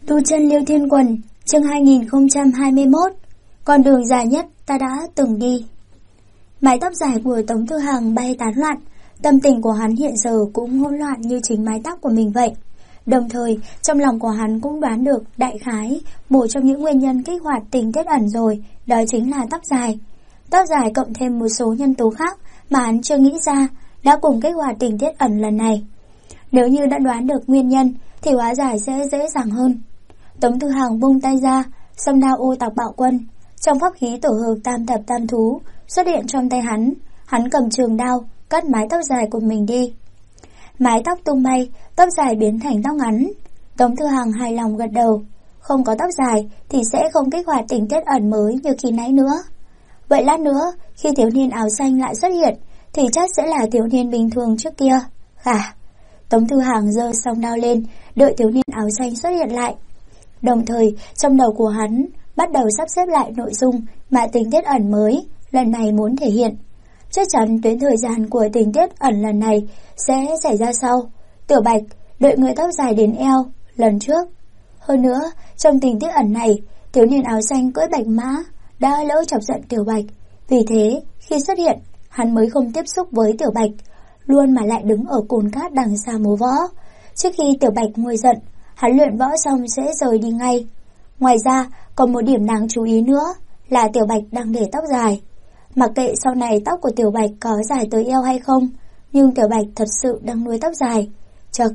Tu chân Liêu Thiên Quần, chương 2021. Con đường dài nhất ta đã từng đi. Mái tóc dài của Tống Thư Hằng bay tán loạn, tâm tình của hắn hiện giờ cũng hỗn loạn như chính mái tóc của mình vậy. Đồng thời, trong lòng của hắn cũng đoán được đại khái một trong những nguyên nhân kích hoạt tình tiết ẩn rồi, đó chính là tóc dài. Tóc dài cộng thêm một số nhân tố khác mà hắn chưa nghĩ ra đã cùng kích hoạt tình tiết ẩn lần này. Nếu như đã đoán được nguyên nhân thì hóa giải sẽ dễ dàng hơn. Tống Thư Hằng buông tay ra, song đao ô tạc bạo quân trong pháp khí tổ hợp tam thập tam thú xuất hiện trong tay hắn. Hắn cầm trường đao cắt mái tóc dài của mình đi. Mái tóc tung bay, tóc dài biến thành tóc ngắn. Tống Thư Hằng hài lòng gật đầu. Không có tóc dài thì sẽ không kích hoạt tình tiết ẩn mới như khi nãy nữa. Vậy lát nữa khi thiếu niên áo xanh lại xuất hiện thì chắc sẽ là thiếu niên bình thường trước kia. Khả. Tống Thư Hằng giơ song đao lên, đợi thiếu niên áo xanh xuất hiện lại. Đồng thời trong đầu của hắn bắt đầu sắp xếp lại nội dung mà tình tiết ẩn mới lần này muốn thể hiện. Chắc chắn tuyến thời gian của tình tiết ẩn lần này sẽ xảy ra sau. Tiểu Bạch đợi người tóc dài đến eo lần trước. Hơn nữa trong tình tiết ẩn này, thiếu niên áo xanh cưỡi bạch mã đã lỡ chọc giận Tiểu Bạch. Vì thế khi xuất hiện hắn mới không tiếp xúc với Tiểu Bạch luôn mà lại đứng ở cồn cát đằng xa múa võ. Trước khi Tiểu Bạch nguôi giận, hắn luyện võ xong sẽ rời đi ngay. Ngoài ra còn một điểm đáng chú ý nữa là Tiểu Bạch đang để tóc dài. Mặc kệ sau này tóc của Tiểu Bạch có dài tới eo hay không, nhưng Tiểu Bạch thật sự đang nuôi tóc dài. Chật.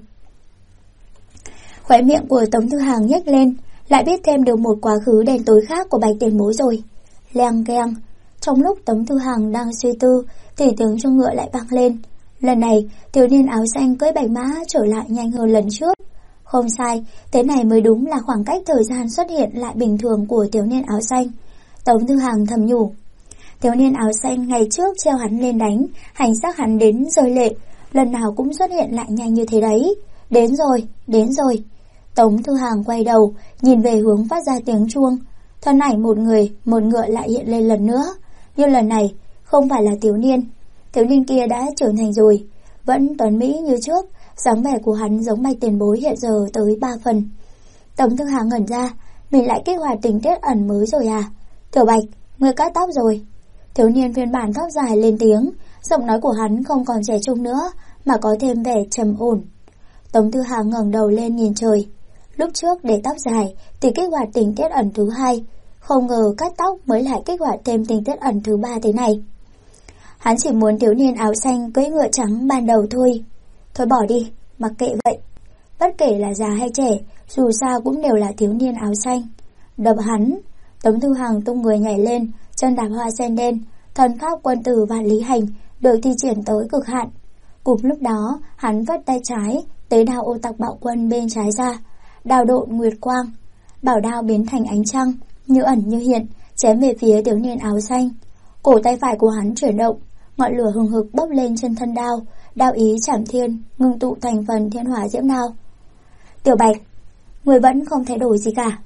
Khóe miệng của Tống Thư Hằng nhếch lên, lại biết thêm được một quá khứ đen tối khác của Bạch tiền bối rồi. Leng keng. Trong lúc Tống Thư Hằng đang suy tư thì tiếng chuông ngựa lại vang lên. Lần này thiếu niên áo xanh cưỡi bạch mã trở lại nhanh hơn lần trước. Không sai, thế này mới đúng là khoảng cách thời gian xuất hiện lại bình thường của thiếu niên áo xanh. Tống Thư Hằng thầm nhủ. Thiếu niên áo xanh ngày trước treo hắn lên đánh, hành xác hắn đến rơi lệ, lần nào cũng xuất hiện lại nhanh như thế đấy. Đến rồi, đến rồi. Tống Thư Hằng quay đầu, nhìn về hướng phát ra tiếng chuông. Thân ảnh một người, một ngựa lại hiện lên lần nữa. Nhưng lần này không phải là thiếu niên kia đã trưởng thành rồi, vẫn tuấn mỹ như trước. Dáng vẻ của hắn giống Bạch tiền bối hiện giờ tới 3 phần. Tống Thư Hằng ngẩn ra, mình lại kích hoạt tình tiết ẩn mới rồi à? Tiểu Bạch, ngươi cắt tóc rồi. Thiếu niên phiên bản tóc dài lên tiếng, giọng nói của hắn không còn trẻ trung nữa mà có thêm vẻ trầm ổn. Tống Thư Hằng ngẩng đầu lên nhìn trời. Lúc trước để tóc dài thì kích hoạt tình tiết ẩn thứ 2, không ngờ cắt tóc mới lại kích hoạt thêm tình tiết ẩn thứ 3 thế này. Hắn chỉ muốn thiếu niên áo xanh cưỡi ngựa trắng ban đầu thôi. Thôi bỏ đi, mặc kệ vậy. Bất kể là già hay trẻ, dù sao cũng đều là thiếu niên áo xanh. Đập hắn. Tống Thư Hằng tung người nhảy lên, chân đạp hoa sen đen, thần pháp quân tử Vạn Lý Hành được thi triển tới cực hạn. Cùng lúc đó, hắn vất tay trái, tế đao ô tạc bạo quân bên trái ra, đao độn nguyệt quang, bảo đao biến thành ánh trăng, như ẩn như hiện, chém về phía thiếu niên áo xanh. Cổ tay phải của hắn chuyển động, ngọn lửa hừng hực bốc lên trên thân đao, đao ý chảm thiên, ngưng tụ thành phần thiên hỏa diễm đao. Tiểu Bạch, người vẫn không thay đổi gì cả.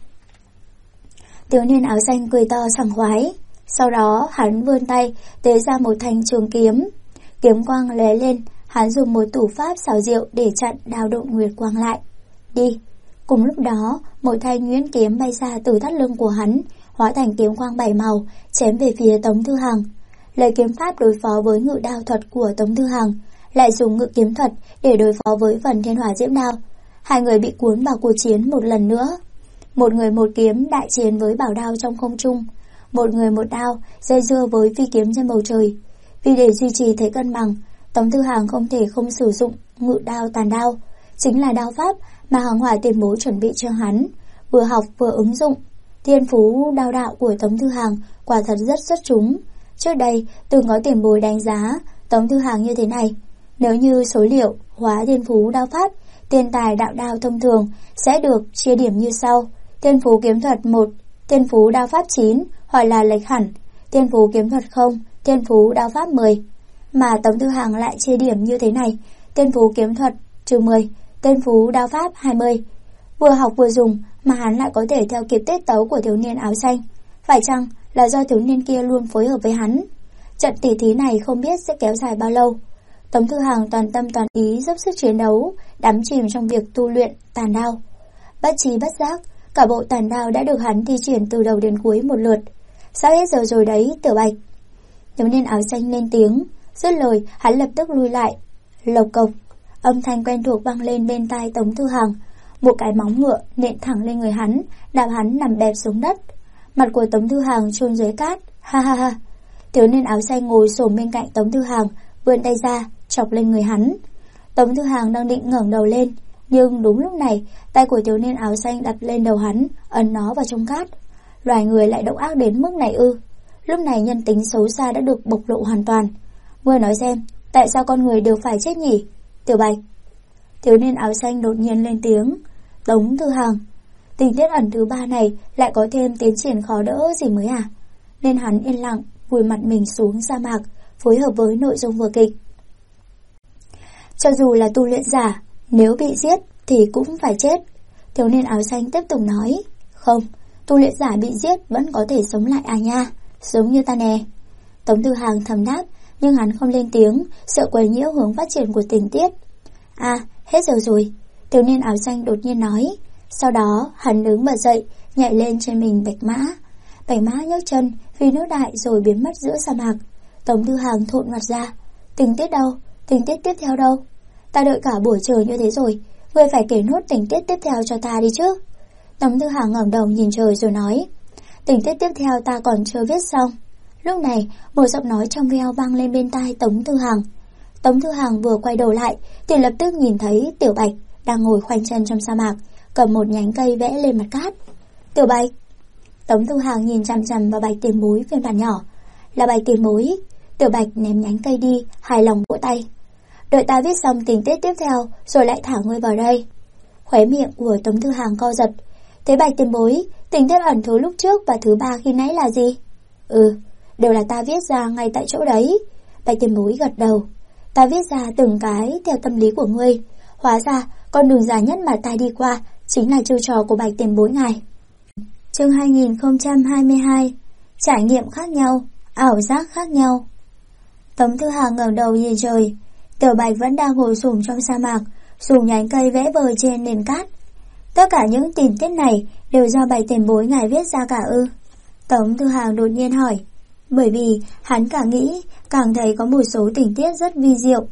Thiếu niên áo xanh cười to sảng khoái. Sau đó hắn vươn tay tế ra một thanh trường kiếm. Kiếm quang lóe lên, hắn dùng một thủ pháp xảo diệu để chặn đao độn nguyệt quang lại. Đi. Cùng lúc đó, một thanh nhuyễn kiếm bay ra từ thắt lưng của hắn, hóa thành kiếm quang 7 màu, chém về phía Tống Thư Hằng. Lấy kiếm pháp đối phó với ngự đao thuật của Tống Thư Hằng, lại dùng ngự kiếm thuật để đối phó với phần thiên hỏa diễm đao. Hai người bị cuốn vào cuộc chiến một lần nữa. Một người một kiếm đại chiến với bảo đao trong không trung, một người một đao dây dưa với phi kiếm trên bầu trời. Vì để duy trì thế cân bằng, Tống Thư Hằng không thể không sử dụng ngự đao tàn đao, chính là đao pháp mà Hằng Hỏa tiền bối chuẩn bị cho hắn, vừa học vừa ứng dụng. Thiên phú đao đạo của Tống Thư Hằng quả thật rất xuất chúng. Trước đây từng có tiền bối đánh giá Tống Thư Hằng như thế này: nếu như số liệu hóa thiên phú đao pháp, tiền tài đạo đao thông thường sẽ được chia điểm như sau: thiên phú kiếm thuật 1, thiên phú đao pháp 9, hoặc là lệch hẳn; thiên phú kiếm thuật 0, thiên phú đao pháp 10. Mà Tống Thư Hằng lại chia điểm như thế này: thiên phú kiếm thuật -10, thiên phú đao pháp 20. Vừa học vừa dùng mà hắn lại có thể theo kịp tiết tấu của thiếu niên áo xanh. Phải chăng là do thiếu niên kia luôn phối hợp với hắn? Trận tỉ thí này không biết sẽ kéo dài bao lâu. Tống Thư Hằng toàn tâm toàn ý dốc sức chiến đấu, đắm chìm trong việc tu luyện tàn đao. Bất trí bất giác, Cả bộ tàn đao đã được hắn thi triển từ đầu đến cuối một lượt. Sắp hết giờ rồi đấy, Tiểu Bạch. Thiếu niên áo xanh lên tiếng, dứt lời hắn lập tức lui lại. Lộc cộc, âm thanh quen thuộc vang lên bên tai Tống Thư Hàng. Một cái móng ngựa nện thẳng lên người hắn, đạp hắn nằm bẹp xuống đất. Mặt của Tống Thư Hàng chôn dưới cát. Ha ha ha. Thiếu niên áo xanh ngồi xổm bên cạnh Tống Thư Hàng, vươn tay ra chọc lên người hắn. Tống Thư Hàng đang định ngẩng đầu lên, nhưng đúng lúc này tay của thiếu niên áo xanh đặt lên đầu hắn, ấn nó vào trong cát. Loài người lại độc ác đến mức này ư? Lúc này nhân tính xấu xa đã được bộc lộ hoàn toàn. Ngươi nói xem, tại sao con người đều phải chết nhỉ? Tiểu Bạch. Thiếu niên áo xanh đột nhiên lên tiếng. Tống Thư Hàng, tình tiết ẩn thứ 3 này lại có thêm tiến triển khó đỡ gì mới à? Nên hắn yên lặng vùi mặt mình xuống sa mạc, phối hợp với nội dung vở kịch. Cho dù là tu luyện giả, nếu bị giết thì cũng phải chết. Thiếu niên áo xanh tiếp tục nói. Không, tu luyện giả bị giết vẫn có thể sống lại à nha, giống như ta nè. Tống Thư Hàng thầm đáp, nhưng hắn không lên tiếng, sợ quấy nhiễu hướng phát triển của tình tiết. À, hết giờ rồi, thiếu niên áo xanh đột nhiên nói. Sau đó hắn đứng bật dậy, nhảy lên trên mình bạch mã. Bạch mã nhấc chân phi nước đại rồi biến mất giữa sa mạc. Tống Thư Hàng thộn mặt ra. Tình tiết đâu? Tình tiết tiếp theo đâu? Ta đợi cả buổi trời như thế rồi, ngươi phải kể nốt tình tiết tiếp theo cho ta đi chứ. Tống Thư Hàng ngẩng đầu nhìn trời rồi nói. Tình tiết tiếp theo ta còn chưa viết xong. Lúc này một giọng nói trong veo vang lên bên tai Tống Thư Hàng. Tống Thư Hàng vừa quay đầu lại thì lập tức nhìn thấy Tiểu Bạch đang ngồi khoanh chân trong sa mạc, cầm một nhánh cây vẽ lên mặt cát. Tiểu Bạch. Tống Thư Hàng nhìn chằm chằm vào Bạch Tiền Bối phiên bản nhỏ. Là Bạch Tiền Bối. Tiểu Bạch ném nhánh cây đi, hài lòng vỗ tay. Đợi ta viết xong tình tiết tiếp theo rồi lại thả ngươi vào đây. Khóe miệng của Tống Thư Hàng co giật. Thế Bạch Tiền Bối, tình tiết ẩn thứ lúc trước và thứ 3 khi nãy là gì? Đều là ta viết ra ngay tại chỗ đấy. Bạch Tiền Bối gật đầu. Ta viết ra từng cái theo tâm lý của ngươi. Hóa ra con đường dài nhất mà ta đi qua chính là chiêu trò của Bạch Tiền Bối ngài. Chương 2022. Trải nghiệm khác nhau, ảo giác khác nhau. Tống Thư Hàng ngẩng đầu nhìn trời. Tiểu Bạch vẫn đang ngồi xổm trong sa mạc, dùng nhánh cây vẽ vời trên nền cát. Tất cả những tình tiết này đều do Bạch Tiền Bối ngài viết ra cả ư? Tống Thư Hàng đột nhiên hỏi. Bởi vì hắn càng nghĩ càng thấy có một số tình tiết rất vi diệu.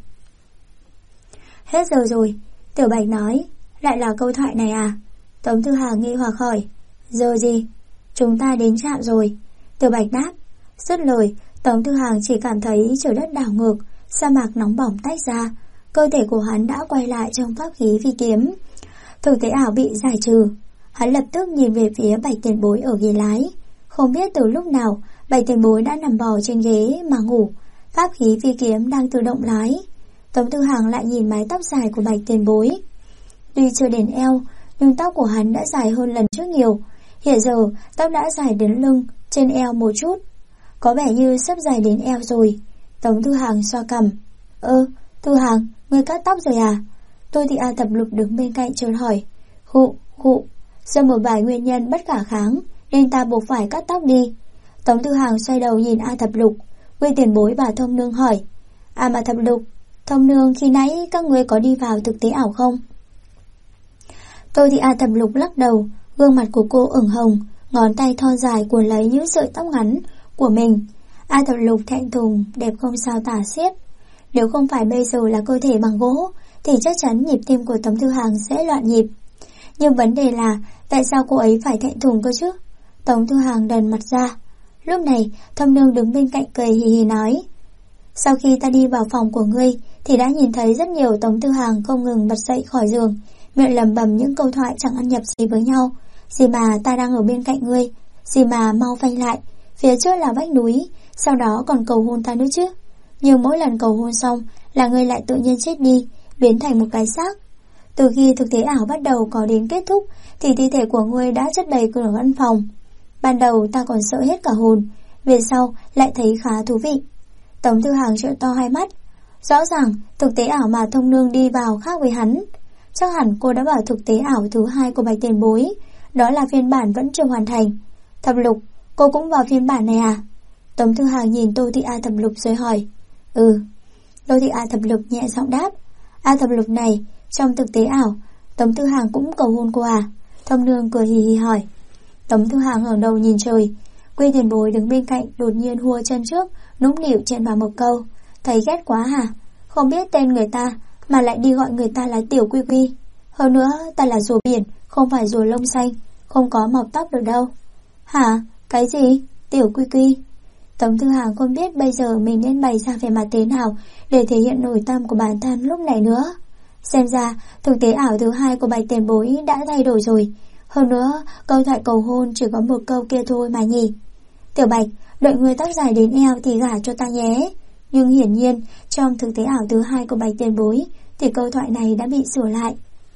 Hết giờ rồi, Tiểu Bạch nói. Lại là câu thoại này à? Tống Thư Hàng nghi hoặc hỏi. Giờ gì? Chúng ta đến trạm rồi, Tiểu Bạch đáp. Dứt lời, Tống Thư Hàng chỉ cảm thấy trời đất đảo ngược, sa mạc nóng bỏng tách ra, cơ thể của hắn đã quay lại trong pháp khí phi kiếm. Thực tế ảo bị giải trừ. Hắn lập tức nhìn về phía Bạch Tiền Bối ở ghế lái. Không biết từ lúc nào Bạch Tiền Bối đã nằm bò trên ghế mà ngủ. Pháp khí phi kiếm đang tự động lái. Tống Thư Hàng lại nhìn mái tóc dài của Bạch Tiền Bối. Tuy chưa đến eo, nhưng tóc của hắn đã dài hơn lần trước nhiều. Hiện giờ tóc đã dài đến lưng, trên eo một chút. Có vẻ như sắp dài đến eo rồi. Tống Thư Hàng xoa cằm. Thư Hàng, ngươi cắt tóc rồi à? Tôi thì A Thập Lục đứng bên cạnh chợt hỏi. Khụ, do một vài nguyên nhân bất khả kháng nên ta buộc phải cắt tóc đi. Tống Thư Hàng xoay đầu nhìn A Thập Lục. Nguyên Tiền Bối và Thông Nương hỏi. Mà Thập Lục, Thông Nương, khi nãy các ngươi có đi vào thực tế ảo không? Tôi thì A Thập Lục lắc đầu. Gương mặt của cô ửng hồng, ngón tay thon dài cuốn lấy những sợi tóc ngắn của mình. A Thập Lục thẹn thùng, đẹp không sao tả xiết. Nếu không phải bây giờ là cơ thể bằng gỗ thì chắc chắn nhịp tim của Tống Thư Hàng sẽ loạn nhịp. Nhưng vấn đề là tại sao cô ấy phải thẹn thùng cơ chứ? Tống Thư Hàng đần mặt ra. Lúc này Thông Nương đứng bên cạnh cười hì hì nói. Sau khi ta đi vào phòng của ngươi thì đã nhìn thấy rất nhiều. Tống Thư Hàng không ngừng bật dậy khỏi giường, miệng lẩm bẩm những câu thoại chẳng ăn nhập gì với nhau. Gì mà ta đang ở bên cạnh ngươi, gì mà mau phanh lại, phía trước là vách núi, sau đó còn cầu hôn ta nữa chứ. Nhưng mỗi lần cầu hôn xong là ngươi lại tự nhiên chết đi, biến thành một cái xác. Từ khi thực tế ảo bắt đầu có đến kết thúc thì thi thể của ngươi đã chất đầy cửa văn phòng. Ban đầu ta còn sợ hết cả hồn, về sau lại thấy khá thú vị. Tống Thư Hàng trợn to hai mắt. Rõ ràng thực tế ảo mà Thông Nương đi vào khác với hắn. Chắc hẳn cô đã vào thực tế ảo thứ 2 của Bạch Tiền Bối. Đó là phiên bản vẫn chưa hoàn thành. Thập Lục, cô cũng vào phiên bản này à? Tống Thư Hàng nhìn Tô Thị A Thập Lục rồi hỏi. Tô Thị A Thập Lục nhẹ giọng đáp. A Thập Lục này, trong thực tế ảo Tống Thư Hàng cũng cầu hôn cô à? Thông Nương cười hì hì hỏi. Tống Thư Hàng ngẩng đầu nhìn trời. Quy Tiền Bối đứng bên cạnh đột nhiên hùa chân trước, nũng nịu trên vào một câu. Thấy ghét quá hả? Không biết tên người ta mà lại đi gọi người ta là Tiểu Quy Quy. Hơn nữa ta là rùa biển, không phải rùa lông xanh, không có mọc tóc được đâu. Hả? Cái gì? Tiểu Quy Quy? Tống Thư Hàng không biết bây giờ mình nên bày ra vẻ mặt thế nào để thể hiện nội tâm của bản thân lúc này nữa. Xem ra thực tế ảo thứ hai của Bạch Tiền Bối đã thay đổi rồi. Hơn nữa câu thoại cầu hôn chỉ có một câu kia thôi mà nhỉ. Tiểu Bạch, đợi người tóc dài đến eo thì gả cho ta nhé. Nhưng hiển nhiên trong thực tế ảo thứ hai của Bạch Tiền Bối thì câu thoại này đã bị sửa lại.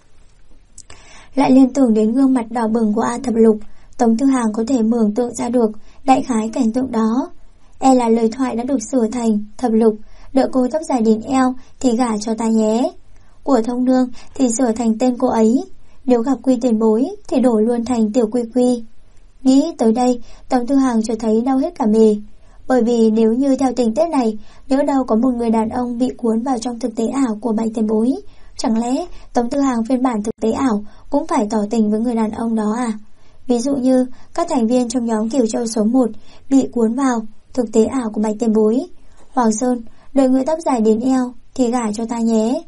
Lại liên tưởng đến gương mặt đỏ bừng của A Thập Lục, Tống Thư Hàng có thể mường tượng ra được đại khái cảnh tượng đó. E là lời thoại đã được sửa thành Thập Lục, đợi cô tóc dài đến eo thì gả cho ta nhé. Của Thông Nương thì sửa thành tên cô ấy. Nếu gặp Quy Tiền Bối thì đổi luôn thành Tiểu Quy Quy. Nghĩ tới đây, Tống Thư Hàng cho thấy đau hết cả mề. Bởi vì nếu như theo tình tiết này, nhỡ đâu có một người đàn ông bị cuốn vào trong thực tế ảo của Bạch Tiền Bối, chẳng lẽ Tống Thư Hàng phiên bản thực tế ảo cũng phải tỏ tình với người đàn ông đó à? Ví dụ như các thành viên trong nhóm Kiều Châu số 1 bị cuốn vào thực tế ảo của Bạch Tiền Bối. Hoàng Sơn, đợi người tóc dài đến eo thì gả cho ta nhé.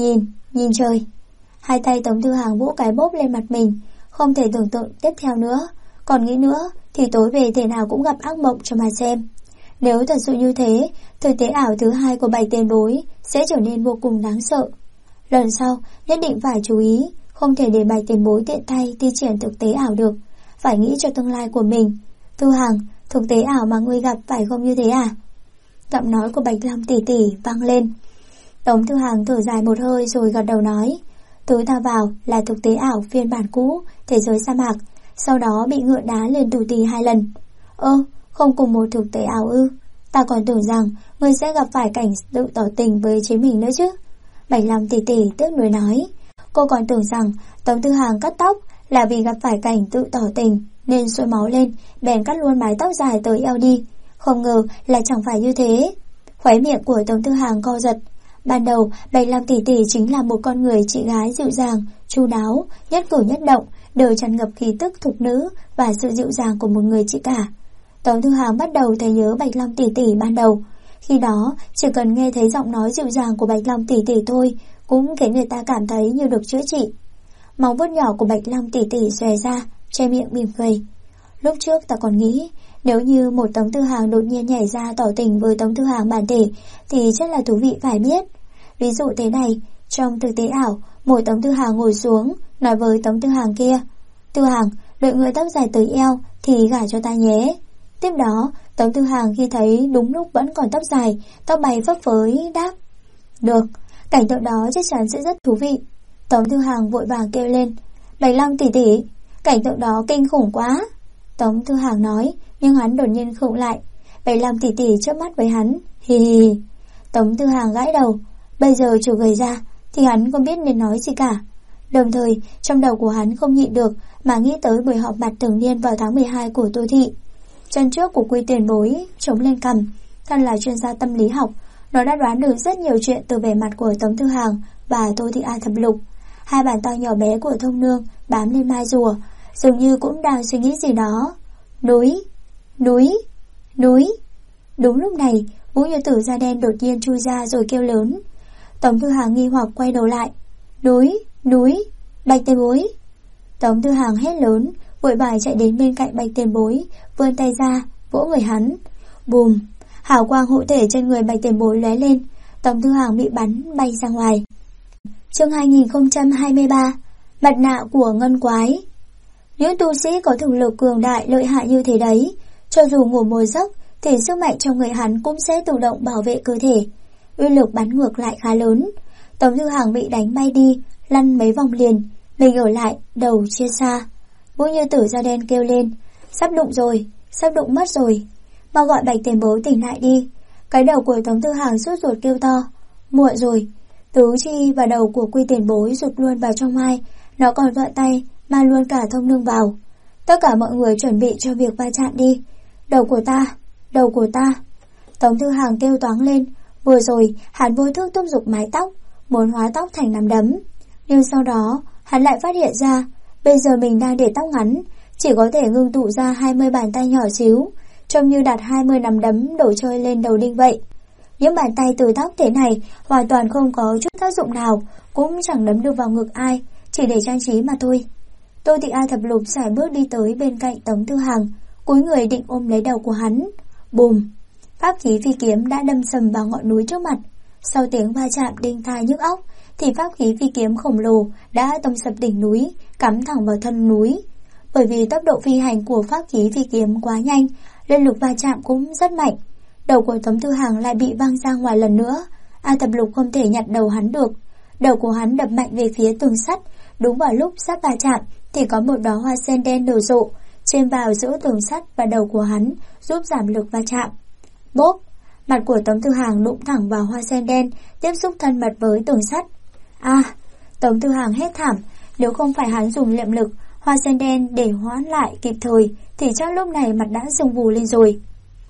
Nhìn trời. Hai tay Tống Thư Hàng vỗ cái bốp lên mặt mình, không thể tưởng tượng tiếp theo nữa. Còn nghĩ nữa thì tối về thể nào cũng gặp ác mộng cho mà xem. Nếu thật sự như thế, thực tế ảo thứ hai của Bạch Tiền Bối sẽ trở nên vô cùng đáng sợ. Lần sau nhất định phải chú ý, không thể để Bạch Tiền Bối tiện tay thi triển thực tế ảo được. Phải nghĩ cho tương lai của mình. Thư Hàng, thực tế ảo mà ngươi gặp phải không như thế à? Giọng nói của Bạch Long tỷ tỷ vang lên. Tống Thư Hàng thở dài một hơi rồi gật đầu nói. Thứ ta vào là thực tế ảo phiên bản cũ, thế giới sa mạc, sau đó bị ngựa đá lên tù tì 2 lần. Không cùng một thực tế ảo ư? Ta còn tưởng rằng ngươi sẽ gặp phải cảnh tự tỏ tình với chính mình nữa chứ. Bạch Long tỷ tỷ tiếc nuối nói. Cô còn tưởng rằng Tống Thư Hàng cắt tóc là vì gặp phải cảnh tự tỏ tình nên sôi máu lên, bèn cắt luôn mái tóc dài tới eo đi. Không ngờ là chẳng phải như thế. Khóe miệng của Tống Thư Hàng co giật. Ban đầu Bạch Long tỷ tỷ chính là một con người chị gái dịu dàng, chu đáo, nhất cử nhất động đều tràn ngập khí tức thục nữ và sự dịu dàng của một người chị cả. Tống Thư Hàng bắt đầu thấy nhớ Bạch Long tỷ tỷ ban đầu. Khi đó chỉ cần nghe thấy giọng nói dịu dàng của Bạch Long tỷ tỷ thôi cũng khiến người ta cảm thấy như được chữa trị. Móng vuốt nhỏ của Bạch Long tỷ tỷ xòe ra, che miệng mỉm cười. Lúc trước ta còn nghĩ nếu như một Tống Thư Hàng đột nhiên nhảy ra tỏ tình với Tống Thư Hàng bản thể thì rất là thú vị phải biết. Ví dụ thế này, trong thực tế ảo, một Tống Thư Hàng ngồi xuống nói với Tống Thư Hàng kia. Thư Hàng, đợi người tóc dài tới eo thì gả cho ta nhé. Tiếp đó Tống Thư Hàng khi thấy đúng lúc vẫn còn tóc dài, tóc bay phấp phới đáp. Được, cảnh tượng đó chắc chắn sẽ rất thú vị. Tống Thư Hàng vội vàng kêu lên. Bạch Long tỷ tỷ, cảnh tượng đó kinh khủng quá. Tống Thư Hàng nói, nhưng hắn đột nhiên khựng lại. Bạch Long tỷ tỷ chớp mắt với hắn. Hì hì. Tống Thư Hàng gãi đầu. Bây giờ chủ gầy ra thì hắn không biết nên nói gì cả. Đồng thời trong đầu của hắn không nhịn được mà nghĩ tới buổi họp mặt thường niên vào tháng 12 của Tô Thị. Chân trước của Quy Tiền Bối chống lên cằm. Thân là chuyên gia tâm lý học, nó đã đoán được rất nhiều chuyện từ vẻ mặt của Tống Thư Hàng và Tô Thị A Thập Lục. Hai bàn tay nhỏ bé của Thông Nương bám lên mai rùa, dường như cũng đang suy nghĩ gì đó. Núi. Đúng lúc này Vũ Như Tử da đen đột nhiên chui ra rồi kêu lớn. Tống Thư Hàng nghi hoặc quay đầu lại. Núi, Bạch Tiền Bối. Tống Thư Hàng hét lớn, vội vàng chạy đến bên cạnh Bạch Tiền Bối, vươn tay ra vỗ người hắn. Bùm, hào quang hộ thể trên người Bạch Tiền Bối lóe lên. Tống Thư Hàng bị bắn bay ra ngoài. Chương 2023. Mặt nạ của Ngân Quái. Những tu sĩ có thực lực cường đại lợi hại như thế đấy, cho dù ngủ một giấc thì sức mạnh trong người hắn cũng sẽ tự động bảo vệ cơ thể. Uy lực bắn ngược lại khá lớn. Tống Thư Hàng bị đánh bay đi, lăn mấy vòng liền, mình ở lại, đầu chia xa. Vũ Như Tử da đen kêu lên. Sắp đụng mất rồi. Mau gọi Bạch Tiền Bối tỉnh lại đi. Cái đầu của Tống Thư Hàng sốt ruột kêu to. Muộn rồi. Tứ chi và đầu của Quy Tiền Bối rụt luôn vào trong mai. Nó còn vợ tay mang luôn cả Thông Nương vào. Tất cả mọi người chuẩn bị cho việc va chạm đi. Đầu của ta. Tống Thư Hàng kêu toáng lên. Vừa rồi hắn vô thức thúc giục mái tóc, muốn hóa tóc thành nắm đấm. Nhưng sau đó hắn lại phát hiện ra Bây giờ mình đang để tóc ngắn, chỉ có thể ngưng tụ ra 20 bàn tay nhỏ xíu, trông như đặt 20 nắm đấm đồ chơi lên đầu đinh vậy. Những bàn tay từ tóc thế này hoàn toàn không có chút tác dụng nào, cũng chẳng đấm được vào ngực ai, chỉ để trang trí mà thôi. Tô Thị A Thập Lục sải bước đi tới bên cạnh Tống Thư Hàng, cúi người định ôm lấy đầu của hắn. Bùm! Pháp khí phi kiếm đã đâm sầm vào ngọn núi trước mặt. Sau tiếng va chạm đinh tai nhức óc, thì pháp khí phi kiếm khổng lồ đã tông sập đỉnh núi, cắm thẳng vào thân núi. Bởi vì tốc độ phi hành của pháp khí phi kiếm quá nhanh, nên lực va chạm cũng rất mạnh. Đầu của Tống Thư Hàng lại bị văng ra ngoài lần nữa. A Thập Lục không thể nhặt đầu hắn được. Đầu của hắn đập mạnh về phía tường sắt. Đúng vào lúc sắp va chạm thì có một đóa hoa sen đen nở rộ chêm vào giữa tường sắt và đầu của hắn, giúp giảm lực va chạm. Bốp! Mặt của Tống Thư Hàng đụng thẳng vào hoa sen đen, tiếp xúc thân mật với tường sắt. Tống Thư Hàng hét thảm. Nếu không phải hắn dùng niệm lực hoa sen đen để hoãn lại kịp thời thì chắc lúc này mặt đã sưng vù lên rồi.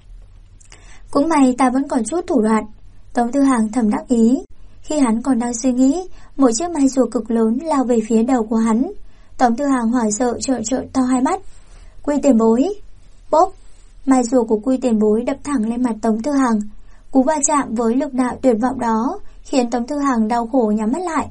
Cũng may ta vẫn còn chút thủ đoạn, Tống Thư Hàng thầm đắc ý. Khi hắn còn đang suy nghĩ, một chiếc mai rùa cực lớn lao về phía đầu của hắn. Tống Thư Hàng hoảng sợ trợn to hai mắt. Quy Tiền Bối! Bốp! Mai rùa của Quy Tiền Bối đập thẳng lên mặt Tống Thư Hàng. Cú va chạm với lực đạo tuyệt vọng đó khiến Tống Thư Hàng đau khổ nhắm mắt lại.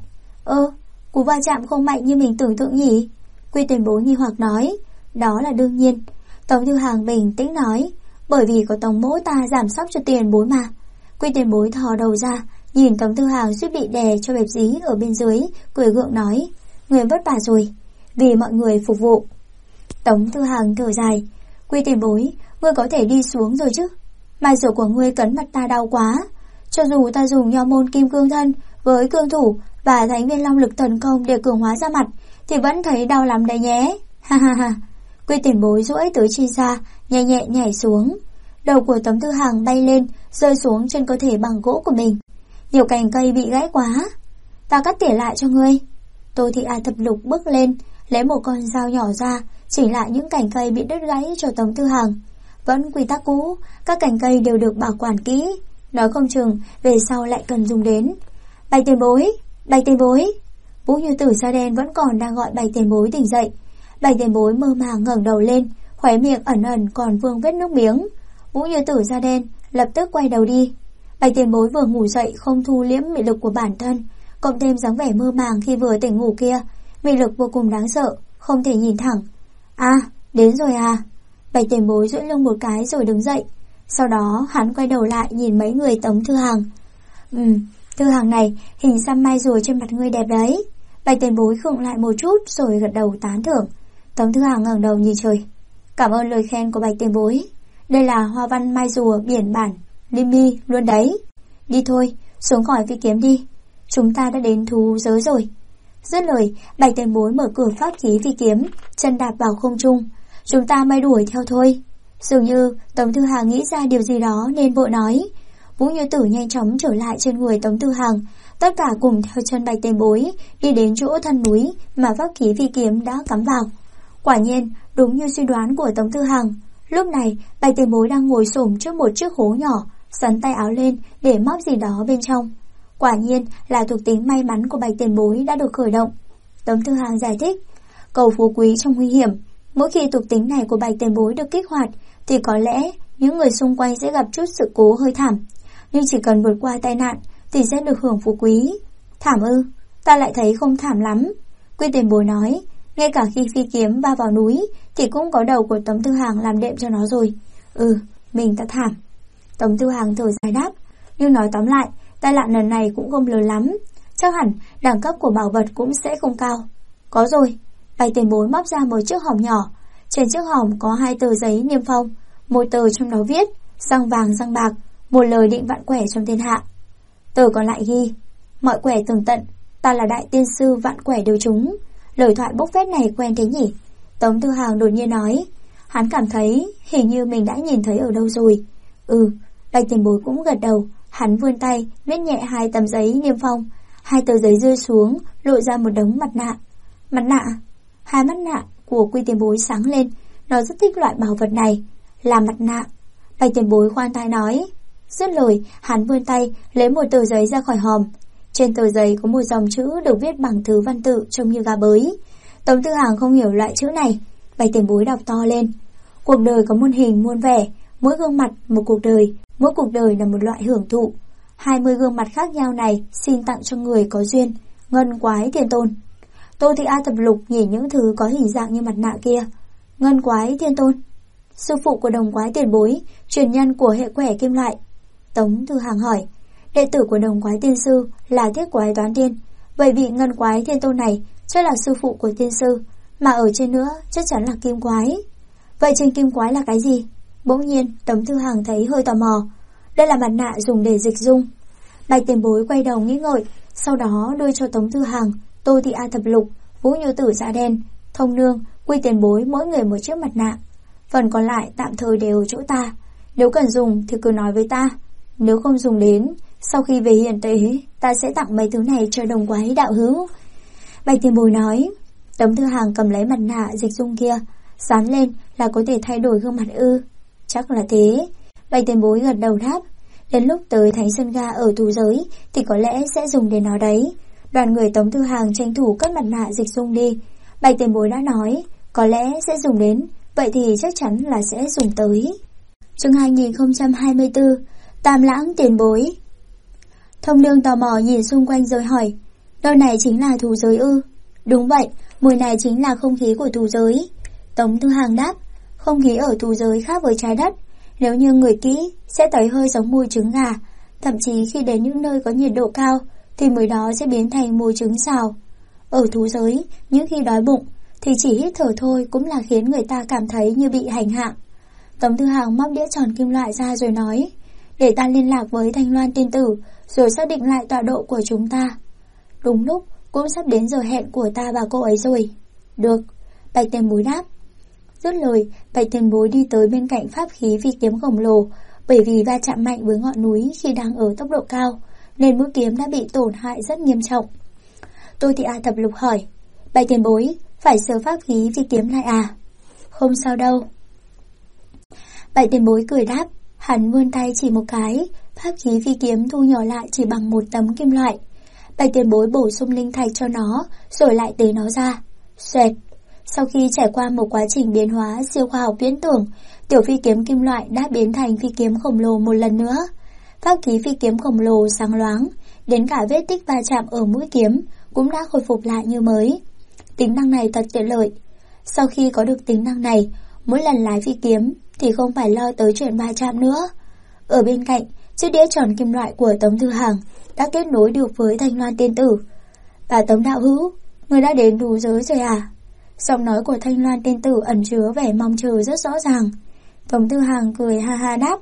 Cú va chạm không mạnh như mình tưởng tượng nhỉ? Quy Tiền Bối nghi hoặc nói. Đó là đương nhiên. Tống Thư Hàng bình tĩnh nói. Bởi vì có Tống mỗ ta giảm sóc cho Tiền Bối mà. Quy Tiền Bối thò đầu ra, nhìn Tống Thư Hàng suýt bị đè cho bẹp dí ở bên dưới, cười gượng nói. Người vất vả rồi, vì mọi người phục vụ. Tống Thư Hàng thở dài. Quy Tiền Bối, ngươi có thể đi xuống rồi chứ? Mai rùa của ngươi cấn mặt ta đau quá. Cho dù ta dùng nho môn kim cương thân với cương thủ và thánh viên long lực thần công để cường hóa ra mặt, thì vẫn thấy đau lắm đấy nhé. Ha ha ha. Quy Tiền Bối duỗi tứ chi ra, nhẹ nhẹ nhảy xuống. Đầu của Tống Thư Hàng bay lên, rơi xuống trên cơ thể bằng gỗ của mình. Nhiều cành cây bị gãy quá. Ta cắt tỉa lại cho ngươi. Tô Thị A Thập Lục bước lên, lấy một con dao nhỏ ra, chỉnh lại những cành cây bị đứt gãy cho Tống Thư Hàng. Vẫn quy tắc cũ, các cành cây đều được bảo quản kỹ, nói không chừng về sau lại cần dùng đến. Bạch Tiền Bối! Bạch Tiền Bối! Vũ Như Tử da đen vẫn còn đang gọi Bạch Tiền Bối tỉnh dậy. Bạch Tiền Bối mơ màng ngẩng đầu lên, khóe miệng ẩn ẩn còn vương vết nước miếng. Vũ Như Tử da đen lập tức quay đầu đi. Bạch Tiền Bối vừa ngủ dậy không thu liễm mị lực của bản thân, cộng thêm dáng vẻ mơ màng khi vừa tỉnh ngủ kia, mị lực vô cùng đáng sợ, không thể nhìn thẳng. Đến rồi à? Bạch Tiền Bối duỗi lưng một cái rồi đứng dậy. Sau đó hắn quay đầu lại nhìn mấy người Tống Thư Hàng. Thư Hàng này, hình xăm mai rùa trên mặt ngươi đẹp đấy. Bạch Tiền Bối khựng lại một chút rồi gật đầu tán thưởng. Tống Thư Hàng ngẩng đầu nhìn trời. Cảm ơn lời khen của Bạch Tiền Bối. Đây là hoa văn mai rùa biển bản Limi luôn đấy. Đi thôi, xuống khỏi phi kiếm đi. Chúng ta đã đến thú giới rồi. Dứt lời, Bạch Tiền Bối mở cửa pháp khí phi kiếm, chân đạp vào không trung. Chúng ta may đuổi theo thôi. Dường như Tống Thư Hàng nghĩ ra điều gì đó nên vội nói. Vũ Như Tử nhanh chóng trở lại trên người Tống Thư Hàng. Tất cả cùng theo chân Bạch Tiền Bối đi đến chỗ thân núi mà pháp khí phi kiếm đã cắm vào. Quả nhiên, đúng như suy đoán của Tống Thư Hàng. Lúc này, Bạch Tiền Bối đang ngồi xổm trước một chiếc hố nhỏ, sắn tay áo lên để móc gì đó bên trong. Quả nhiên là thuộc tính may mắn của Bạch Tiền Bối đã được khởi động. Tống Thư Hàng giải thích. Cầu phú quý trong nguy hiểm. Mỗi khi thuộc tính này của Bạch Tiền Bối được kích hoạt thì có lẽ những người xung quanh sẽ gặp chút sự cố hơi thảm, nhưng chỉ cần vượt qua tai nạn thì sẽ được hưởng phú quý. Thảm ư? Ta lại thấy không thảm lắm. Quy Tiền Bối nói. Ngay cả khi phi kiếm va vào núi thì cũng có đầu của Tống Thư Hàng làm đệm cho nó rồi. Mình ta thảm. Tống Thư Hàng thở dài đáp. Nhưng nói tóm lại, tai nạn lần này cũng không lớn lắm. Chắc hẳn đẳng cấp của bảo vật cũng sẽ không cao. Có rồi. Bạch Tiền Bối móc ra một chiếc hòm nhỏ. Trên chiếc hòm có 2 tờ giấy niêm phong. Một tờ trong đó viết răng vàng răng bạc, một lời định vạn quẻ trong thiên hạ. Tờ còn lại ghi mọi quẻ tường tận, ta là đại tiên sư vạn quẻ đều trúng. Lời thoại bốc phét này quen thế nhỉ? Tống Thư Hàng đột nhiên nói. Hắn cảm thấy hình như mình đã nhìn thấy ở đâu rồi. Bạch Tiền Bối cũng gật đầu. Hắn vươn tay viết nhẹ 2 tấm giấy niêm phong. 2 tờ giấy rơi xuống, lộ ra một đống mặt nạ. Mặt nạ? 2 mặt nạ của Quy Tiền Bối sáng lên. Nó rất thích loại bảo vật này. Là mặt nạ. Bạch Tiền Bối khoan thai nói. Dứt lời, hắn vươn tay lấy một tờ giấy ra khỏi hòm. Trên tờ giấy có một dòng chữ được viết bằng thứ văn tự trông như gà bới. Tống Tư Hàng không hiểu loại chữ này. Bạch Tiền Bối đọc to lên. Cuộc đời có muôn hình muôn vẻ, mỗi gương mặt một cuộc đời, mỗi cuộc đời là một loại hưởng thụ. 20 gương mặt khác nhau này xin tặng cho người có duyên. Ngân Quái Thiên Tôn. Tô Thị A Thập Lục nhìn những thứ có hình dạng như mặt nạ kia. Ngân Quái Thiên Tôn, sư phụ của Đồng Quái Tiền Bối, truyền nhân của hệ quẻ kim loại. Tống Tư Hàng hỏi. Đệ tử của Đồng Quái Tiên Sư là Thiết Quái Toán Tiên, vậy vị Ngân Quái Thiên Tôn này chắc là sư phụ của tiên sư, mà ở trên nữa chắc chắn là Kim Quái. Vậy trên Kim Quái là cái gì? Bỗng nhiên Tống Tư Hàng thấy hơi tò mò. Đây là mặt nạ dùng để dịch dung. Bạch Tiền Bối quay đầu nghĩ ngợi, sau đó đưa cho Tống Tư Hàng, Tô Thị A Thập Lục, Vũ Như Tử da đen, Thông Nương, Quy Tiền Bối mỗi người một chiếc mặt nạ. Phần còn lại tạm thời đều ở chỗ ta. Nếu cần dùng thì cứ nói với ta. Nếu không dùng đến, sau khi về hiện tế, ta sẽ tặng mấy thứ này cho Đồng Quái đạo hữu. Bạch Tiền Bối nói. Tống Tư Hàng cầm lấy mặt nạ dịch dung kia, dán lên là có thể thay đổi gương mặt ư? Chắc là thế. Bạch Tiền Bối gật đầu đáp. Đến lúc tới Thánh Sơn Ga ở thú giới thì có lẽ sẽ dùng đến nó đấy. Đoàn người Tống Tư Hàng tranh thủ cất mặt nạ dịch dung đi. Bạch Tiền Bối đã nói có lẽ sẽ dùng đến, vậy thì chắc chắn là sẽ dùng tới. Chương 2024 Tam Lãng Tiền Bối. Thông Nương tò mò nhìn xung quanh rồi hỏi, nơi này chính là thú giới ư? Đúng vậy, mùi này chính là không khí của thú giới. Tống Tư Hàng đáp, không khí ở thú giới khác với trái đất. Nếu như ngửi kỹ sẽ thấy hơi giống mùi trứng gà. Thậm chí khi đến những nơi có nhiệt độ cao thì mùi đó sẽ biến thành mùi trứng xào. Ở thú giới, những khi đói bụng thì chỉ hít thở thôi cũng là khiến người ta cảm thấy như bị hành hạ. Tống Tư Hàng móc đĩa tròn kim loại ra rồi nói, để ta liên lạc với Thanh Loan tiên tử rồi xác định lại tọa độ của chúng ta. Đúng lúc cũng sắp đến giờ hẹn của ta và cô ấy rồi. Được, Bạch Tiền Bối đáp. Dứt lời, Bạch Tiền Bối đi tới bên cạnh pháp khí phi kiếm khổng lồ. Bởi vì va chạm mạnh với ngọn núi khi đang ở tốc độ cao nên mũi kiếm đã bị tổn hại rất nghiêm trọng. Tô Thị A Thập Lục hỏi, Bạch Tiền Bối, phải sửa pháp khí phi kiếm lại à? Không sao đâu. Bạch Tiền Bối cười đáp. Hắn vươn tay chỉ một cái, pháp khí phi kiếm thu nhỏ lại chỉ bằng một tấm kim loại. Bạch Tiền Bối bổ sung linh thạch cho nó, rồi lại tế nó ra. Xoẹt. Sau khi trải qua một quá trình biến hóa siêu khoa học viễn tưởng, tiểu phi kiếm kim loại đã biến thành phi kiếm khổng lồ một lần nữa. Pháp khí phi kiếm khổng lồ sáng loáng, đến cả vết tích va chạm ở mũi kiếm cũng đã khôi phục lại như mới. Tính năng này thật tiện lợi. Sau khi có được tính năng này, mỗi lần lái phi kiếm thì không phải lo tới chuyện va chạm nữa. Ở bên cạnh, chiếc đĩa tròn kim loại của Tống Tư Hàng đã kết nối được với Thanh Loan tiên tử. Bà Tống đạo hữu, người đã đến thú giới rồi à? Giọng nói của Thanh Loan tiên tử ẩn chứa vẻ mong chờ rất rõ ràng. Tống Tư Hàng cười ha ha đáp.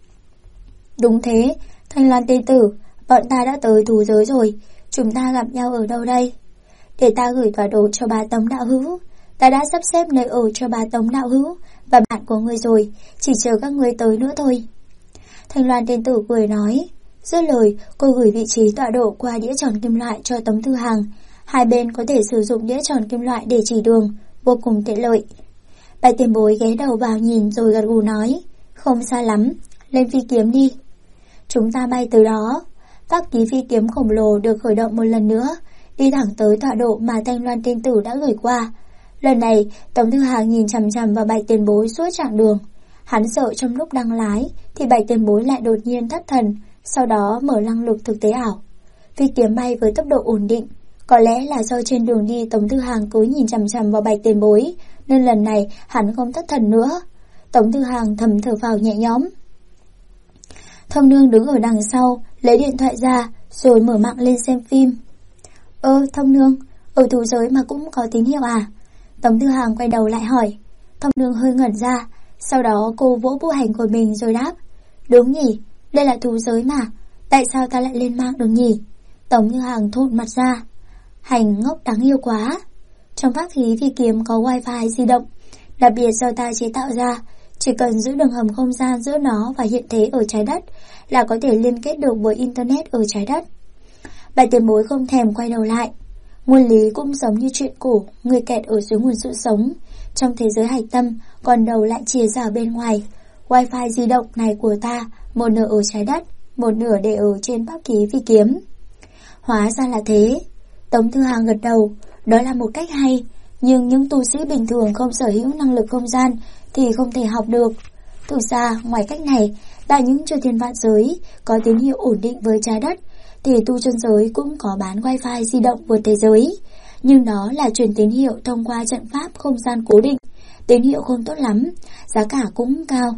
Đúng thế, Thanh Loan tiên tử, bọn ta đã tới thú giới rồi. Chúng ta gặp nhau ở đâu đây? Để ta gửi tọa độ cho bà Tống đạo hữu. Ta đã sắp xếp nơi ở cho bà Tống đạo hữu và bạn của người rồi, chỉ chờ các người tới nữa thôi. Thanh Loan tiên tử cười nói. Dứt lời, cô gửi vị trí tọa độ qua đĩa tròn kim loại cho Tống Tư Hàng. Hai bên có thể sử dụng đĩa tròn kim loại để chỉ đường, vô cùng tiện lợi. Bạch Tiền Bối ghé đầu vào nhìn rồi gật gù nói, không xa lắm, lên phi kiếm đi. Chúng ta bay từ đó. Pháp khí phi kiếm khổng lồ được khởi động một lần nữa, đi thẳng tới tọa độ mà Thanh Loan tiên tử đã gửi qua. Lần này, Tống Tư Hàng nhìn chằm chằm vào Bạch Tiền Bối suốt chặng đường. Hắn sợ trong lúc đang lái thì Bạch Tiền Bối lại đột nhiên thất thần, sau đó mở năng lực thực tế ảo. Phi kiếm bay với tốc độ ổn định. Có lẽ là do trên đường đi Tống Tư Hàng cứ nhìn chằm chằm vào Bạch Tiền Bối, nên lần này hắn không thất thần nữa. Tống Tư Hàng thầm thở phào nhẹ nhõm. Thông Nương đứng ở đằng sau, lấy điện thoại ra, rồi mở mạng lên xem phim. Thông Nương, ở thú giới mà cũng có tín hiệu à? Tống Tư Hàng quay đầu lại hỏi. Thông Nương hơi ngẩn ra, sau đó cô vỗ bộ hành của mình rồi đáp. Đúng nhỉ, đây là thú giới mà, tại sao ta lại lên mạng được nhỉ? Tống Tư Hàng thốt mặt ra. Hành ngốc đáng yêu quá. Trong pháp khí phi kiếm có wifi di động, đặc biệt do ta chế tạo ra. Chỉ cần giữ đường hầm không gian giữa nó và hiện thế ở trái đất là có thể liên kết được với internet ở trái đất. Bạch Tiền Bối không thèm quay đầu lại. Nguyên lý cũng giống như chuyện cổ, người kẹt ở dưới nguồn sự sống. Trong thế giới hạch tâm, còn đầu lại chìa ra bên ngoài. Wifi di động này của ta, một nửa ở trái đất, một nửa để ở trên pháp khí phi kiếm. Hóa ra là thế. Tống Tư Hàng gật đầu, đó là một cách hay. nhưng những tu sĩ bình thường không sở hữu năng lực không gian thì không thể học được. Thực ra, ngoài cách này, tại những chư thiên vạn giới có tín hiệu ổn định với trái đất, thì tu chân giới cũng có bán wifi di động vượt thế giới. Nhưng đó là truyền tín hiệu thông qua trận pháp không gian cố định, tín hiệu không tốt lắm, giá cả cũng cao.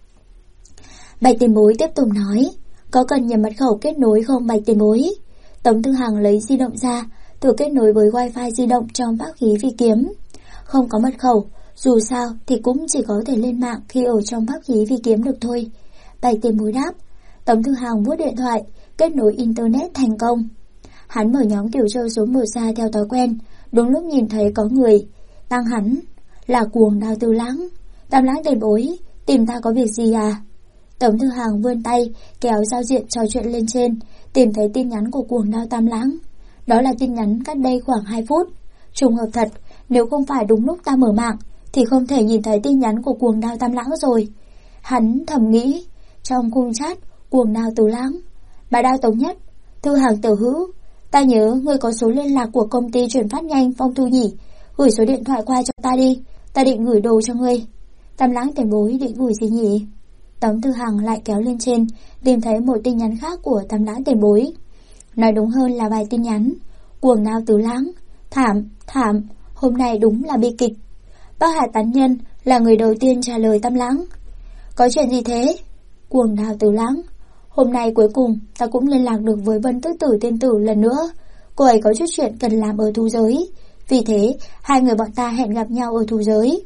Bạch Tiền Bối tiếp tục nói, có cần nhập mật khẩu kết nối không Bạch Tiền Bối? Tống Tư Hằng lấy di động ra, thử kết nối với wifi di động trong pháp khí phi kiếm. Không có mật khẩu, dù sao thì cũng chỉ có thể lên mạng khi ở trong pháp khí phi kiếm được thôi. Bạch Tiền Bối đáp. Tống Tư Hằng vuốt điện thoại, kết nối internet thành công. Hắn mở nhóm kiểu chơi số 1 ra theo thói quen, đúng lúc nhìn thấy có người tăng hắn là Cuồng Đao Tư Lãng. Tam Lãng Tiền Bối, tìm ta có việc gì à? Tống Tư Hằng vươn tay kéo giao diện trò chuyện lên trên, tìm thấy tin nhắn của Cuồng Đao Tam Lãng. Đó là tin nhắn cách đây khoảng 2 phút. Trùng hợp thật, nếu không phải đúng lúc ta mở mạng thì không thể nhìn thấy tin nhắn của Cuồng Đao Tam Lãng rồi. Hắn thầm nghĩ. Trong khung chat, Cuồng Đao Tư Lãng, bà Đao Tống Nhất, Thư Hàng Tiểu Hữu, ta nhớ ngươi có số liên lạc của công ty chuyển phát nhanh Phong Thu nhỉ, gửi số điện thoại qua cho ta đi, ta định gửi đồ cho ngươi. Tam Lãng Tiền Bối định gửi gì nhỉ? Tống Tư Hằng lại kéo lên trên, tìm thấy một tin nhắn khác của Tam Lãng Tiền Bối. Nói đúng hơn là vài tin nhắn. Cuồng Đao Tư Lãng, thảm, hôm nay đúng là bi kịch. Bác Hà Tán Nhân là người đầu tiên trả lời Tam Lãng. Có chuyện gì thế? Cuồng Đao Tư Lãng, hôm nay cuối cùng ta cũng liên lạc được với Vân Tước Tử Tiên Tử lần nữa. Cô ấy có chút chuyện cần làm ở thú giới, vì thế hai người bọn ta hẹn gặp nhau ở thú giới.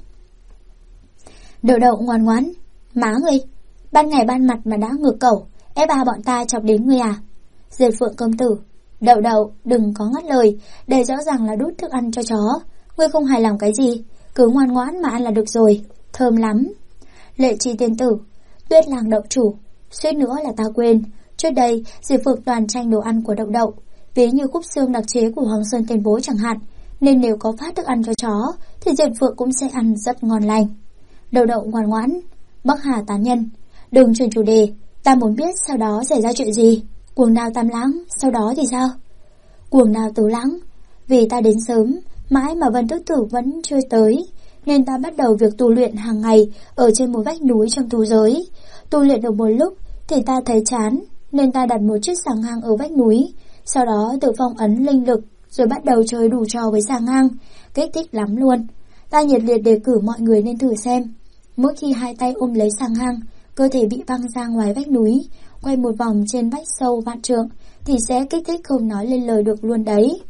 Đậu Đậu ngoan ngoãn, má ngươi, ban ngày ban mặt mà đã ngược cẩu, ép bọn ta chọc đến ngươi à? Diệt Phượng Công Tử, Đậu Đậu đừng có ngắt lời, đây rõ ràng là đút thức ăn cho chó. Ngươi không hài lòng cái gì, cứ ngoan ngoãn mà ăn là được rồi, thơm lắm. Lệ Chi Tiên Tử, Tuyết Làng Đậu Chủ, suýt nữa là ta quên, trước đây Diệp Phượng toàn tranh đồ ăn của Đậu Đậu, ví như cúp xương đặc chế của Hoàng Sơn Tiền Bối chẳng hạn, nên nếu có phát thức ăn cho chó thì Diệp Phượng cũng sẽ ăn rất ngon lành. Đậu Đậu ngoan ngoãn, Bắc Hà Tán Nhân, đừng chuyển chủ đề, ta muốn biết sau đó xảy ra chuyện gì. Cuồng Đao Tam Lãng, sau đó thì sao? Cuồng Đao Tứ Lãng, vì ta đến sớm, mãi mà Vân Tước Tử vẫn chưa tới, nên ta bắt đầu việc tu luyện hàng ngày ở trên một vách núi trong thú giới. Tu luyện được một lúc thì ta thấy chán, nên ta đặt một chiếc xà ngang ở vách núi, sau đó tự phong ấn linh lực, rồi bắt đầu chơi đủ trò với xà ngang, kích thích lắm luôn. Ta nhiệt liệt đề cử mọi người nên thử xem. Mỗi khi hai tay ôm lấy xà ngang, cơ thể bị văng ra ngoài vách núi, quay một vòng trên vách sâu vạn trượng, thì sẽ kích thích không nói lên lời được luôn đấy.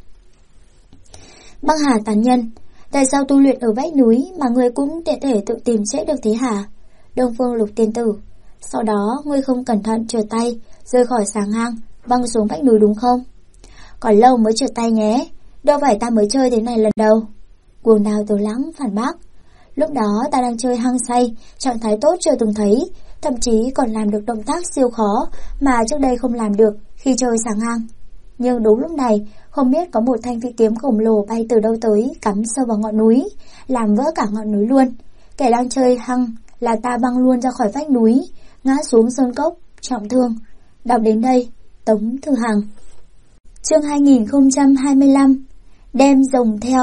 Bắc Hà Tán Nhân, tại sao tu luyện ở vách núi mà ngươi cũng tiện thể tự tìm chết được thế hả? Đông Phương Lục Tiên Tử, sau đó ngươi không cẩn thận trượt tay, rơi khỏi xà ngang, văng xuống vách núi đúng không? Còn lâu mới trượt tay nhé, đâu phải ta mới chơi thế này lần đầu. Cuồng Đao Tư Lãng phản bác, lúc đó ta đang chơi hăng say, trạng thái tốt chưa từng thấy, thậm chí còn làm được động tác siêu khó mà trước đây không làm được khi chơi xà ngang. Nhưng đúng lúc này, không biết có một thanh phi kiếm khổng lồ bay từ đâu tới, cắm sâu vào ngọn núi, làm vỡ cả ngọn núi luôn. Kẻ đang chơi hăng là ta băng luôn ra khỏi vách núi, ngã xuống sơn cốc, trọng thương. Đọc đến đây, Tống Thư Hằng. Chương 2025, đem rồng theo.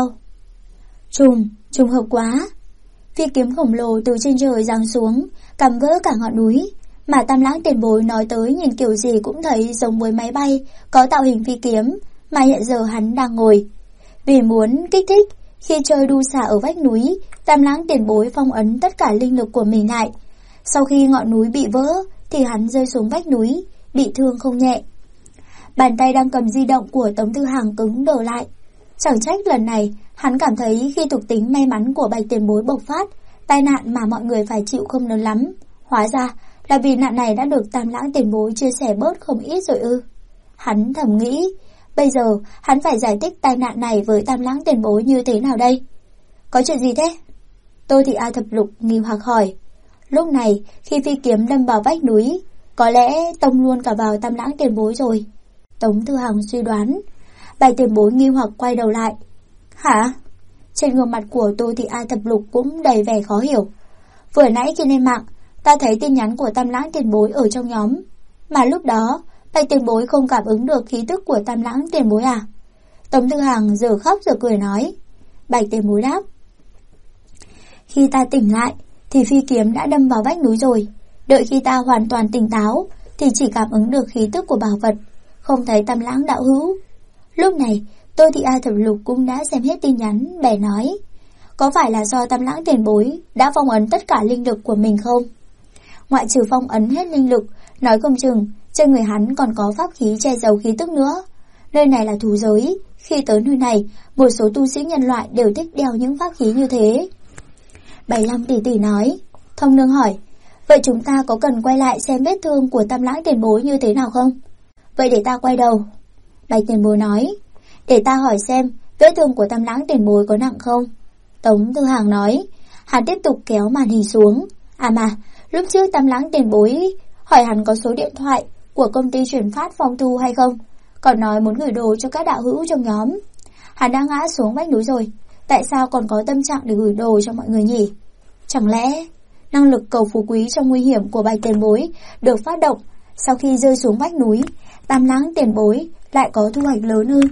Trùng hợp quá. Phi kiếm khổng lồ từ trên trời giáng xuống, cắm vỡ cả ngọn núi, mà Tam Lãng Tiền Bối nói tới nhìn kiểu gì cũng thấy giống với máy bay có tạo hình phi kiếm mà hiện giờ hắn đang ngồi. Vì muốn kích thích, khi chơi đu xà ở vách núi, Tam Lãng Tiền Bối phong ấn tất cả linh lực của mình lại. Sau khi ngọn núi bị vỡ thì hắn rơi xuống vách núi, bị thương không nhẹ. Bàn tay đang cầm di động của Tống Tư Hằng cứng đờ lại. Chẳng trách lần này hắn cảm thấy khi thuộc tính may mắn của Bạch Tiền Bối bộc phát, tai nạn mà mọi người phải chịu không lớn lắm. Hóa ra là vì nạn này đã được Tam Lãng Tiền Bối chia sẻ bớt không ít rồi ư. Hắn thầm nghĩ, bây giờ hắn phải giải thích tai nạn này với Tam Lãng Tiền Bối như thế nào đây? Có chuyện gì thế? Tô Thị A Thập Lục nghi hoặc hỏi. Lúc này khi phi kiếm đâm vào vách núi, có lẽ tông luôn cả vào Tam Lãng Tiền Bối rồi. Tống Thư Hằng suy đoán. Bạch Tiền Bối nghi hoặc quay đầu lại. Hả? Trên gương mặt của Tô Thị A Thập Lục cũng đầy vẻ khó hiểu. Vừa nãy khi lên mạng, ta thấy tin nhắn của Tam Lãng Tiền Bối ở trong nhóm, mà lúc đó Bạch Tiền Bối không cảm ứng được khí tức của Tam Lãng Tiền Bối à? Tống Thư Hằng giờ khóc giờ cười nói. Bạch Tiền Bối đáp. Khi ta tỉnh lại thì phi kiếm đã đâm vào vách núi rồi. Đợi khi ta hoàn toàn tỉnh táo thì chỉ cảm ứng được khí tức của bảo vật, không thấy Tam Lãng đạo hữu. Lúc này Tô Thị A Thập Lục cũng đã xem hết tin nhắn, bèn nói: có phải là do Tam Lãng tiền bối đã phong ấn tất cả linh lực của mình không? Ngoại trừ phong ấn hết linh lực, nói không chừng trên người hắn còn có pháp khí che giấu khí tức nữa. Nơi này là thú giới, khi tới nơi này, một số tu sĩ nhân loại đều thích đeo những pháp khí như thế. 75 tỷ tỷ nói. Thông Nương hỏi: vậy chúng ta có cần quay lại xem vết thương của Tam Lãng tiền bối như thế nào không? Vậy để ta quay đầu. Bạch Tiền Bối nói: để ta hỏi xem vết thương của Tam Lãng tiền bối có nặng không? Tống Tư Hàng nói. Hắn tiếp tục kéo màn hình xuống. À mà, lúc trước Tam Lãng tiền bối hỏi hắn có số điện thoại của công ty chuyển phát Phong Thu hay không, còn nói muốn gửi đồ cho các đạo hữu trong nhóm. Hắn đã ngã xuống vách núi rồi, tại sao còn có tâm trạng để gửi đồ cho mọi người nhỉ? Chẳng lẽ năng lực cầu phú quý trong nguy hiểm của Bạch Tiền Bối được phát động sau khi rơi xuống vách núi, Tam Lãng tiền bối lại có thu hoạch lớn ư?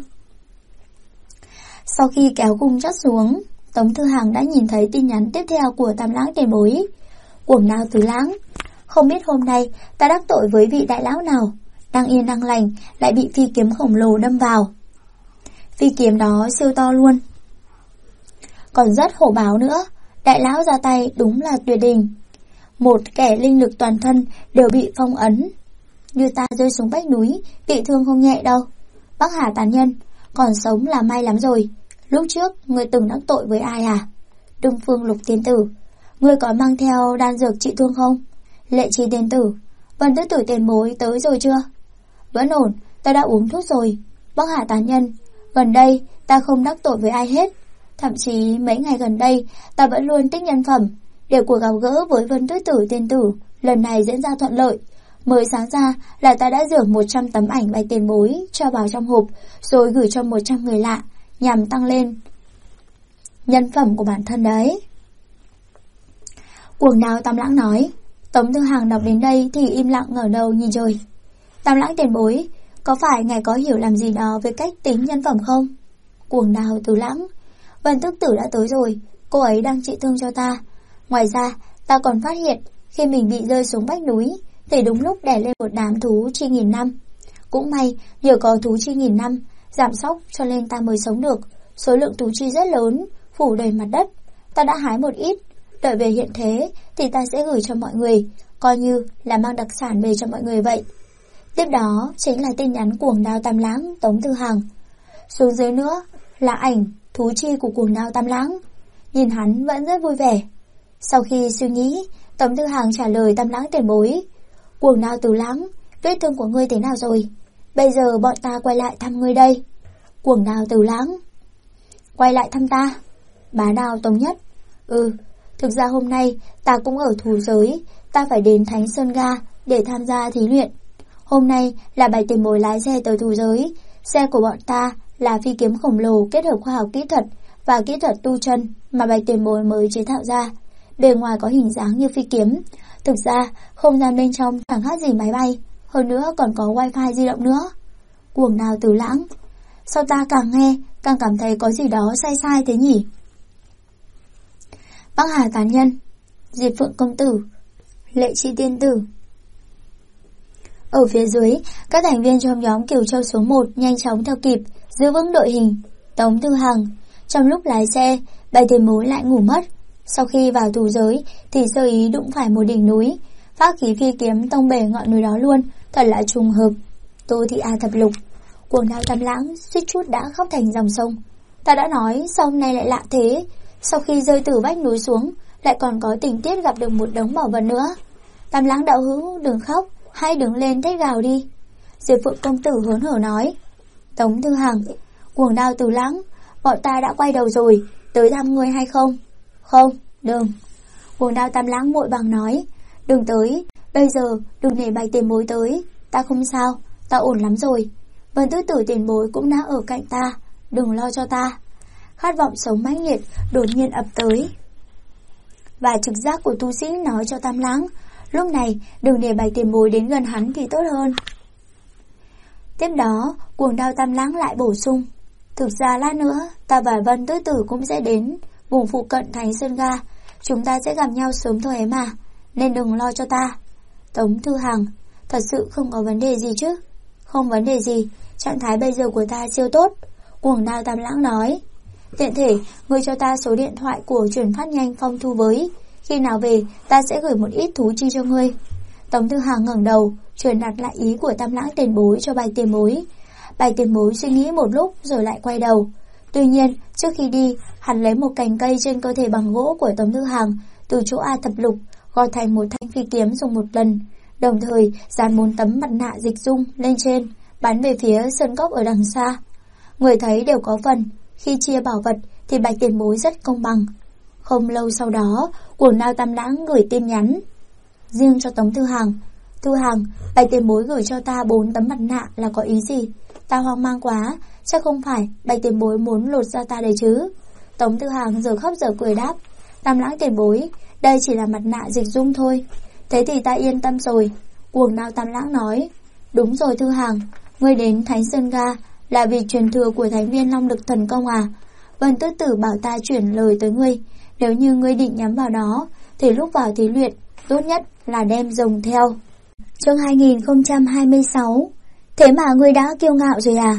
Sau khi kéo cung chót xuống, Tống Thư Hàng đã nhìn thấy tin nhắn tiếp theo của Tam Lãng tiền bối. Cuồng Đao Tứ Lãng, không biết hôm nay ta đắc tội với vị đại lão nào, đang yên đang lành lại bị phi kiếm khổng lồ đâm vào. Phi kiếm đó siêu to luôn, còn rất hổ báo nữa. Đại lão ra tay đúng là tuyệt đỉnh. Một kẻ linh lực toàn thân đều bị phong ấn, như ta rơi xuống vách núi bị thương không nhẹ đâu. Bắc Hà tán nhân, còn sống là may lắm rồi. Lúc trước ngươi từng đắc tội với ai à? Đông Phương Lục tiên tử, ngươi có mang theo đan dược trị thương không? Lệ Chi tiên tử, Vân Tứ Tử tiền bối tới rồi chưa? Vẫn ổn, ta đã uống thuốc rồi. Bắc Hà tán nhân, gần đây ta không đắc tội với ai hết. Thậm chí mấy ngày gần đây ta vẫn luôn tích nhân phẩm để cuộc gặp gỡ với Vân Tứ Tử tiên tử lần này diễn ra thuận lợi. Mới sáng ra là ta đã rửa 100 tấm ảnh Bạch tiền bối cho vào trong hộp, rồi gửi cho 100 người lạ, nhằm tăng lên nhân phẩm của bản thân đấy. Cuồng Đao Tam Lãng nói. Tống Tư Hàng đọc đến đây thì im lặng ngẩng đầu nhìn trời. Tam Lãng tiền bối, có phải ngài có hiểu làm gì đó về cách tính nhân phẩm không? Cuồng Đao Tứ Lãng: Vân Tước Tử đã tới rồi, cô ấy đang trị thương cho ta. Ngoài ra, ta còn phát hiện khi mình bị rơi xuống vách núi thì đúng lúc đè lên một đám thú chi nghìn năm. Cũng may nhờ có thú chi nghìn năm giảm sóc cho nên ta mới sống được. Số lượng thú chi rất lớn, phủ đầy mặt đất. Ta đã hái một ít, đợi về hiện thế thì ta sẽ gửi cho mọi người, coi như là mang đặc sản về cho mọi người vậy. Tiếp đó chính là tin nhắn Cuồng Đao Tam Lãng Tống Tư Hàng. Xuống dưới nữa là ảnh thú chi của Cuồng Đao Tam Lãng. Nhìn hắn vẫn rất vui vẻ. Sau khi suy nghĩ, Tống Tư Hàng trả lời Tam Lãng tiền bối: Cuồng Đao Tứ Lãng, vết thương của ngươi thế nào rồi? Bây giờ bọn ta quay lại thăm ngươi đây. Cuồng Đao Tứ Lãng: quay lại thăm ta? Bá Đao Tống Nhất: thực ra hôm nay ta cũng ở thú giới, ta phải đến Thánh Sơn Ga để tham gia thí luyện. Hôm nay là Bạch tiền bối lái xe tới thú giới. Xe của bọn ta là phi kiếm khổng lồ kết hợp khoa học kỹ thuật và kỹ thuật tu chân mà Bạch tiền bối mới chế tạo ra. Bề ngoài có hình dáng như phi kiếm, thực ra không gian bên trong chẳng khác gì máy bay, hơn nữa còn có wifi di động nữa. Cuồng Đao Tứ Lãng: sao ta càng nghe càng cảm thấy có gì đó sai sai thế nhỉ? Bắc Hà tán nhân, Diệp Phượng công tử, Lệ Chi tiên tử. Ở phía dưới, các thành viên trong nhóm Kiều Châu số 1 nhanh chóng theo kịp, giữ vững đội hình. Tống Tư Hằng, trong lúc lái xe, Bạch tiền bối lại ngủ mất. Sau khi vào thú giới thì sơ ý đụng phải một đỉnh núi, pháp khí phi kiếm tông bể ngọn núi đó luôn, thật là trùng hợp. Tô Thị A Thập Lục, Cuồng Đao Tam Lãng suýt chút đã khóc thành dòng sông. Ta đã nói sao hôm nay lại lạ thế, sau khi rơi từ vách núi xuống lại còn có tình tiết gặp được một đống bảo vật nữa. Tam Lãng đạo hữu đừng khóc, hãy đứng lên thét gào đi. Diệp Phượng công tử hớn hở nói. Tống Tư Hằng, Cuồng Đao Tứ Lãng, bọn ta đã quay đầu rồi, tới thăm ngươi hay không? Không, đừng. Cuồng Đao Tam Lãng vội vàng nói. Đừng tới, bây giờ đừng để Bạch tiền bối tới, ta không sao, ta ổn lắm rồi. Vân Tứ Tử tiền bối cũng đã ở cạnh ta, đừng lo cho ta. Khát vọng sống mãnh liệt đột nhiên ập tới, và trực giác của tu sĩ nói cho Tam Lãng lúc này đừng để Bạch tiền bối đến gần hắn thì tốt hơn. Tiếp đó Cuồng Đao Tam Lãng lại bổ sung: Thực ra lát nữa, ta và Vân Tứ Tử cũng sẽ đến vùng phụ cận Thánh Sơn Ga. Chúng ta sẽ gặp nhau sớm thôi ấy mà, nên đừng lo cho ta. Tống Thư Hằng, thật sự không có vấn đề gì chứ? Không vấn đề gì, trạng thái bây giờ của ta siêu tốt. Cuồng Đao Tam Lãng nói. Tiện thể, ngươi cho ta số điện thoại của chuyển phát nhanh Phong Thu với. Khi nào về, ta sẽ gửi một ít thú chi cho ngươi. Tống Thư Hằng ngẩng đầu, truyền đạt lại ý của Tam Lãng tiền bối cho Bạch tiền bối. Bạch tiền bối suy nghĩ một lúc rồi lại quay đầu. Tuy nhiên, trước khi đi, hắn lấy một cành cây trên cơ thể bằng gỗ của Tống Thư Hằng từ chỗ A Thập Lục, gọt thành một thanh phi kiếm dùng một lần, đồng thời dán 4 tấm mặt nạ dịch dung lên trên, bắn về phía sơn cốc ở đằng xa. Người thấy đều có phần, khi chia bảo vật thì Bạch tiền bối rất công bằng. Không lâu sau đó, Cuồng Đao Tam Lãng gửi tin nhắn riêng cho Tống Thư Hằng. Thư Hằng, Bạch tiền bối gửi cho ta 4 tấm mặt nạ là có ý gì? Ta hoang mang quá, chắc không phải Bạch tiền bối muốn lột ra ta đấy chứ? Tống Thư Hằng giờ khóc giờ cười đáp. Tam Lãng tiền bối, đây chỉ là mặt nạ dịch dung thôi. Thế thì ta yên tâm rồi. Cuồng Đao Tam Lãng nói. Đúng rồi Thư Hằng, ngươi đến Thánh Sơn Ga là vì truyền thừa của Thánh viên Long Lực Thần Công à? Vân Tứ Tử bảo ta chuyển lời tới ngươi. Nếu như ngươi định nhắm vào đó thì lúc vào thí luyện tốt nhất là đem rồng theo. Chương 2026. Thế mà ngươi đã kiêu ngạo rồi à?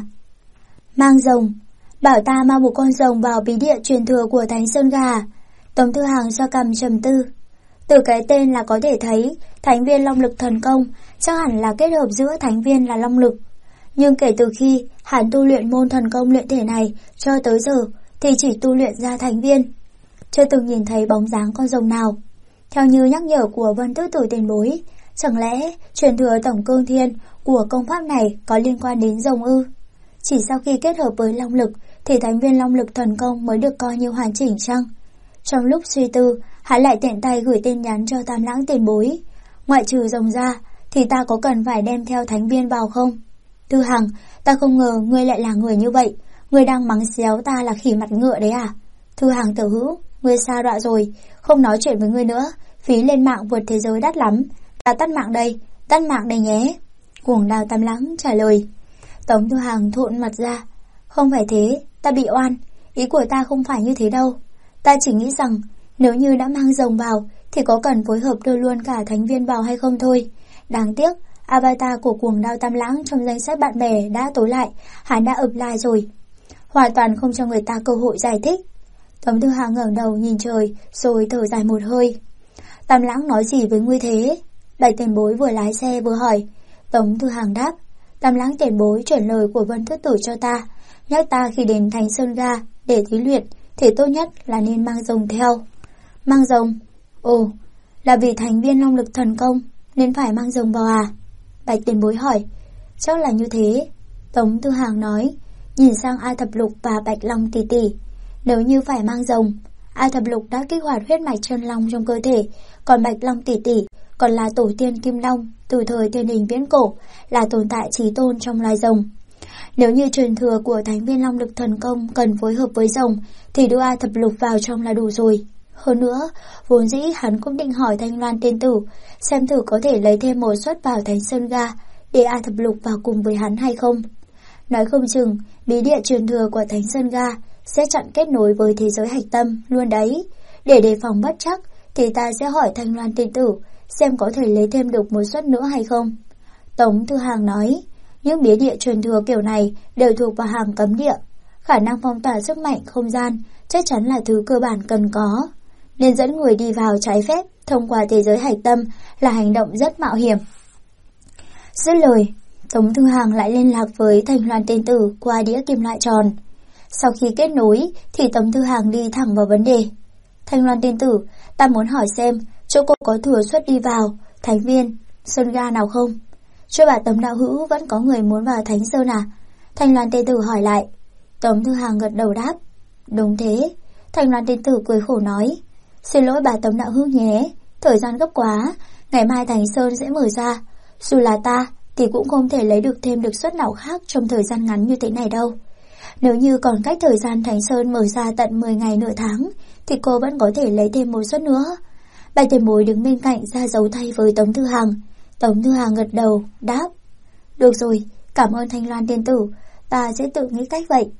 Mang rồng. Bảo ta mang một con rồng vào bí địa truyền thừa của Thánh Sơn Ga à? Tống Thư Hằng xoa cằm trầm tư. Từ cái tên là có thể thấy Thánh viên Long Lực Thần Công chắc hẳn là kết hợp giữa Thánh viên là Long Lực. Nhưng kể từ khi hắn tu luyện môn thần công luyện thể này cho tới giờ thì chỉ tu luyện ra Thánh viên, chưa từng nhìn thấy bóng dáng con rồng nào. Theo như nhắc nhở của Vân Tứ Tử tiền bối, chẳng lẽ truyền thừa tổng cương thiên của công pháp này có liên quan đến rồng ư? Chỉ sau khi kết hợp với Long Lực thì Thánh viên Long Lực Thần Công mới được coi như hoàn chỉnh chăng? Trong lúc suy tư, hắn lại tiện tay gửi tin nhắn cho Tam Lãng tiền bối. Ngoại trừ rồng ra thì ta có cần phải đem theo thánh viên vào không? Thư Hằng, ta không ngờ ngươi lại là người như vậy. Ngươi đang mắng xéo ta là khỉ mặt ngựa đấy à? Thư Hằng tiểu hữu, ngươi xa đọa rồi, không nói chuyện với ngươi nữa, phí lên mạng vượt thế giới đắt lắm. Ta tắt mạng đây nhé. Cuồng Đao Tam Lãng trả lời. Tống Thư Hằng thộn mặt ra. Không phải thế, ta bị oan. Ý của ta không phải như thế đâu. Ta chỉ nghĩ rằng nếu như đã mang rồng vào thì có cần phối hợp đưa luôn cả thánh viên vào hay không thôi. Đáng tiếc, avatar của Cuồng Đao Tam Lãng trong danh sách bạn bè đã tối lại, hắn đã ập lại rồi. Hoàn toàn không cho người ta cơ hội giải thích. Tống Thư Hằng ngẩng đầu nhìn trời rồi thở dài một hơi. Tam Lãng nói gì với ngươi thế? Bạch tiền bối vừa lái xe vừa hỏi. Tống Thư Hằng đáp. Tam Lãng tiền bối chuyển lời của Vân Tứ Tử cho ta, nhắc ta khi đến Thánh Sơn Ga để thí luyện thì tốt nhất là nên mang rồng theo. Mang rồng? Ồ, là vì Thánh viên Long Lực Thần Công nên phải mang rồng vào à? Bạch tiền bối hỏi. Chắc là như thế. Tống Thư Hằng nói, nhìn sang A Thập Lục và Bạch Long tỷ tỷ. Nếu như phải mang rồng, A Thập Lục đã kích hoạt huyết mạch chân long trong cơ thể, còn Bạch Long tỷ tỷ còn là tổ tiên Kim Long từ thời thiên đình viễn cổ, là tồn tại chí tôn trong loài rồng. Nếu như truyền thừa của Thánh viên Long Lực Thần Công cần phối hợp với rồng thì đưa A Thập Lục vào trong là đủ rồi. Hơn nữa, vốn dĩ hắn cũng định hỏi Thanh Loan tiên tử xem thử có thể lấy thêm một suất vào Thánh Sơn Ga để A Thập Lục vào cùng với hắn hay không. Nói không chừng bí địa truyền thừa của Thánh Sơn Ga sẽ chặn kết nối với thế giới hạch tâm luôn đấy. Để đề phòng bất trắc thì ta sẽ hỏi Thanh Loan tiên tử xem có thể lấy thêm được một suất nữa hay không. Tống Thư Hằng nói, những bí địa truyền thừa kiểu này đều thuộc vào hàng cấm địa. Khả năng phong tỏa sức mạnh không gian chắc chắn là thứ cơ bản cần có. Nên dẫn người đi vào trái phép thông qua thế giới hạch tâm là hành động rất mạo hiểm. Dứt lời, Tống Thư Hằng lại liên lạc với Thanh Loan tiên tử qua đĩa kim loại tròn. Sau khi kết nối thì Tống Thư Hằng đi thẳng vào vấn đề. Thanh Loan tiên tử, ta muốn hỏi xem chỗ cô có thừa suất đi vào Thánh viên Sơn Ga nào không? Cho bà Tống đạo hữu vẫn có người muốn vào Thánh Sơn à? Thanh Loan tiên tử hỏi lại. Tống Thư Hằng gật đầu đáp. Đúng thế. Thanh Loan tiên tử cười khổ nói. Xin lỗi bà Tống đạo hữu nhé, thời gian gấp quá, ngày mai Thánh Sơn sẽ mở ra. Dù là ta thì cũng không thể lấy được thêm được suất nào khác trong thời gian ngắn như thế này đâu. Nếu như còn cách thời gian Thánh Sơn mở ra tận 10 ngày nửa tháng thì cô vẫn có thể lấy thêm một suất nữa. Bạch tiền bối đứng bên cạnh ra dấu tay với Tống Thư Hằng. Tống Thư Hằng gật đầu, đáp. Được rồi, cảm ơn Thanh Loan tiên tử, ta sẽ tự nghĩ cách vậy.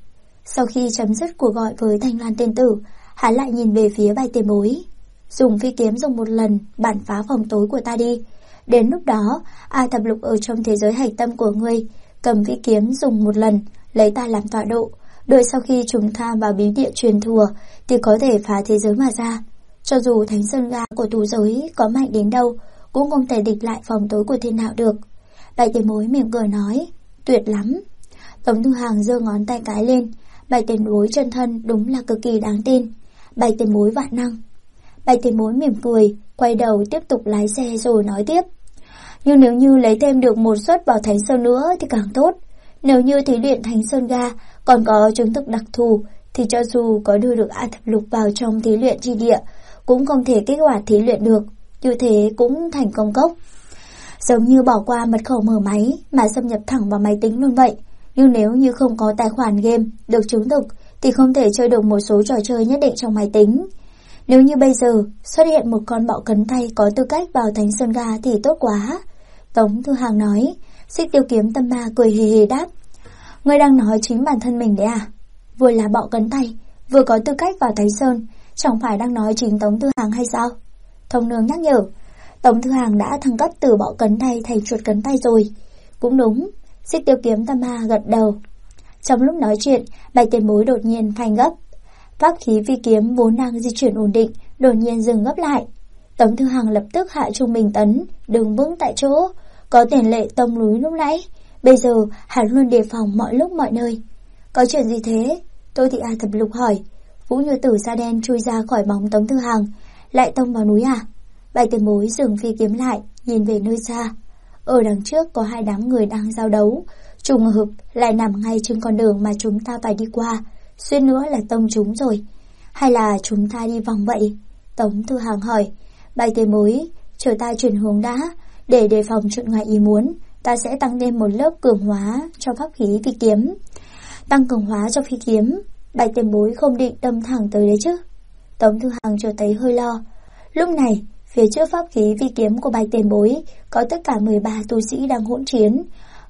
Sau khi chấm dứt cuộc gọi với Thanh Loan tiên tử, hắn lại nhìn về phía Bạch Tiền Bối. Dùng phi kiếm dùng một lần, bản phá phòng tối của ta đi. Đến lúc đó, A Thập Lục ở trong thế giới hạch tâm của ngươi, cầm phi kiếm dùng một lần, lấy ta làm tọa độ. Đợi sau khi chúng ta vào bí địa truyền thừa, thì có thể phá thế giới mà ra. Cho dù Thánh Sơn Ga của tù giới có mạnh đến đâu, cũng không thể địch lại phòng tối của thiên đạo được. Bạch Tiền Bối mỉm cười nói, tuyệt lắm. Tống Thư Hàng giơ ngón tay cái lên. Bạch Tiền Bối chân thân đúng là cực kỳ đáng tin. Bạch Tiền Bối vạn năng. Bạch Tiền Bối mỉm cười, quay đầu tiếp tục lái xe rồi nói tiếp. Nhưng nếu như lấy thêm được một suất vào Thánh Sơn nữa thì càng tốt. Nếu như thí luyện Thánh Sơn Ga còn có chứng thực đặc thù, thì cho dù có đưa được A Thập Lục vào trong thí luyện chi địa, cũng không thể kích hoạt thí luyện được. Như thế cũng thành công cốc. Giống như bỏ qua mật khẩu mở máy mà xâm nhập thẳng vào máy tính luôn vậy. Nhưng nếu như không có tài khoản game được chứng thực, thì không thể chơi được một số trò chơi nhất định trong máy tính. Nếu như bây giờ xuất hiện một con bọ cấn tay có tư cách vào Thánh Sơn Ga thì tốt quá. Tống Thư Hàng nói. Xích Tiêu Kiếm Tâm Ma cười hề hề đáp. Ngươi đang nói chính bản thân mình đấy à? Vừa là bọ cấn tay, vừa có tư cách vào Thánh Sơn, chẳng phải đang nói chính Tống Thư Hàng hay sao? Thông nương nhắc nhở. Tống Thư Hàng đã thăng cấp từ bọ cấn tay thành chuột cấn tay rồi. Cũng đúng. Xích Tiêu Kiếm Tâm Ma gật đầu. Trong lúc nói chuyện, Bạch Tiền Bối đột nhiên phanh gấp. Pháp khí phi kiếm vốn đang di chuyển ổn định, đột nhiên dừng gấp lại. Tống Thư Hàng lập tức hạ trung bình tấn, đứng vững tại chỗ. Có tiền lệ tông núi lúc nãy, bây giờ hắn luôn đề phòng mọi lúc mọi nơi. Có chuyện gì thế? Tôi thì A Thập Lục hỏi. Vũ Như Tử da đen chui ra khỏi bóng Tống Thư Hàng, lại tông vào núi à? Bạch Tiền Bối dừng phi kiếm lại, nhìn về nơi xa. Ở đằng trước có hai đám người đang giao đấu, trùng hợp lại nằm ngay trên con đường mà chúng ta phải đi qua, suýt nữa là tông chúng rồi. Hay là chúng ta đi vòng vậy? Tống Thư Hàng hỏi. Bạch Tiền Bối, chờ ta chuyển hướng đã, để đề phòng chuyện ngoài ý muốn, ta sẽ tăng thêm một lớp cường hóa cho pháp khí phi kiếm. Tăng cường hóa cho phi kiếm, Bạch Tiền Bối không định đâm thẳng tới đấy chứ? Tống Thư Hàng chợt thấy hơi lo. Lúc này, phía trước pháp khí phi kiếm của Bạch Tiền Bối có tất cả 13 tu sĩ đang hỗn chiến.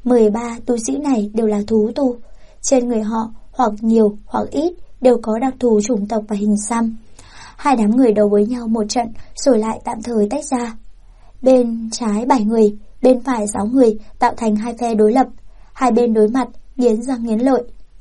13 tu sĩ này đều là thú tu. Trên người họ, hoặc nhiều hoặc ít, đều có đặc thù chủng tộc và hình xăm. Hai đám người đấu với nhau một trận, rồi lại tạm thời tách ra. Bên trái 7 người, bên phải 6 người, tạo thành hai phe đối lập. Hai bên đối mặt, nghiến răng nghiến lợi.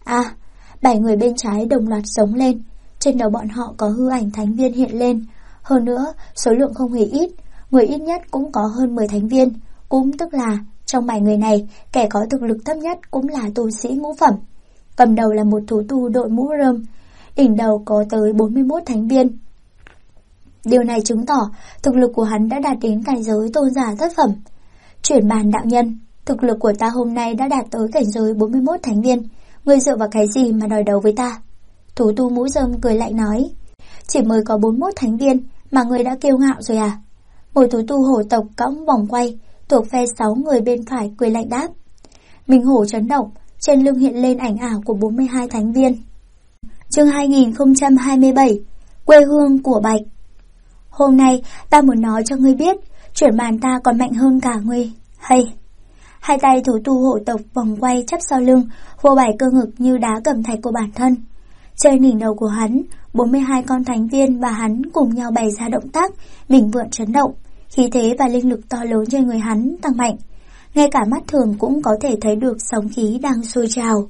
7 người bên trái đồng loạt sống lên. Trên đầu bọn họ có hư ảnh thánh viên hiện lên. Hơn nữa, số lượng không hề ít, người ít nhất cũng có hơn 10 thánh viên. Cũng tức là, trong 7 người này, kẻ có thực lực thấp nhất cũng là tu sĩ ngũ phẩm. Cầm đầu là một thú tu đội mũ rơm, đỉnh đầu có tới 41 thánh viên. Điều này chứng tỏ thực lực của hắn đã đạt đến cảnh giới tôn giả thất phẩm. Chuyển bàn đạo nhân, thực lực của ta hôm nay đã đạt tới cảnh giới 41 thánh viên. Ngươi dựa vào cái gì mà đòi đấu với ta? Thú tu mũ rơm cười lạnh nói. Chỉ mới có 41 thánh viên mà ngươi đã kiêu ngạo rồi à? Một thú tu hổ tộc cõng vòng quay, thuộc phe 6 người bên phải cười lạnh đáp. Mình hổ chấn động, trên lưng hiện lên ảnh ảo của 42 thánh viên. Chương 2027, quê hương của Bạch. Hôm nay ta muốn nói cho ngươi biết, chuyển bàn ta còn mạnh hơn cả ngươi. Hay. Hai tay thủ tu hổ tộc vòng quay chắp sau lưng, vô bài cơ ngực như đá cẩm thạch của bản thân. Trên đỉnh đầu của hắn, 42 con thánh viên và hắn cùng nhau bày ra động tác mình vượn chấn động, khí thế và linh lực to lớn trên người hắn tăng mạnh. Ngay cả mắt thường cũng có thể thấy được sóng khí đang sôi trào.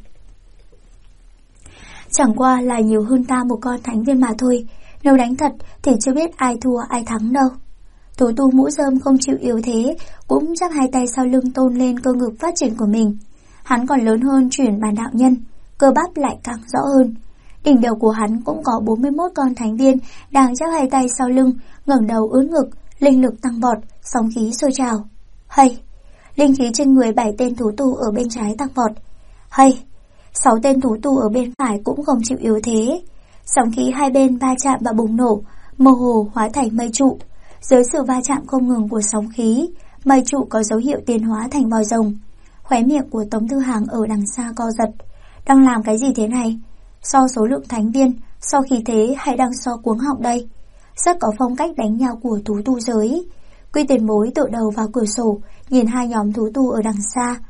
Chẳng qua là nhiều hơn ta một con thánh viên mà thôi, nếu đánh thật thì chưa biết ai thua ai thắng đâu. Thú tu mũ rơm không chịu yếu thế, cũng chắp hai tay sau lưng tôn lên cơ ngực phát triển của mình. Hắn còn lớn hơn chuyển bàn đạo nhân, cơ bắp lại càng rõ hơn. Đỉnh đầu của hắn cũng có 41 con thánh viên đang chắp hai tay sau lưng, ngẩng đầu ưỡn ngực, linh lực tăng vọt, sóng khí sôi trào. Hay! Linh khí trên người 7 tên thú tu ở bên trái tăng vọt. Hay! 6 tên thú tu ở bên phải cũng không chịu yếu thế. Sóng khí hai bên va chạm và bùng nổ, mơ hồ hóa thành mây trụ. Dưới sự va chạm không ngừng của sóng khí, mây trụ có dấu hiệu tiến hóa thành vòi rồng. Khóe miệng của Tống Thư Hàng ở đằng xa co giật. Đang làm cái gì thế này? So số lượng thánh viên, so khí thế hay đang so cuống họng đây? Rất có phong cách đánh nhau của thú tu giới. Quy Tiền Bối tựa đầu vào cửa sổ, nhìn hai nhóm thú tu ở đằng xa.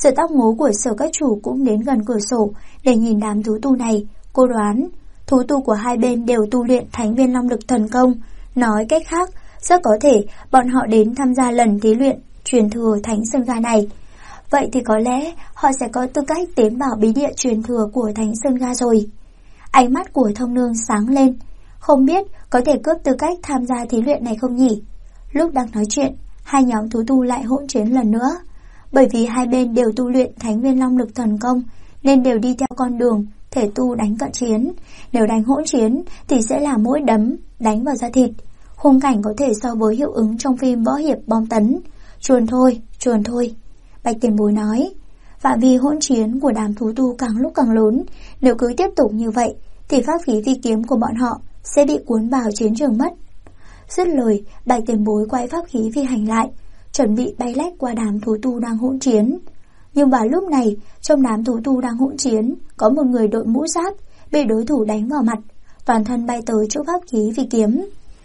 Sợi tóc ngố của Sở các chủ cũng đến gần cửa sổ để nhìn đám thú tu này. Cô đoán thú tu của hai bên đều tu luyện thánh viên long lực thần công. Nói cách khác, rất có thể bọn họ đến tham gia lần thí luyện truyền thừa Thánh Sơn Ga này. Vậy thì có lẽ họ sẽ có tư cách tiến vào bí địa truyền thừa của Thánh Sơn Ga rồi. Ánh mắt của Thông Nương sáng lên. Không biết có thể cướp tư cách tham gia thí luyện này không nhỉ? Lúc đang nói chuyện, hai nhóm thú tu lại hỗn chiến lần nữa. Bởi vì hai bên đều tu luyện thánh viên long lực thần công, nên đều đi theo con đường thể tu đánh cận chiến. Nếu đánh hỗn chiến thì sẽ là mỗi đấm đánh vào da thịt. Khung cảnh có thể so với hiệu ứng trong phim võ hiệp bom tấn. Chuồn thôi, Bạch Tiền Bối nói. Phạm vi hỗn chiến của đám thú tu càng lúc càng lớn. Nếu cứ tiếp tục như vậy thì pháp khí phi kiếm của bọn họ sẽ bị cuốn vào chiến trường mất. Dứt lời, Bạch Tiền Bối quay pháp khí phi hành lại, chuẩn bị bay lách qua đám thú tu đang hỗn chiến. Nhưng vào lúc này, trong đám thú tu đang hỗn chiến, có một người đội mũ giáp bị đối thủ đánh vào mặt, toàn thân bay tới chỗ pháp khí phi kiếm.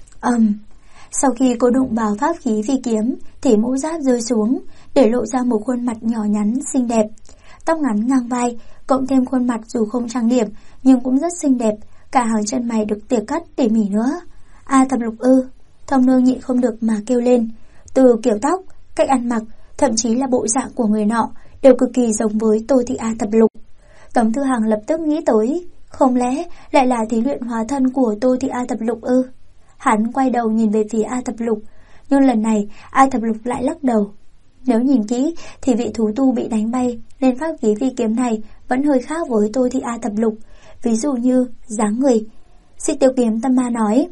Sau khi cô đụng vào pháp khí phi kiếm thì mũ giáp rơi xuống, để lộ ra một khuôn mặt nhỏ nhắn xinh đẹp. Tóc ngắn ngang vai, cộng thêm khuôn mặt dù không trang điểm nhưng cũng rất xinh đẹp, cả hàng chân mày được tỉa cắt tỉ mỉ nữa. Thập lục ư? Thông Nương nhịn không được mà kêu lên. Từ kiểu tóc, cách ăn mặc, thậm chí là bộ dạng của người nọ đều cực kỳ giống với Tô Thị Thập Lục. Tống Thư Hằng lập tức nghĩ tới, không lẽ lại là thí luyện hóa thân của Tô Thị Thập Lục ư? Hắn quay đầu nhìn về phía Thập Lục, nhưng lần này Thập Lục lại lắc đầu. Nếu nhìn kỹ thì vị thú tu bị đánh bay lên pháp khí phi kiếm này vẫn hơi khác với Tô Thị Thập Lục, ví dụ như dáng người. Xích Tiêu Kiếm Tâm Ma nói,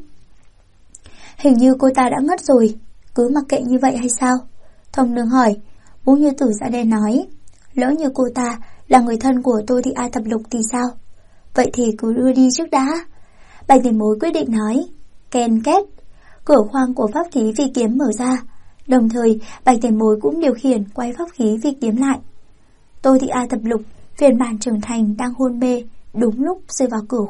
hình như cô ta đã ngất rồi, cứ mặc kệ như vậy hay sao? Thông Nương hỏi. Vũ Như Tử da đen nói, lỡ như cô ta là người thân của Tô Thị Thập Lục thì sao? Vậy thì cứ đưa đi trước đã. Bạch Tiền Bối quyết định nói. Ken két, cửa khoang của pháp khí phi kiếm mở ra, đồng thời Bạch Tiền Bối cũng điều khiển quay pháp khí phi kiếm lại. Tô Thị Thập Lục phiên bản trưởng thành đang hôn mê đúng lúc rơi vào cửa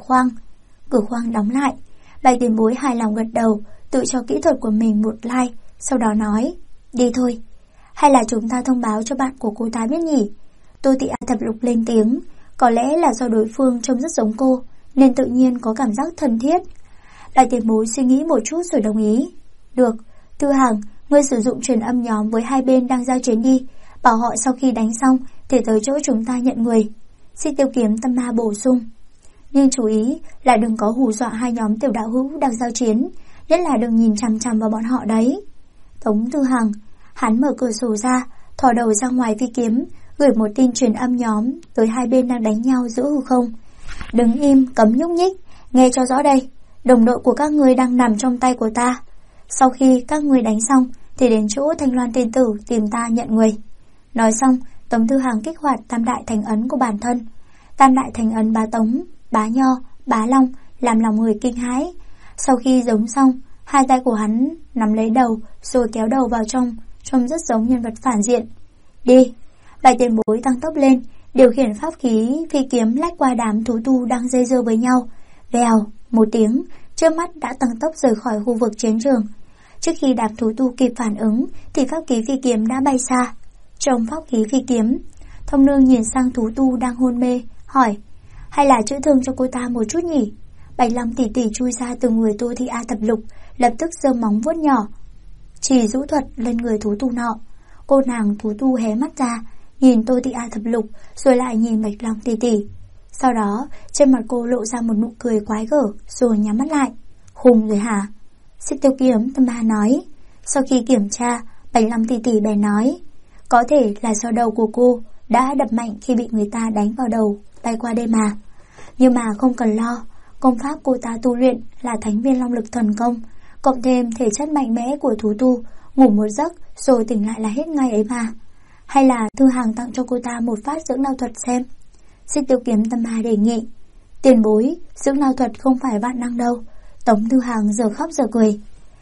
khoang đóng lại. Bạch Tiền Bối hài lòng gật đầu, tự cho kỹ thuật của mình một like, sau đó nói, đi thôi. Hay là chúng ta thông báo cho bạn của cô ta biết nhỉ? Tô Thị Thập Lục lên tiếng, có lẽ là do đối phương trông rất giống cô, nên tự nhiên có cảm giác thân thiết. Bạch Tiền Bối suy nghĩ một chút rồi đồng ý. Được, Thư Hằng, ngươi sử dụng truyền âm nhóm với hai bên đang giao chiến đi, bảo họ sau khi đánh xong thì tới chỗ chúng ta nhận người. Xích Tiêu Kiếm Tâm Ma bổ sung. Nhưng chú ý là đừng có hù dọa hai nhóm tiểu đạo hữu đang giao chiến, nhất là đừng nhìn chằm chằm vào bọn họ đấy. Tống Thư Hằng, hắn mở cửa sổ ra, thò đầu ra ngoài phi kiếm, gửi một tin truyền âm nhóm tới hai bên đang đánh nhau giữa hư không. Đứng im, cấm nhúc nhích, nghe cho rõ đây. Đồng đội của các ngươi đang nằm trong tay của ta. Sau khi các ngươi đánh xong thì đến chỗ Thanh Loan tiên tử tìm ta nhận người. Nói xong, Tống Thư Hằng kích hoạt tam đại thành ấn của bản thân. Tam đại thành ấn bá Tống, bá Nho, bá Long làm lòng người kinh hãi. Sau khi giống xong, hai tay của hắn nắm lấy đầu rồi kéo đầu vào trong, trông rất giống nhân vật phản diện. Đi. Bạch Tiền Bối tăng tốc lên, điều khiển pháp khí phi kiếm lách qua đám thú tu đang dây dưa với nhau. Vèo, một tiếng, trước mắt đã tăng tốc rời khỏi khu vực chiến trường. Trước khi đám thú tu kịp phản ứng thì pháp khí phi kiếm đã bay xa. Trong pháp khí phi kiếm, Thông Nương nhìn sang thú tu đang hôn mê, hỏi, hay là chữa thương cho cô ta một chút nhỉ? Bạch Long tỉ tỉ chui ra từ người Tô Thị Thập Lục, lập tức giơ móng vuốt nhỏ chỉ rũ thuật lên người thú tu nọ. Cô nàng thú tu hé mắt ra, nhìn Tô Thị Thập Lục, rồi lại nhìn Bạch Long tỉ tỉ. Sau đó, trên mặt cô lộ ra một nụ cười quái gở, rồi nhắm mắt lại. Khùng rồi hả? Xích Tiêu Kiếm Tâm Ma nói. Sau khi kiểm tra, Bạch Long tỉ tỉ bèn nói, có thể là do đầu của cô đã đập mạnh khi bị người ta đánh vào đầu, bay qua đây mà. Nhưng mà không cần lo, công pháp cô ta tu luyện là thánh viên long lực thần công, cộng thêm thể chất mạnh mẽ của thú tu, ngủ một giấc rồi tỉnh lại là hết ngay ấy mà. Hay là Thư Hằng tặng cho cô ta một phát dưỡng đao thuật xem. Xích Tiêu Kiếm Tâm Ma đề nghị. Tiền bối, dưỡng đao thuật không phải vạn năng đâu. Tống Thư Hằng giờ khóc giờ cười.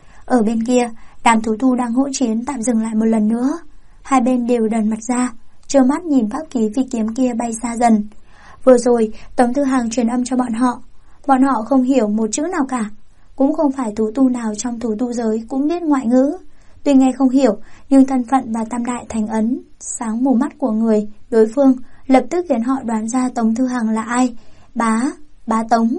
Ở bên kia, đám thú tu đang hỗn chiến tạm dừng lại một lần nữa. Hai bên đều đần mặt ra, trơ mắt nhìn pháp khí phi kiếm kia bay xa dần. Vừa rồi, Tống Thư Hằng truyền âm cho bọn họ. Bọn họ không hiểu một chữ nào cả. Cũng không phải thú tu nào trong thú tu giới cũng biết ngoại ngữ. Tuy nghe không hiểu, nhưng thân phận và tam đại thánh ấn sáng mù mắt của người đối phương lập tức khiến họ đoán ra Tống Thư Hằng là ai. Bá Tống,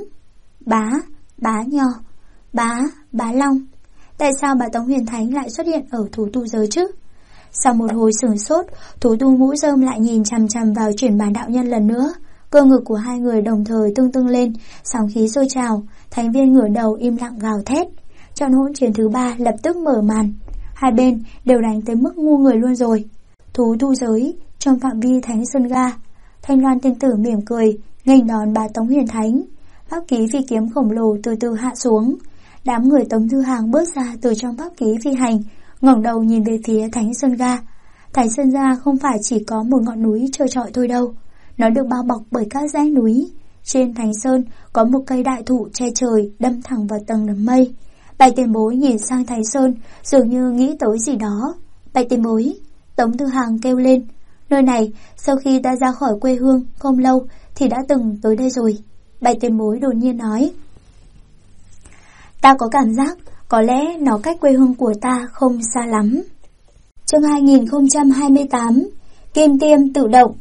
bá Nho, bá Long. Tại sao bà Tống Huyền Thánh lại xuất hiện ở thú tu giới chứ? Sau một hồi sửng sốt, thú tu mũ rơm lại nhìn chằm chằm vào Chuyển Bản đạo nhân lần nữa. Cơ ngực của hai người đồng thời tưng lên, sóng khí sôi trào. Thành viên ngửa đầu im lặng gào thét. Trận hỗn chiến thứ 3 lập tức mở màn. Hai bên đều đánh tới mức ngu người luôn rồi. Thú tu giới trong phạm vi Thánh Sơn Ga. Thanh Loan tiên tử mỉm cười, nghênh đón bà Tống Huyền Thánh. Pháp khí phi kiếm khổng lồ từ từ hạ xuống. Đám người Tống Thư Hàng bước ra từ trong pháp khí phi hành, ngẩng đầu nhìn về phía Thánh Sơn Ga. Thánh Sơn Ga không phải chỉ có một ngọn núi trơ trọi thôi đâu. Nó được bao bọc bởi các dãy núi. Trên Thánh Sơn có một cây đại thụ che trời đâm thẳng vào tầng đám mây. Bạch Tiền Bối nhìn sang Thánh Sơn, dường như nghĩ tới gì đó. Bạch Tiền Bối, Tống Thư Hàng kêu lên. Nơi này, sau khi ta ra khỏi quê hương không lâu thì đã từng tới đây rồi. Bạch Tiền Bối đột nhiên nói. Ta có cảm giác có lẽ nó cách quê hương của ta không xa lắm. Chương 2028, Kim Tiêm tự động.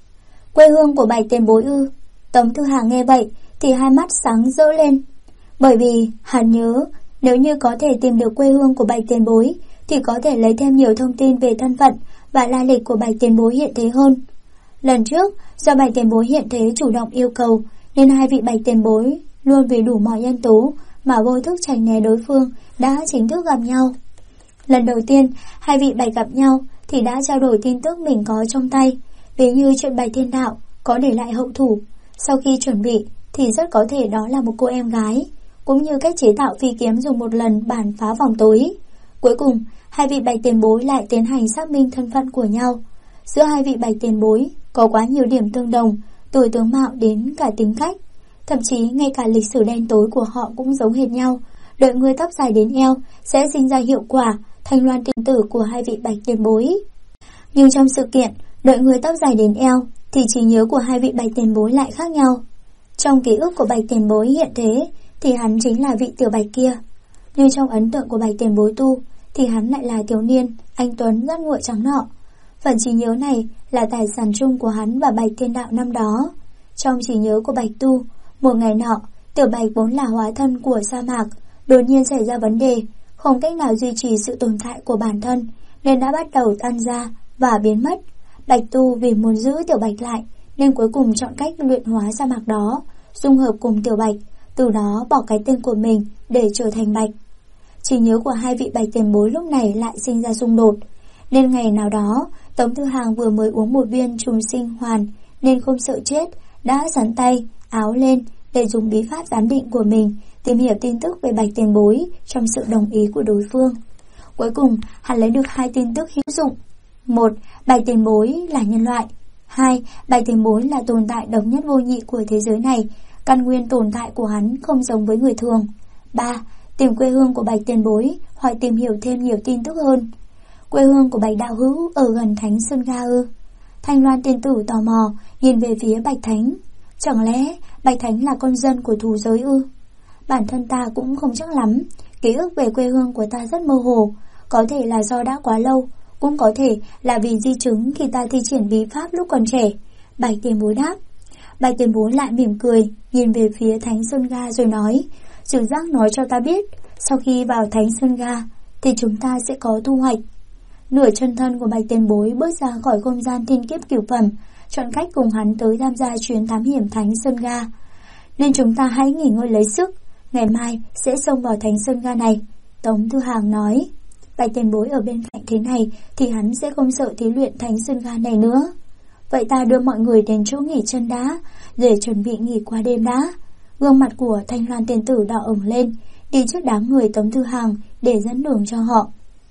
Quê hương của Bạch Tiền Bối ư? Tống Thư Hàng nghe vậy thì hai mắt sáng rỡ lên. Bởi vì hắn nhớ, nếu như có thể tìm được quê hương của Bạch Tiền Bối thì có thể lấy thêm nhiều thông tin về thân phận và lai lịch của Bạch Tiền Bối hiện thế hơn. Lần trước, do Bạch Tiền Bối hiện thế chủ động yêu cầu, nên hai vị Bạch Tiền Bối luôn vì đủ mọi nhân tố mà vô thức tránh né đối phương đã chính thức gặp nhau. Lần đầu tiên, hai vị Bạch gặp nhau thì đã trao đổi tin tức mình có trong tay, ví như chuyện Bạch Thiên Đạo có để lại hậu thủ. Sau khi chuẩn bị thì rất có thể đó là một cô em gái, cũng như cách chế tạo phi kiếm dùng một lần bản phá vòng tối. Cuối cùng, hai vị Bạch Tiền Bối lại tiến hành xác minh thân phận của nhau. Giữa hai vị Bạch Tiền Bối có quá nhiều điểm tương đồng, từ tướng mạo đến cả tính cách. Thậm chí ngay cả lịch sử đen tối của họ cũng giống hệt nhau. Đợi người tóc dài đến eo sẽ sinh ra hiệu quả Thanh Loan tiên tử của hai vị Bạch Tiền Bối. Nhưng trong sự kiện đợi người tóc dài đến eo thì trí nhớ của hai vị Bạch Tiền Bối lại khác nhau. Trong ký ức của Bạch Tiền Bối hiện thế thì hắn chính là vị tiểu Bạch kia, nhưng trong ấn tượng của Bạch Tiền Bối tu thì hắn lại là thiếu niên anh tuấn rất nguội trắng nọ. Phần trí nhớ này là tài sản chung của hắn và Bạch Thiên Đạo năm đó. Trong trí nhớ của Bạch tu, một ngày nọ, tiểu Bạch vốn là hóa thân của sa mạc, đột nhiên xảy ra vấn đề, không cách nào duy trì sự tồn tại của bản thân, nên đã bắt đầu tan ra và biến mất. Bạch tu vì muốn giữ tiểu Bạch lại, nên cuối cùng chọn cách luyện hóa sa mạc đó, dung hợp cùng tiểu Bạch, từ đó bỏ cái tên của mình để trở thành Bạch. Trí nhớ của hai vị Bạch Tiền Bối lúc này lại sinh ra xung đột, nên ngày nào đó Tống Thư Hàng vừa mới uống một viên trùng sinh hoàn nên không sợ chết, đã sắn tay áo lên để dùng bí pháp giám định của mình tìm hiểu tin tức về Bạch Tiền Bối trong sự đồng ý của đối phương. Cuối cùng hắn lấy được hai tin tức hữu dụng. 1. Bạch Tiền Bối là nhân loại. 2. Bạch Tiền Bối là tồn tại độc nhất vô nhị của thế giới này, căn nguyên tồn tại của hắn không giống với người thường. 3. Tìm quê hương của Bạch Tiền Bối hoặc tìm hiểu thêm nhiều tin tức hơn. Quê hương của Bạch Đạo Hữu ở gần Thánh Sơn Ga ư? Thanh Loan tiên tử tò mò nhìn về phía Bạch Thánh. Chẳng lẽ Bạch Thánh là con dân của thú giới ư? Bản thân ta cũng không chắc lắm, ký ức về quê hương của ta rất mơ hồ, có thể là do đã quá lâu, cũng có thể là vì di chứng khi ta thi triển bí pháp lúc còn trẻ. Bạch Tiền Bối đáp. Bạch Tiền Bối lại mỉm cười, nhìn về phía Thánh Sơn Ga rồi nói, trực giác nói cho ta biết, sau khi vào Thánh Sơn Ga thì chúng ta sẽ có thu hoạch. Nửa chân thân của Bạch Tiền Bối bước ra khỏi không gian thiên kiếp cửu phẩm, chọn cách cùng hắn tới tham gia chuyến thám hiểm Thánh Sơn Ga. Nên chúng ta hãy nghỉ ngơi lấy sức, ngày mai sẽ xông vào Thánh Sơn Ga này. Tống Thư Hàng nói. Bạch Tiền Bối ở bên cạnh thế này thì hắn sẽ không sợ thí luyện Thánh Sơn Ga này nữa. Vậy ta đưa mọi người đến chỗ nghỉ chân đã, để chuẩn bị nghỉ qua đêm đã. Gương mặt của Thanh Loan tiên tử đỏ ửng lên, đi trước đám người Tống Thư Hàng để dẫn đường cho họ.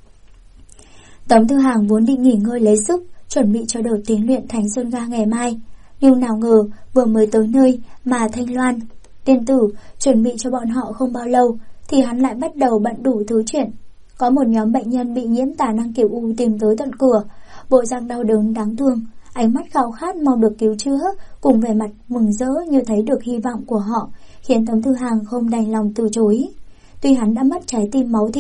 Tống Thư Hàng vốn định nghỉ ngơi lấy sức, chuẩn bị cho đợt tiến luyện Thánh Sơn Ga ngày mai, nhưng nào ngờ vừa mới tới nơi mà Thanh Loan tiên tử chuẩn bị cho bọn họ không bao lâu thì hắn lại bắt đầu bận đủ thứ chuyện. Có một nhóm bệnh nhân bị nhiễm tà năng kiểu U tìm tới tận cửa, bộ dạng đau đớn đáng thương, ánh mắt khao khát mong được cứu chữa, cùng vẻ mặt mừng rỡ như thấy được hy vọng của họ, khiến Tống Thư Hàng không đành lòng từ chối. Tuy hắn đã mất trái tim máu thịt,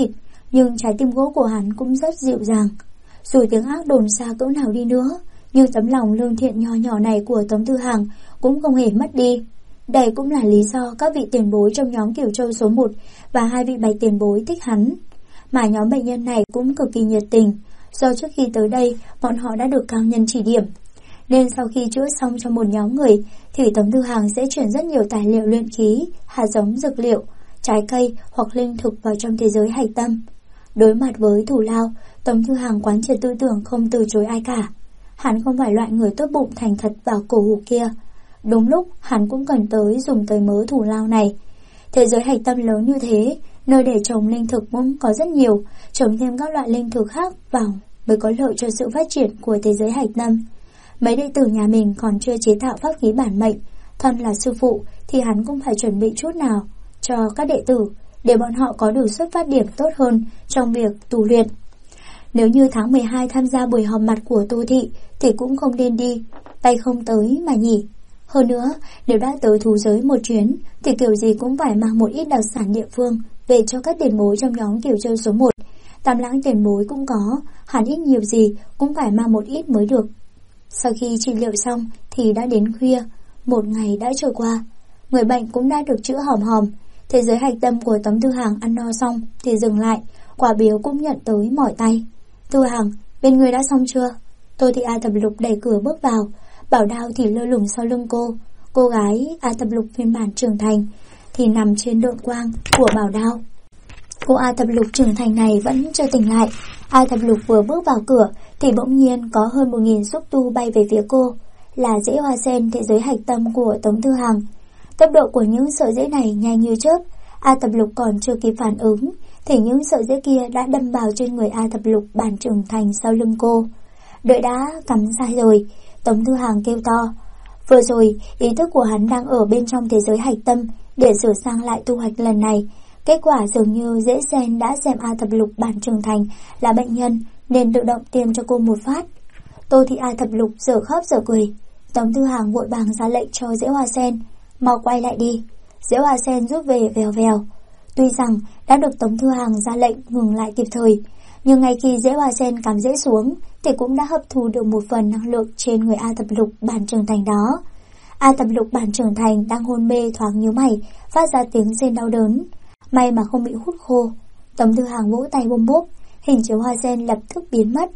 nhưng trái tim gỗ của hắn cũng rất dịu dàng. Dù tiếng ác đồn xa cỡ nào đi nữa, nhưng tấm lòng lương thiện nho nhỏ này của Tống Tư Hằng cũng không hề mất đi. Đây cũng là lý do các vị tiền bối trong nhóm Cửu Châu số 1 và 2 vị bạch tiền bối thích hắn. Mà nhóm bệnh nhân này cũng cực kỳ nhiệt tình, do trước khi tới đây bọn họ đã được cao nhân chỉ điểm. Nên sau khi chữa xong cho một nhóm người thì Tống Tư Hằng sẽ chuyển rất nhiều tài liệu luyện khí, hạt giống dược liệu, trái cây hoặc linh thực vào trong thế giới hạch tâm. Đối mặt với thù lao, Tống Tư Hằng quán triệt tư tưởng không từ chối ai cả. Hắn không phải loại người tốt bụng thành thật và cổ hủ kia. Đúng lúc hắn cũng cần dùng tới mớ thù lao này. Thế giới hạch tâm lớn như thế, nơi để trồng linh thực cũng có rất nhiều, trồng thêm các loại linh thực khác vào mới có lợi cho sự phát triển của thế giới hạch tâm. Mấy đệ tử nhà mình còn chưa chế tạo pháp khí bản mệnh, thân là sư phụ thì hắn cũng phải chuẩn bị chút nào cho các đệ tử để bọn họ có đủ xuất phát điểm tốt hơn trong việc tu luyện. Nếu như tháng 12 tham gia buổi họp mặt của Tô Thị thì cũng không nên đi, tay không tới mà nhỉ. Hơn nữa, nếu đã tới thú giới một chuyến thì kiểu gì cũng phải mang một ít đặc sản địa phương về cho các tiền bối trong nhóm Cửu Châu số 1. Tam Lãng tiền bối cũng có, hắn ít nhiều gì cũng phải mang một ít mới được. Sau khi trị liệu xong thì đã đến khuya, một ngày đã trôi qua. Người bệnh cũng đã được chữa hòm hòm. Thế giới hạch tâm của Tống Tư Hằng ăn no xong thì dừng lại, quả biếu cũng nhận tới mỏi tay. Tư Hằng, bên người đã xong chưa? Tô Thị A Thập Lục đẩy cửa bước vào, bảo đao thì lơ lửng sau lưng cô. Cô gái A Thập Lục phiên bản trưởng thành thì nằm trên độn quang của bảo đao. Cô A Thập Lục trưởng thành này vẫn chưa tỉnh lại. A Thập Lục vừa bước vào cửa thì bỗng nhiên có hơn 1000 xúc tu bay về phía cô, là rễ hoa sen thế giới hạch tâm của Tống Tư Hằng. Tốc độ của những sợi rễ này nhanh như chớp. A Thập Lục còn chưa kịp phản ứng thì những sợi rễ kia đã đâm vào trên người A Thập Lục bản trưởng thành sau lưng cô. Đợi đã, cắm sai rồi, Tống Tư Hằng kêu to. Vừa rồi, ý thức của hắn đang ở bên trong thế giới hạch tâm để sửa sang lại tu hoạch lần này. Kết quả dường như rễ sen đã xem A Thập Lục bản trưởng thành là bệnh nhân nên tự động tiêm cho cô một phát. Tô Thị A Thập Lục dở khóc dở cười. Tống Tư Hằng vội vàng ra lệnh cho rễ hoa sen, mau quay lại đi. Rễ hoa sen rút về vèo vèo. Tuy rằng đã được Tống Tư Hằng ra lệnh ngừng lại kịp thời, nhưng ngay khi rễ hoa sen cắm rễ xuống thì cũng đã hấp thu được một phần năng lượng trên người A Thập Lục bản trưởng thành đó. A Thập Lục bản trưởng thành đang hôn mê thoáng nhíu mày, phát ra tiếng rên đau đớn. May mà không bị hút khô. Tống Tư Hằng vỗ tay bôm bốp, hình chiếu hoa sen lập tức biến mất.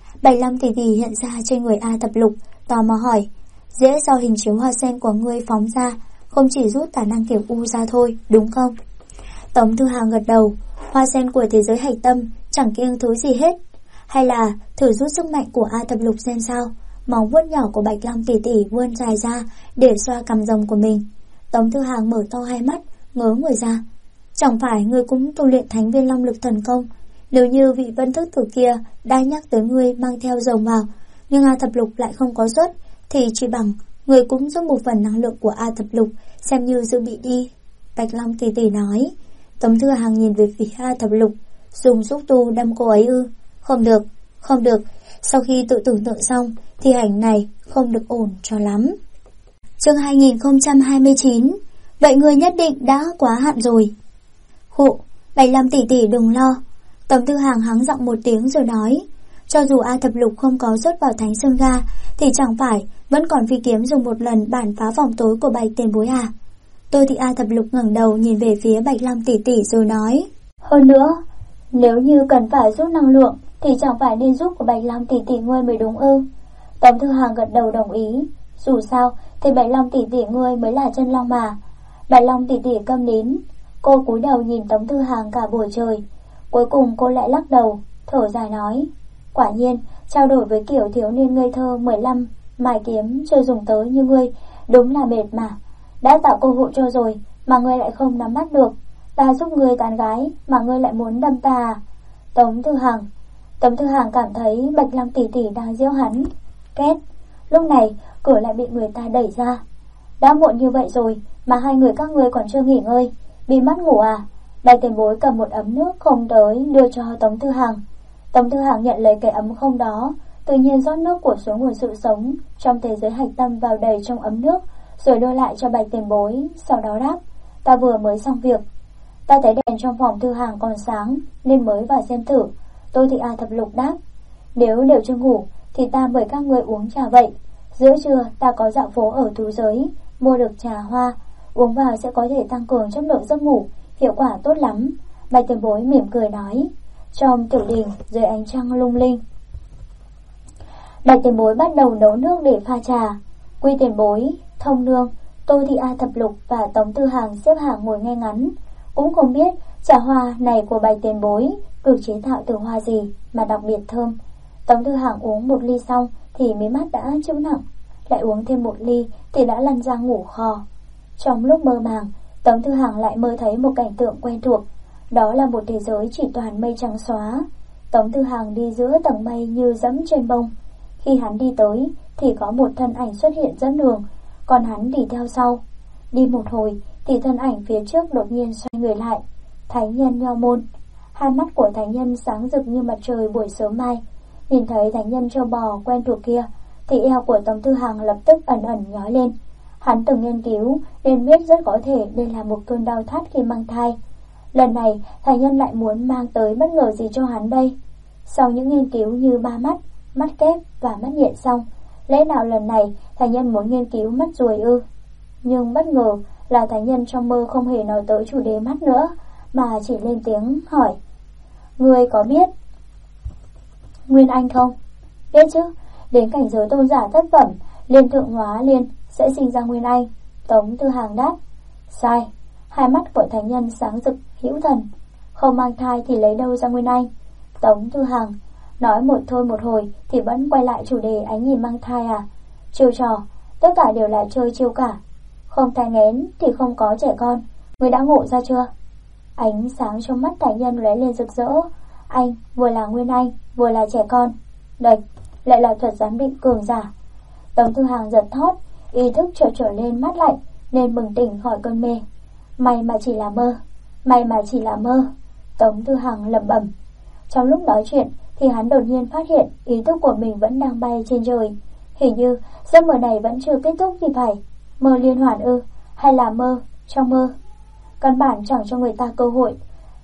75 tỷ tỷ hiện ra trên người A Thập Lục, tò mò hỏi: rễ do hình chiếu hoa sen của ngươi phóng ra không chỉ rút tả năng kiểu U ra thôi, đúng không? Tống Tư Hằng gật đầu. Hoa sen của thế giới hạch tâm chẳng kiêng thứ gì hết. Hay là thử rút sức mạnh của A Thập Lục xem sao? Móng vuốt nhỏ của Bạch Long tỷ tỷ vươn dài ra để xoa cằm rồng của mình. Tống Tư Hằng mở to hai mắt, ngớ người ra. Chẳng phải ngươi cũng tu luyện Thánh Viên Long Lực Thần Công? Nếu như vị Vân Thức Tử kia đã nhắc tới ngươi mang theo rồng vào, nhưng A Thập Lục lại không có xuất, thì chỉ bằng ngươi cũng giúp một phần năng lượng của A Thập Lục xem như dự bị đi. Bạch Long tỷ tỷ nói. Tống Tư Hằng nhìn về phía A Thập Lục, dùng xúc tu đâm cô ấy ư? Không được, không được. Sau khi tự tưởng tượng xong thì hành này không được ổn cho lắm. Chương 2029. Vậy ngươi nhất định đã quá hạn rồi. Hụ, 75 tỷ tỷ đừng lo. Tống Tư Hằng hắng giọng một tiếng rồi nói. Cho dù A Thập Lục không có xuất vào Thánh Sơn Ga thì chẳng phải vẫn còn phi kiếm dùng một lần bản phá vòng tối của Bạch tiền bối à? Tôi thì A Thập Lục ngẩng đầu nhìn về phía Bạch Long tỷ tỷ rồi nói. Hơn nữa, nếu như cần phải rút năng lượng thì chẳng phải nên giúp của Bạch Long tỷ tỷ ngươi mới đúng ư? Tống Tư Hằng gật đầu đồng ý. Dù sao thì Bạch Long tỷ tỷ ngươi mới là chân long mà. Bạch Long tỷ tỷ câm nín. Cô cúi đầu nhìn Tống Tư Hằng cả buổi trời. Cuối cùng cô lại lắc đầu, thở dài nói. Quả nhiên, trao đổi với kiểu thiếu niên ngây thơ 15 mài kiếm chưa dùng tới như ngươi, đúng là mệt mà. Đã tạo cơ hội cho rồi mà ngươi lại không nắm bắt được. Ta giúp ngươi tán gái mà ngươi lại muốn đâm ta à? Tống Tư Hằng cảm thấy Bạch Long tỷ tỷ đang giễu hắn. Két. Lúc này cửa lại bị người ta đẩy ra. Đã muộn như vậy rồi mà hai người các ngươi còn chưa nghỉ ngơi, bị mất ngủ à? Đại tiền bối cầm một ấm nước không tới đưa cho Tống Tư Hằng. Tống Tư Hằng nhận lấy cái ấm không đó, tự nhiên rót nước của suối nguồn sự sống trong thế giới hạch tâm vào đầy trong ấm nước, rồi đưa lại cho Bạch tiền bối, sau đó đáp: ta vừa mới xong việc. Ta thấy đèn trong phòng thư hàng còn sáng nên mới vào xem thử. Tô Thị A Thập Lục đáp. Nếu đều chưa ngủ thì ta mời các ngươi uống trà vậy. Giữa trưa ta có dạo phố ở Tú Giới, mua được trà hoa, uống vào sẽ có thể tăng cường chất lượng giấc ngủ, hiệu quả tốt lắm. Bạch Tiền Bối mỉm cười nói. Trong tiểu đình dưới ánh trăng lung linh, Bạch Tiền Bối bắt đầu nấu nước để pha trà. Quy Tiền Bối, Thông Nương, Tô Thị A Thập Lục và Tống Tư Hàng xếp hàng ngồi nghe ngắn. Cũng không biết trà hoa này của Bạch Tiền Bối được chế tạo từ hoa gì mà đặc biệt thơm. Tống Tư Hàng uống một ly xong thì mí mắt đã chịu nặng, lại uống thêm một ly thì đã lăn ra ngủ khò. Trong lúc mơ màng, Tống Tư Hàng lại mơ thấy một cảnh tượng quen thuộc. Đó là một thế giới chỉ toàn mây trắng xóa. Tống Tư Hàng đi giữa tầng mây như dẫm trên bông. Khi hắn đi tới thì có một thân ảnh xuất hiện dẫn đường, còn hắn đi theo sau. Đi một hồi thì thân ảnh phía trước đột nhiên xoay người lại. Thánh nhân Nho Môn. Hai mắt của thánh nhân sáng rực như mặt trời buổi sớm mai. Nhìn thấy thánh nhân trâu bò quen thuộc kia thì eo của Tống Tư Hàng lập tức ẩn ẩn nhói lên. Hắn từng nghiên cứu nên biết rất có thể đây là một cơn đau thắt khi mang thai. Lần này thánh nhân lại muốn mang tới bất ngờ gì cho hắn đây? Sau những nghiên cứu như ba mắt, mắt kép và mắt nhện xong, lẽ nào lần này thánh nhân muốn nghiên cứu mắt ruồi ư? Nhưng bất ngờ là thánh nhân trong mơ không hề nói tới chủ đề mắt nữa, mà chỉ lên tiếng hỏi. Ngươi có biết Nguyên Anh không? Biết chứ, đến cảnh giới tôn giả thất phẩm, liên thượng hóa liên sẽ sinh ra Nguyên Anh. Tống Tư Hàng đáp. Sai. Hai mắt của thánh nhân sáng rực hữu thần. Không mang thai thì lấy đâu ra Nguyên Anh? Tống Tư Hàng nói một thôi một hồi thì vẫn quay lại chủ đề ánh nhìn mang thai à? Chiêu trò, tất cả đều là chơi chiêu cả. Không thai nghén thì không có trẻ con. Ngươi đã ngộ ra chưa? Ánh sáng trong mắt thánh nhân lóe lên rực rỡ. Anh vừa là Nguyên Anh, vừa là trẻ con. Đệch, lại là thuật giám định cường giả. Tống Tư Hàng giật thót, ý thức trở lên mát lạnh nên bừng tỉnh khỏi cơn mê. May mà chỉ là mơ, may mà chỉ là mơ. Tống Tư Hàng lẩm bẩm. Trong lúc nói chuyện thì hắn đột nhiên phát hiện ý thức của mình vẫn đang bay trên trời. Hình như giấc mơ này vẫn chưa kết thúc thì phải. Mơ liên hoàn ư? Hay là mơ trong mơ? Căn bản chẳng cho người ta cơ hội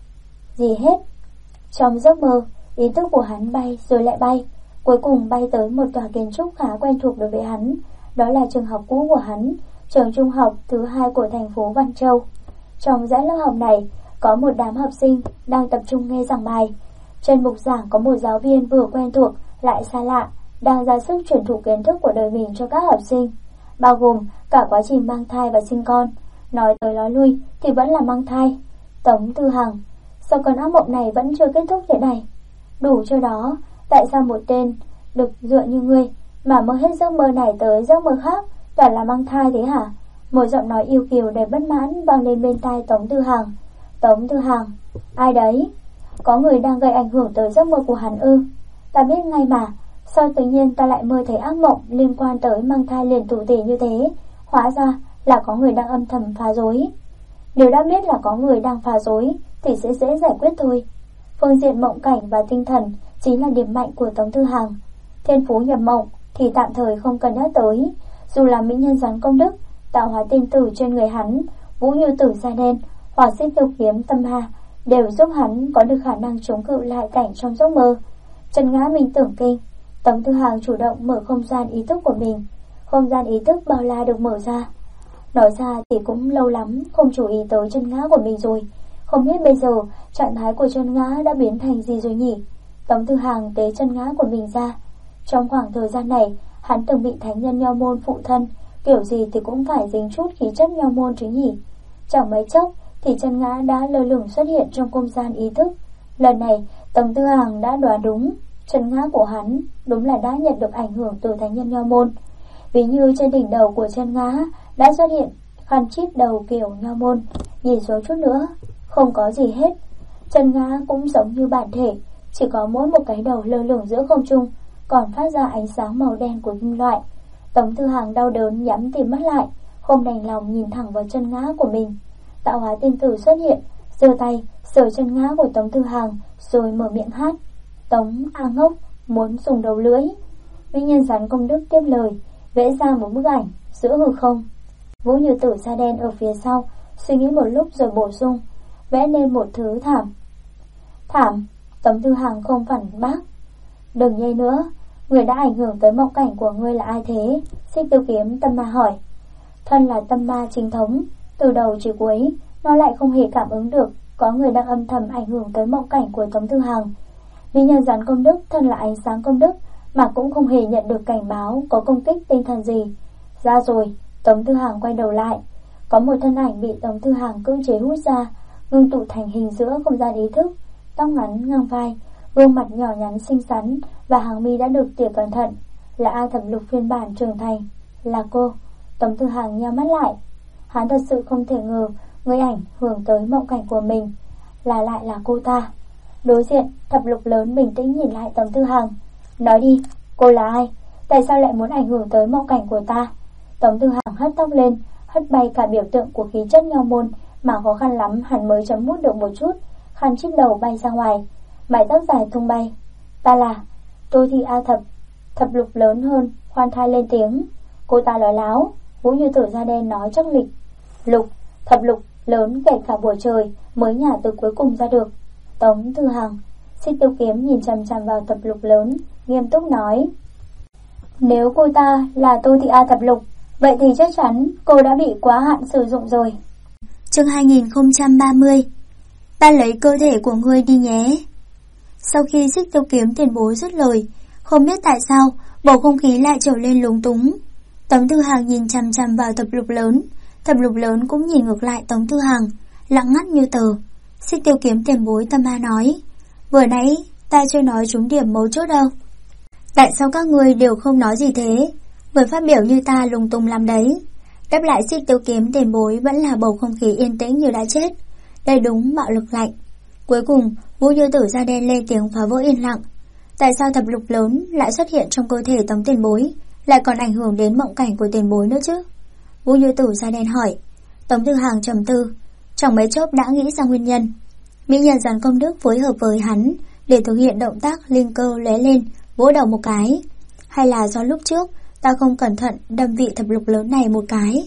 gì hết. Trong giấc mơ, ý thức của hắn bay rồi lại bay, cuối cùng bay tới một tòa kiến trúc khá quen thuộc đối với hắn. Đó là trường học cũ của hắn, trường trung học thứ 2 của thành phố Văn Châu. Trong dãy lớp học này có một đám học sinh đang tập trung nghe giảng bài. Trên bục giảng có một giáo viên vừa quen thuộc lại xa lạ, đang ra sức truyền thụ kiến thức của đời mình cho các học sinh, bao gồm cả quá trình mang thai và sinh con. Nói tới nói lui thì vẫn là mang thai. Tống Tư Hàng, sao cơn ác mộng này vẫn chưa kết thúc thế này? Đủ cho đó, tại sao một tên được dựa như ngươi mà mơ hết giấc mơ này tới giấc mơ khác toàn là mang thai thế hả? Một giọng nói yêu kiều đầy bất mãn vang lên bên tai Tống Tư Hàng. Tống Tư Hàng, ai đấy? Có người đang gây ảnh hưởng tới giấc mơ của hắn ư? Ta biết ngay mà, sao tự nhiên ta lại mơ thấy ác mộng liên quan tới mang thai liền thủ tỷ như thế? Hóa ra là có người đang âm thầm phá rối. Nếu đã biết là có người đang phá rối thì sẽ dễ giải quyết thôi. Phương diện mộng cảnh và tinh thần chính là điểm mạnh của Tống Tư Hàng. Thiên phú nhập mộng thì tạm thời không cần nhắc tới. Dù là mỹ nhân gián công đức, tạo hóa tinh tử trên người hắn, vũ như tử da đen, hỏa xích tiêu kiếm tâm hà đều giúp hắn có được khả năng chống cự lại cảnh trong giấc mơ. Chân ngã minh tưởng kinh, Tống Tư Hàng chủ động mở không gian ý thức của mình. Không gian ý thức bao la được mở ra. Nói ra thì cũng lâu lắm không chú ý tới chân ngã của mình rồi. Không biết bây giờ trạng thái của chân ngã đã biến thành gì rồi nhỉ? Tống Tư Hàng tế chân ngã của mình ra. Trong khoảng thời gian này, hắn từng bị thánh nhân Nho Môn phụ thân, kiểu gì thì cũng phải dính chút khí chất Nho Môn chứ nhỉ? Chẳng mấy chốc thì chân ngã đã lơ lửng xuất hiện trong không gian ý thức. Lần này Tống Tư Hàng đã đoán đúng, chân ngã của hắn đúng là đã nhận được ảnh hưởng từ thánh nhân Nho Môn. Ví như trên đỉnh đầu của chân ngã đã xuất hiện khăn chít đầu kiểu Nho Môn. Nhìn xuống chút nữa, không có gì hết. Chân ngã cũng giống như bản thể, chỉ có mỗi một cái đầu lơ lửng giữa không trung, còn phát ra ánh sáng màu đen của kim loại. Tống Tư Hàng đau đớn nhắm tịt mắt lại, không đành lòng nhìn thẳng vào chân ngã của mình. Tạo hóa tinh tử xuất hiện, giơ tay sờ chân ngã của Tống Tư Hàng rồi mở miệng hát. Tống A Ngốc muốn dùng đầu lưỡi. Mỹ nhân rắn công đức tiếp lời, vẽ ra một bức ảnh giữa hư không. Vũ như tử da đen ở phía sau suy nghĩ một lúc rồi bổ sung, vẽ nên một thứ thảm. Thảm? Tống Thư Hằng không phản bác. Đừng nhây nữa, người đã ảnh hưởng tới mộng cảnh của ngươi là ai thế? Xích Tiêu Kiếm tâm ma hỏi. Thân là tâm ma chính thống, từ đầu chỉ cuối, nó lại không hề cảm ứng được có người đang âm thầm ảnh hưởng tới mộng cảnh của Tống Thư Hằng. Mỹ nhân Gián Công Đức thân là ánh sáng công đức mà cũng không hề nhận được cảnh báo có công kích tinh thần gì. Ra rồi, Tống Thư Hằng quay đầu lại. Có một thân ảnh bị Tống Thư Hằng cưỡng chế hút ra, ngưng tụ thành hình giữa không gian ý thức, tóc ngắn ngang vai, gương mặt nhỏ nhắn xinh xắn và hàng mi đã được tỉa cẩn thận. Là A Thập Lục phiên bản trưởng thành. Là cô. Tống Thư Hằng nheo mắt lại. Hắn thật sự không thể ngờ người ảnh hưởng tới mộng cảnh của mình lại là cô ta. Đối diện, Thập Lục lớn bình tĩnh nhìn lại Tống Thư Hằng. Nói đi, cô là ai? Tại sao lại muốn ảnh hưởng tới mộng cảnh của ta? Tống Thư Hằng hất tóc lên, hất bay cả biểu tượng của khí chất nho môn mà khó khăn lắm hắn mới chấm mút được một chút. Khăn chít đầu bay ra ngoài, mái tóc dài tung bay. Ta là Tôi Thị A Thập. Thập Lục lớn hơn khoan thai lên tiếng. Cô ta nói láo. Vũ Như Tử da đen nói chắc lịch. Thập Lục lớn kể cả buổi trời mới nhả từ cuối cùng ra được. Tống Thư Hằng. Xích Tiêu Kiếm nhìn chằm chằm vào Thập Lục lớn, nghiêm túc nói. Nếu cô ta là Tô Thị A Thập Lục, vậy thì chắc chắn cô đã bị quá hạn sử dụng rồi. Chương 2030. Ta lấy cơ thể của ngươi đi nhé. Sau khi Xích Tiêu Kiếm tiền bối dứt lời, không biết tại sao bầu không khí lại trở lên lúng túng. Tống Thư Hằng nhìn chằm chằm vào Thập Lục lớn, Thập Lục lớn cũng nhìn ngược lại Tống Thư Hằng, lặng ngắt như tờ. Xích Tiêu Kiếm tiền bối tâm ma nói, vừa nãy ta chưa nói trúng điểm mấu chốt đâu. Tại sao các ngươi đều không nói gì thế? Người phát biểu như ta lung tung lắm đấy. Đáp lại Xích Tiêu Kiếm tiền bối vẫn là bầu không khí yên tĩnh như đã chết. Đây đúng bạo lực lạnh. Cuối cùng Vũ Như Tử da đen lên tiếng phá vỡ yên lặng. Tại sao Thập Lục lớn lại xuất hiện trong cơ thể Tống tiền bối, lại còn ảnh hưởng đến mộng cảnh của tiền bối nữa chứ? Vũ Như Tử da đen hỏi. Tống Thư Hằng trầm tư, trong mấy chốc đã nghĩ ra nguyên nhân. Mỹ nhân Gián Công Đức phối hợp với hắn để thực hiện động tác linh cơ lóe lên, vỗ đầu một cái. Hay là do lúc trước ta không cẩn thận đâm vị Thập Lục lớn này một cái?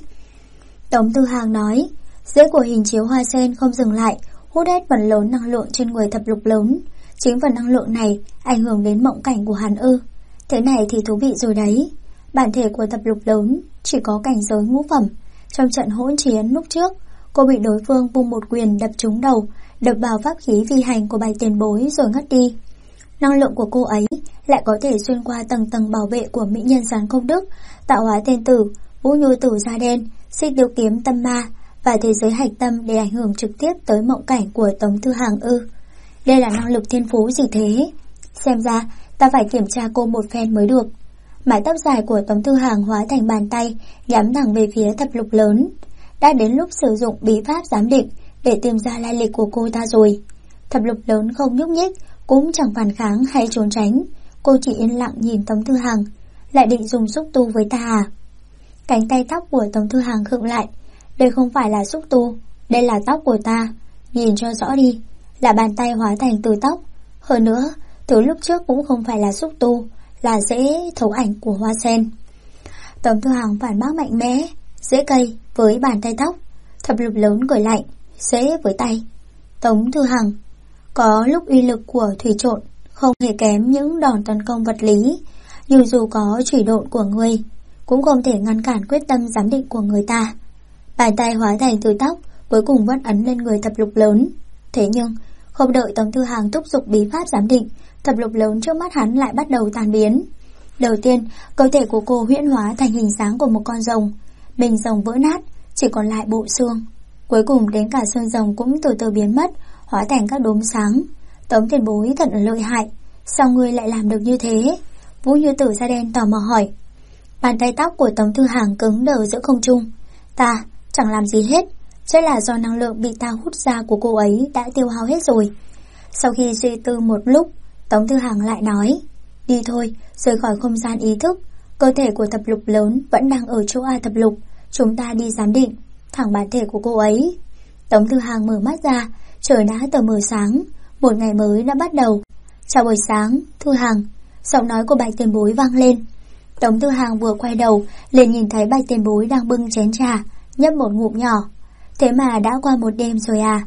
Tống Thư Hằng nói. Rễ của hình chiếu hoa sen không dừng lại, hút hết phần lớn năng lượng trên người Thập Lục lớn. Chính phần năng lượng này ảnh hưởng đến mộng cảnh của hắn ư? Thế này thì thú vị rồi đấy. Bản thể của Thập Lục lớn chỉ có cảnh giới ngũ phẩm. Trong trận hỗn chiến lúc trước, cô bị đối phương vung một quyền đập trúng đầu, đập vào pháp khí phi hành của Bạch tiền bối rồi ngất đi. Năng lượng của cô ấy lại có thể xuyên qua tầng tầng bảo vệ của Mỹ nhân Gián Công Đức, tạo hóa tên tử, Vũ Như Tử da đen, Xích Tiêu Kiếm tâm ma và thế giới hạch tâm để ảnh hưởng trực tiếp tới mộng cảnh của Tống Thư Hằng ư? Đây là năng lực thiên phú gì thế? Xem ra ta phải kiểm tra cô một phen mới được. Mái tóc dài của Tống Thư Hằng hóa thành bàn tay nhắm thẳng về phía Thập Lục lớn. Đã đến lúc sử dụng bí pháp giám định để tìm ra lai lịch của cô ta rồi. Thập Lục lớn không nhúc nhích, cũng chẳng phản kháng hay trốn tránh. Cô chỉ yên lặng nhìn Tống Thư Hằng. Lại định dùng xúc tu với ta à? Cánh tay tóc của Tống Thư Hằng khựng lại. Đây không phải là xúc tu, đây là tóc của ta. Nhìn cho rõ đi, là bàn tay hóa thành từ tóc. Hơn nữa, từ lúc trước cũng không phải là xúc tu, là rễ thấu ảnh của hoa sen. Tống Thư Hằng phản bác mạnh mẽ. Rễ cây với bàn tay tóc. Thập Lục lớn cười lạnh. Rễ với tay. Tống Thư Hằng, có lúc uy lực của thủy trộn không hề kém những đòn tấn công vật lý. Dù có chủy độn của ngươi, cũng không thể ngăn cản quyết tâm giám định của người ta. Bàn tay hóa thành từ tóc cuối cùng vẫn ấn lên người Thập Lục lớn. Thế nhưng không đợi Tống Thư Hằng thúc giục bí pháp giám định, Thập Lục lớn trước mắt hắn lại bắt đầu tan biến. Đầu tiên, cơ thể của cô huyễn hóa thành hình dáng của một con rồng. Mình rồng vỡ nát, chỉ còn lại bộ xương. Cuối cùng đến cả xương rồng cũng từ từ biến mất, hóa thành các đốm sáng. Tống tiền bối thật lợi hại, sao ngươi lại làm được như thế? Vũ Như Tử da đen tò mò hỏi. Bàn tay tóc của Tống Thư Hằng cứng đờ giữa không trung. Ta chẳng làm gì hết, chắc là do năng lượng bị ta hút ra của cô ấy đã tiêu hao hết rồi. Sau khi suy tư một lúc, Tống Thư Hằng lại nói. Đi thôi, rời khỏi không gian ý thức. Cơ thể của Thập Lục lớn vẫn đang ở chỗ A Thập Lục. Chúng ta đi giám định thẳng bản thể của cô ấy. Tống Thư Hằng mở mắt ra. Trời đã tờ mờ sáng, một ngày mới đã bắt đầu. Chào buổi sáng, Thư Hằng. Giọng nói của Bạch tiền bối vang lên. Tống Thư Hằng vừa quay đầu liền nhìn thấy Bạch tiền bối đang bưng chén trà, nhấp một ngụm nhỏ. Thế mà đã qua một đêm rồi à?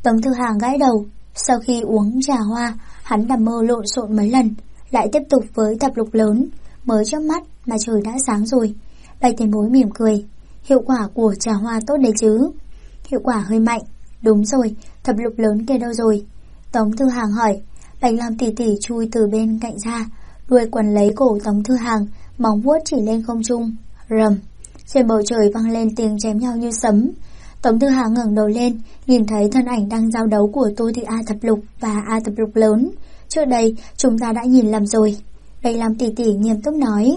Tống Thư Hàng gãi đầu. Sau khi uống trà hoa, hắn nằm mơ lộn xộn mấy lần, lại tiếp tục với thập lục lớn. Mới chớp mắt mà trời đã sáng rồi. Bạch tiền bối mỉm cười. Hiệu quả của trà hoa tốt đấy chứ? Hiệu quả hơi mạnh. Đúng rồi, thập lục lớn kia đâu rồi? Tống Thư Hàng hỏi. Bạch Lam tỷ tỷ chui từ bên cạnh ra, đuôi quần lấy cổ Tống Thư Hàng, móng vuốt chỉ lên không trung. Rầm, trên bầu trời vang lên tiếng chém nhau như sấm. Tống Thư Hàng ngẩng đầu lên, nhìn thấy thân ảnh đang giao đấu của Tô Thị A thập lục và A thập lục lớn. Trước đây chúng ta đã nhìn lầm rồi. Bạch Lam tỷ tỷ nghiêm túc nói.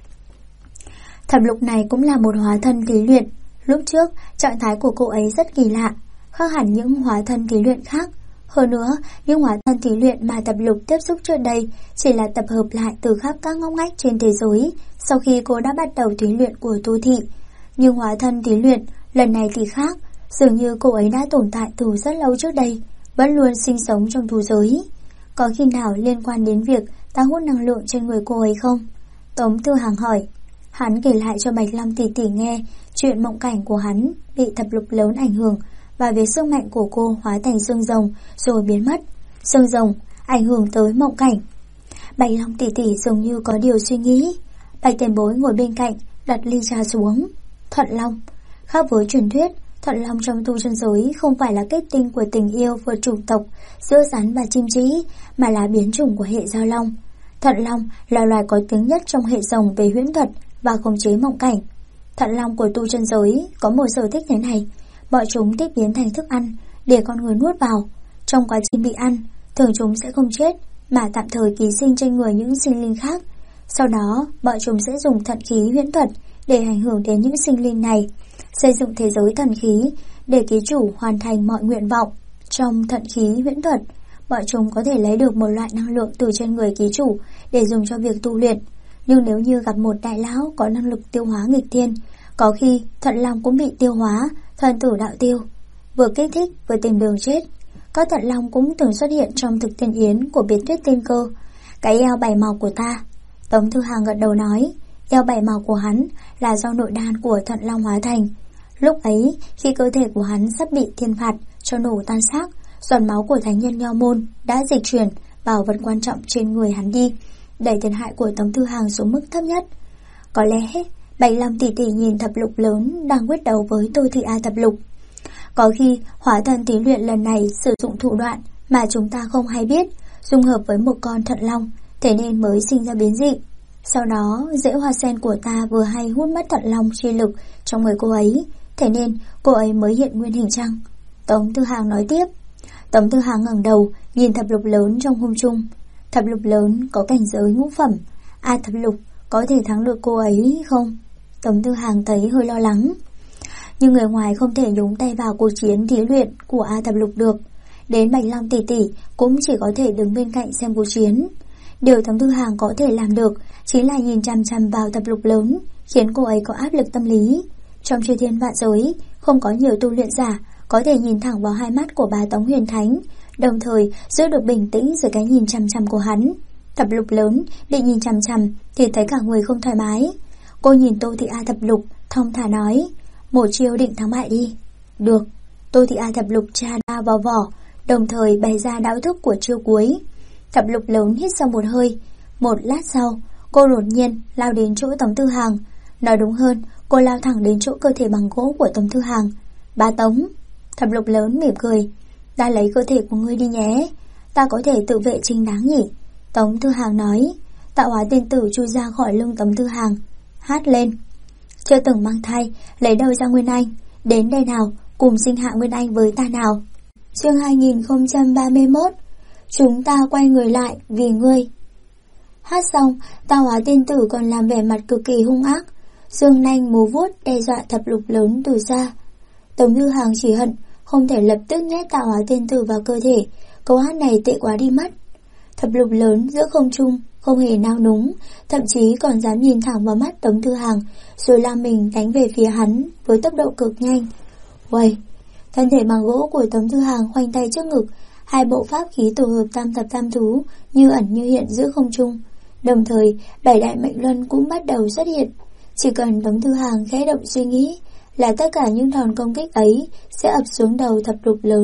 Thập lục này cũng là một hóa thân thí luyện. Lúc trước trạng thái của cô ấy rất kỳ lạ, khác hẳn những hóa thân thí luyện khác. Hơn nữa, những hóa thân thí luyện mà thập lục tiếp xúc trước đây chỉ là tập hợp lại từ khắp các ngóc ngách trên thế giới sau khi cô đã bắt đầu thí luyện của Tô Thị. Nhưng hóa thân thí luyện lần này thì khác, dường như cô ấy đã tồn tại từ rất lâu trước đây, vẫn luôn sinh sống trong thú giới. Có khi nào liên quan đến việc ta hút năng lượng trên người cô ấy không? Tống Thư Hàng hỏi. Hắn kể lại cho Bạch Lam tỷ tỷ nghe chuyện mộng cảnh của hắn bị thập lục lớn ảnh hưởng và về sức mạnh của cô hóa thành xương rồng rồi biến mất. Xương rồng ảnh hưởng tới mộng cảnh. Bạch Lam tỷ tỷ dường như có điều suy nghĩ. Bạch tiền bối ngồi bên cạnh đặt ly trà xuống. Thuận Long. Khác với truyền thuyết, Thuận Long trong tu chân giới không phải là kết tinh của tình yêu vượt chủng tộc giữa rắn và chim trĩ, mà là biến chủng của hệ giao long. Thuận Long là loài có tiếng nhất trong hệ rồng về huyễn thuật và khống chế mộng cảnh. Thuận Long của tu chân giới có một sở thích thế này, bọn chúng thích biến thành thức ăn để con người nuốt vào. Trong quá trình bị ăn, thường chúng sẽ không chết mà tạm thời ký sinh trên người những sinh linh khác. Sau đó, bọn chúng sẽ dùng thận khí huyễn thuật để ảnh hưởng đến những sinh linh này, xây dựng thế giới thần khí để ký chủ hoàn thành mọi nguyện vọng. Trong thận khí huyễn thuật, bọn chúng có thể lấy được một loại năng lượng từ trên người ký chủ để dùng cho việc tu luyện. Nhưng nếu như gặp một đại lão có năng lực tiêu hóa nghịch thiên, có khi Thuận Long cũng bị tiêu hóa, thần tử đạo tiêu. Vừa kích thích vừa tìm đường chết. Các Thuận Long cũng từng xuất hiện trong thực tiên yến của Biệt Tuyết Tiên Cơ. Cái eo bảy màu của ta. Tống Thư Hàng gật đầu nói. Eo bảy màu của hắn là do nội đan của Thuận Long hóa thành. Lúc ấy, khi cơ thể của hắn sắp bị thiên phạt cho nổ tan xác, giọt máu của thánh nhân Nho Môn đã dịch chuyển bảo vật quan trọng trên người hắn đi, đẩy thiệt hại của Tống Thư Hàng xuống mức thấp nhất. Có lẽ Bạch Lam tỷ tỷ nhìn thập lục lớn đang quyết đấu với Tô Thị A thập lục. Có khi hóa thân thí luyện lần này sử dụng thủ đoạn mà chúng ta không hay biết, dung hợp với một con Thuận Long, thế nên mới sinh ra biến dị. Sau đó rễ hoa sen của ta vừa hay hút mất Thuận Long chi lực trong người cô ấy, thế nên cô ấy mới hiện nguyên hình chăng? Tống Thư Hàng nói tiếp. Tống Thư Hàng ngẩng đầu nhìn thập lục lớn trong không trung. Thập lục lớn có cảnh giới ngũ phẩm, A thập lục có thể thắng được cô ấy không? Tống Thư Hàng thấy hơi lo lắng. Nhưng người ngoài không thể nhúng tay vào cuộc chiến thí luyện của A thập lục được. Đến Bạch Lam tỷ tỷ cũng chỉ có thể đứng bên cạnh xem cuộc chiến. Điều Tống Thư Hàng có thể làm được chính là nhìn chằm chằm vào thập lục lớn, khiến cô ấy có áp lực tâm lý. Trong chư thiên vạn giới, không có nhiều tu luyện giả có thể nhìn thẳng vào hai mắt của bà Tống Huyền Thánh, đồng thời giữ được bình tĩnh dưới cái nhìn chằm chằm của hắn. Thập lục lớn bị nhìn chằm chằm thì thấy cả người không thoải mái. Cô nhìn Tô Thị A thập lục, thong thả nói, một chiêu định thắng bại đi. Được. Tô Thị A thập lục tra đao vào vỏ, đồng thời bày ra đạo thức của chiêu cuối. Thập lục lớn hít sâu một hơi. Một lát sau, cô đột nhiên lao đến chỗ Tống Thư Hàng. Nói đúng hơn, cô lao thẳng đến chỗ cơ thể bằng gỗ của Tống Thư Hàng. Bá Tống. Thập lục lớn mỉm cười. Ta lấy cơ thể của ngươi đi nhé. Ta có thể tự vệ chính đáng nhỉ? Tống Thư Hàng nói. Tạo hóa tiên tử chui ra khỏi lưng Tống Thư Hàng, hát lên. Chưa từng mang thai, lấy đâu ra Nguyên Anh? Đến đây nào, cùng sinh hạ Nguyên Anh với ta nào. Chương 2031. Chúng ta quay người lại vì ngươi. Hát xong, Tạo hóa tiên tử còn làm vẻ mặt cực kỳ hung ác, dương nanh múa vuốt đe dọa thập lục lớn từ xa. Tống Thư Hàng chỉ hận không thể lập tức nhét Tạo hóa tiên tử vào cơ thể. Câu hát này tệ quá đi mất. Thập lục lớn giữa không trung không hề nao núng, thậm chí còn dám nhìn thẳng vào mắt Tống Thư Hàng, rồi lao mình đánh về phía hắn với tốc độ cực nhanh. Uầy! Thân thể bằng gỗ của Tống Thư Hàng khoanh tay trước ngực, hai bộ pháp khí tổ hợp tam thập tam thú như ẩn như hiện giữa không trung. Đồng thời, bảy đại mệnh luân cũng bắt đầu xuất hiện. Chỉ cần Tống Thư Hàng khẽ động suy nghĩ là tất cả những đòn công kích ấy sẽ ập xuống đầu thập lục lớn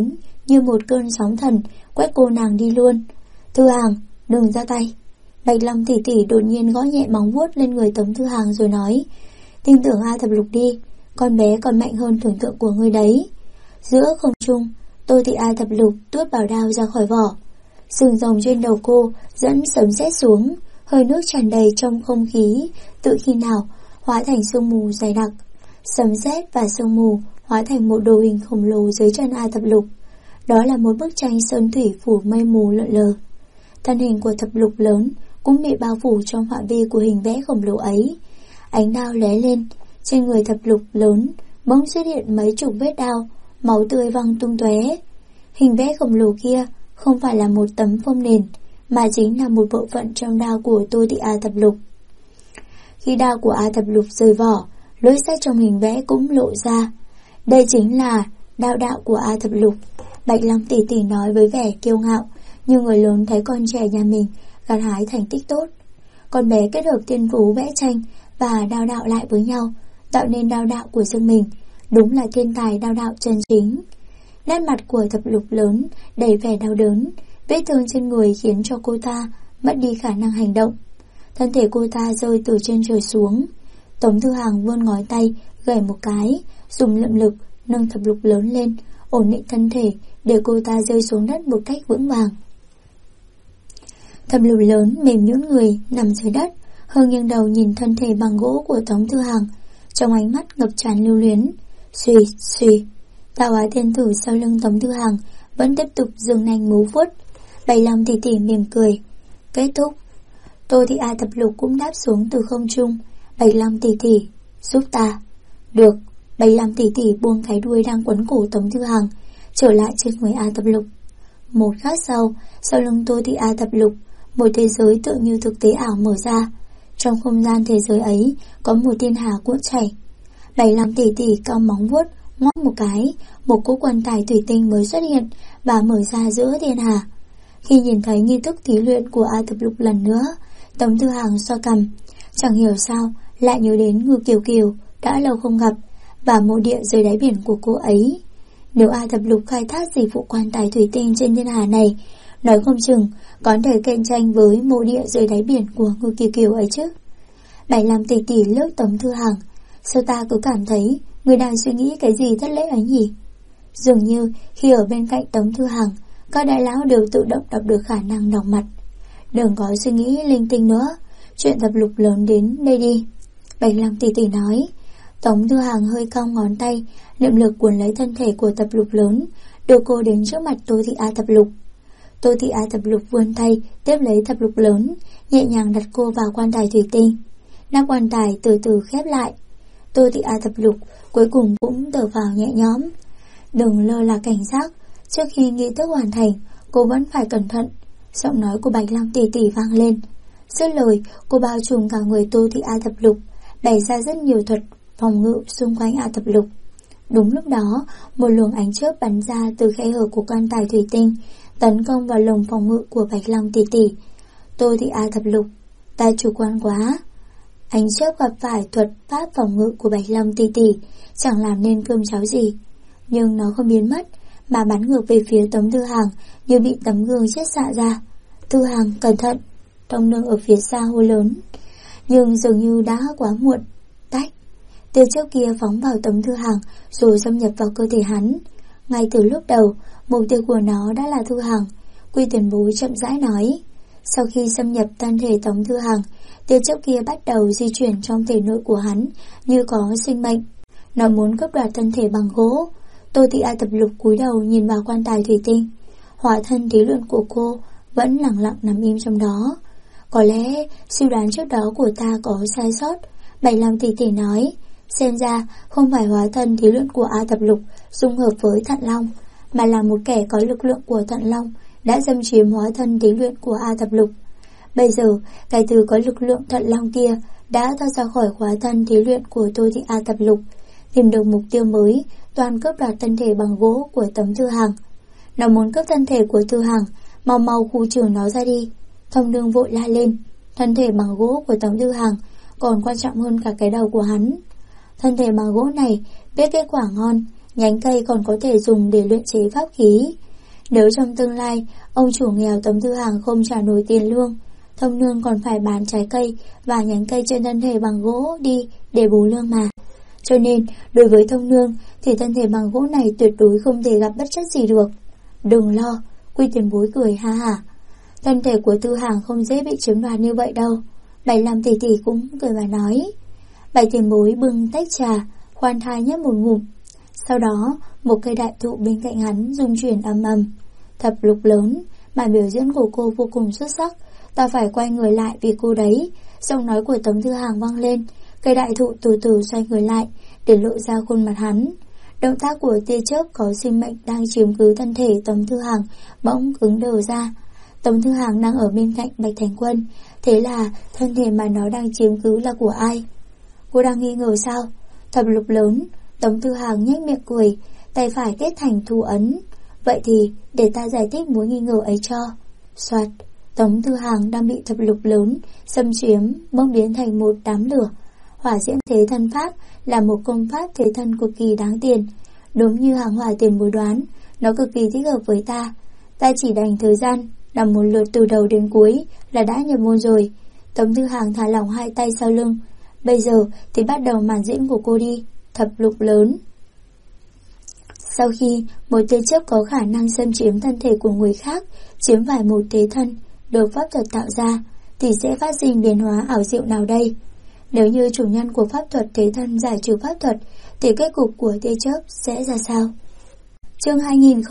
như một cơn sóng thần quét cô nàng đi luôn. Thư Hàng, đừng ra tay. Bạch Long tỷ tỷ đột nhiên gõ nhẹ móng vuốt lên người Tống Thư Hàng rồi nói, tin tưởng A Thập Lục đi, con bé còn mạnh hơn tưởng tượng của ngươi đấy. Giữa không trung, Tô Thị A Thập Lục tuốt bảo đao ra khỏi vỏ. Sừng rồng trên đầu cô dẫn sấm sét xuống, hơi nước tràn đầy trong không khí, tự khi nào hóa thành sương mù dày đặc. Sấm sét và sương mù hóa thành một đồ hình khổng lồ dưới chân A Thập Lục. Đó là một bức tranh sơn thủy phủ mây mù lượn lờ. Thân hình của Thập Lục lớn cũng bị bao phủ trong phạm vi của hình vẽ khổng lồ ấy. Ánh đao lóe lên, trên người Thập Lục lớn bỗng xuất hiện mấy chục vết đao, máu tươi văng tung tóe. Hình vẽ khổng lồ kia không phải là một tấm phông nền, mà chính là một bộ phận trong đao của Tô Thị A Thập Lục. Khi đao của A Thập Lục rời vỏ, lối sách trong hình vẽ cũng lộ ra. Đây chính là đao đạo của A Thập Lục. Bạch Long tỷ tỷ nói với vẻ kiêu ngạo, như người lớn thấy con trẻ nhà mình gặt hái thành tích tốt. Con bé kết hợp thiên phú vẽ tranh và đao đạo lại với nhau, tạo nên đao đạo của riêng mình. Đúng là thiên tài đao đạo chân chính. Nét mặt của Thập Lục lớn đầy vẻ đau đớn, vết thương trên người khiến cho cô ta mất đi khả năng hành động. Thân thể cô ta rơi từ trên trời xuống. Tống Thư Hàng vươn ngón tay gảy một cái, dùng lượm lực nâng Thập Lục lớn lên, ổn định thân thể để cô ta rơi xuống đất một cách vững vàng. Thập Lục lớn mềm nhũn người nằm dưới đất, hơi nghiêng đầu nhìn thân thể bằng gỗ của Tống Thư Hàng, trong ánh mắt ngập tràn lưu luyến. Xuy xuy, tạo hóa thiên tử sau lưng Tống Thư Hàng vẫn tiếp tục giương nanh múa vuốt. Bạch Long tỷ tỷ mỉm cười. Kết thúc. Tô Thị A Thập Lục cũng đáp xuống từ không trung. Bạch Long tỷ tỷ, giúp ta. Được. Bạch Long tỷ tỷ buông cái đuôi đang quấn cổ Tống Thư Hàng trở lại trên người A Thập Lục. Một khắc sau lưng Tô Thị A Thập Lục, một thế giới tựa như thực tế ảo mở ra. Trong không gian thế giới ấy có một thiên hà cuộn chảy. Bạch Long tỷ tỷ cong móng vuốt ngoắc một cái, một cỗ quan tài thủy tinh mới xuất hiện và mở ra giữa thiên hà. Khi nhìn thấy nghi thức thí luyện của A Thập Lục lần nữa, Tống Thư Hàng xoa cằm, chẳng hiểu sao lại nhớ đến Ngư Kiều Kiều đã lâu không gặp và mộ địa dưới đáy biển của cô ấy. Nếu A Thập Lục khai thác dịch vụ quan tài thủy tinh trên thiên hà này, nói không chừng có thể cạnh tranh với mộ địa dưới đáy biển của Ngư Kiều Kiều ấy chứ. Bạch Long tỷ tỷ lướt Tống Thư Hàng. Sao ta cứ cảm thấy người đang suy nghĩ cái gì thất lễ ấy nhỉ? Dường như khi ở bên cạnh Tống Thư Hàng, các đại lão đều tự động đọc được khả năng đọc mặt. Đừng có suy nghĩ linh tinh nữa, chuyện Thập Lục lớn đến đây đi. Bạch Long tỷ tỷ nói. Tống Thư Hàng hơi cong ngón tay, niệm lực cuốn lấy thân thể của Thập Lục lớn, đưa cô đến trước mặt Tô Thị A Thập Lục. Tô Thị A Thập Lục vươn tay tiếp lấy Thập Lục lớn, nhẹ nhàng đặt cô vào quan tài thủy tinh. Nắp quan tài từ từ khép lại. Tô Thị A Thập Lục cuối cùng cũng thở vào nhẹ nhõm. Đừng lơ là cảnh giác, trước khi nghi thức hoàn thành, cô vẫn phải cẩn thận. Giọng nói của Bạch Long tỷ tỷ vang lên. Dứt lời, cô bao trùm cả người Tô Thị A Thập Lục, bày ra rất nhiều thuật phòng ngự xung quanh A Thập Lục. Đúng lúc đó, một luồng ánh chớp bắn ra từ khe hở của quan tài thủy tinh, tấn công vào lồng phòng ngự của Bạch Long tỷ tỷ. Tô Thị A Thập Lục, ta chủ quan quá. Ánh chớp gặp phải thuật pháp phòng ngự của Bạch Long tỷ tỷ, chẳng làm nên cơm cháo gì. Nhưng nó không biến mất, mà bắn ngược về phía Tống Thư Hàng như bị tấm gương chiết xạ ra. Thư Hàng, cẩn thận! Tông Nương ở phía xa hô lớn. Nhưng dường như đã quá muộn. Tách! Tia chớp kia phóng vào Tống Thư Hàng rồi xâm nhập vào cơ thể hắn. Ngay từ lúc đầu, mục tiêu của nó đã là Thư Hàng. Quy Tiền Bối chậm rãi nói. Sau khi xâm nhập thân thể Tống Thư Hàng, tia chớp kia bắt đầu di chuyển trong thể nội của hắn như có sinh mệnh. Nó muốn cướp đoạt thân thể bằng gỗ. Tô Thị A Thập Lục cúi đầu nhìn vào quan tài thủy tinh. Hỏa thân thí luyện của cô vẫn lặng lặng nằm im trong đó. Có lẽ suy đoán trước đó của ta có sai sót. Bạch Long tỷ tỷ nói. Xem ra không phải hóa thân thí luyện của A Thập Lục dung hợp với Thận Long, mà là một kẻ có lực lượng của Thận Long đã xâm chiếm hóa thân thí luyện của A Thập Lục. Bây giờ, cái thứ có lực lượng Thận Long kia đã thoát ra khỏi hóa thân thí luyện của Tô Thị A Thập Lục, tìm được mục tiêu mới, toàn cướp đoạt thân thể bằng gỗ của Tống Thư Hàng. Nó muốn cướp thân thể của Thư Hàng, mau mau khu trừ nó ra đi. Thông Nương vội la lên. Thân thể bằng gỗ của Tống Thư Hàng còn quan trọng hơn cả cái đầu của hắn. Thân thể bằng gỗ này biết kết quả ngon, nhánh cây còn có thể dùng để luyện chế pháp khí. Nếu trong tương lai ông chủ nghèo Tống Thư Hàng không trả nổi tiền lương, Thông Nương còn phải bán trái cây và nhánh cây trên thân thể bằng gỗ đi để bù lương mà. Cho nên đối với Thông Nương thì thân thể bằng gỗ này tuyệt đối không thể gặp bất trắc gì được. Đừng lo, Quy tiền bối cười ha hả. Thân thể của Thư Hàng không dễ bị chiếm đoạt như vậy đâu. Bảy Lam tỷ tỷ cũng cười và nói. Bảy tiền bối bưng tách trà, khoan thai nhấp một ngụm. Sau đó một cây đại thụ bên cạnh hắn rung chuyển ầm ầm. Thập lục lớn, màn biểu diễn của cô vô cùng xuất sắc, ta phải quay người lại vì cô đấy. Giọng nói của Tống Thư Hàng vang lên. Cây đại thụ từ từ xoay người lại để lộ ra khuôn mặt hắn. Động tác của tia chớp có sinh mệnh đang chiếm cứ thân thể Tống Thư Hàng bỗng cứng đờ ra. Tống Thư Hàng đang ở bên cạnh Bạch Thành Quân. Thế là thân thể mà nó đang chiếm cứ là của ai? Cô đang nghi ngờ sao? Thập lục lớn. Tống Thư Hàng nhếch miệng cười, tay phải kết thành thủ ấn. Vậy thì để ta giải thích mối nghi ngờ ấy cho. Soạt. Tống Thư Hàng đang bị thập lục lớn xâm chiếm bỗng biến thành một đám lửa. Hỏa diễm thế thân pháp là một công pháp thế thân cực kỳ đáng tiền. Đúng như Hàng Hỏa tiền bối đoán, nó cực kỳ thích hợp với ta. Ta chỉ dành thời gian làm một lượt từ đầu đến cuối là đã nhập môn rồi. Tống Thư Hàng thả lỏng hai tay sau lưng. Bây giờ thì bắt đầu màn diễn của cô đi. Thập lục lớn. Sau khi một tia chớp có khả năng xâm chiếm thân thể của người khác, chiếm phải một thế thân được pháp thuật tạo ra, thì sẽ phát sinh biến hóa ảo diệu nào đây? Nếu như chủ nhân của pháp thuật thế thân giải trừ pháp thuật, thì kết cục của tia chớp sẽ ra sao? Chương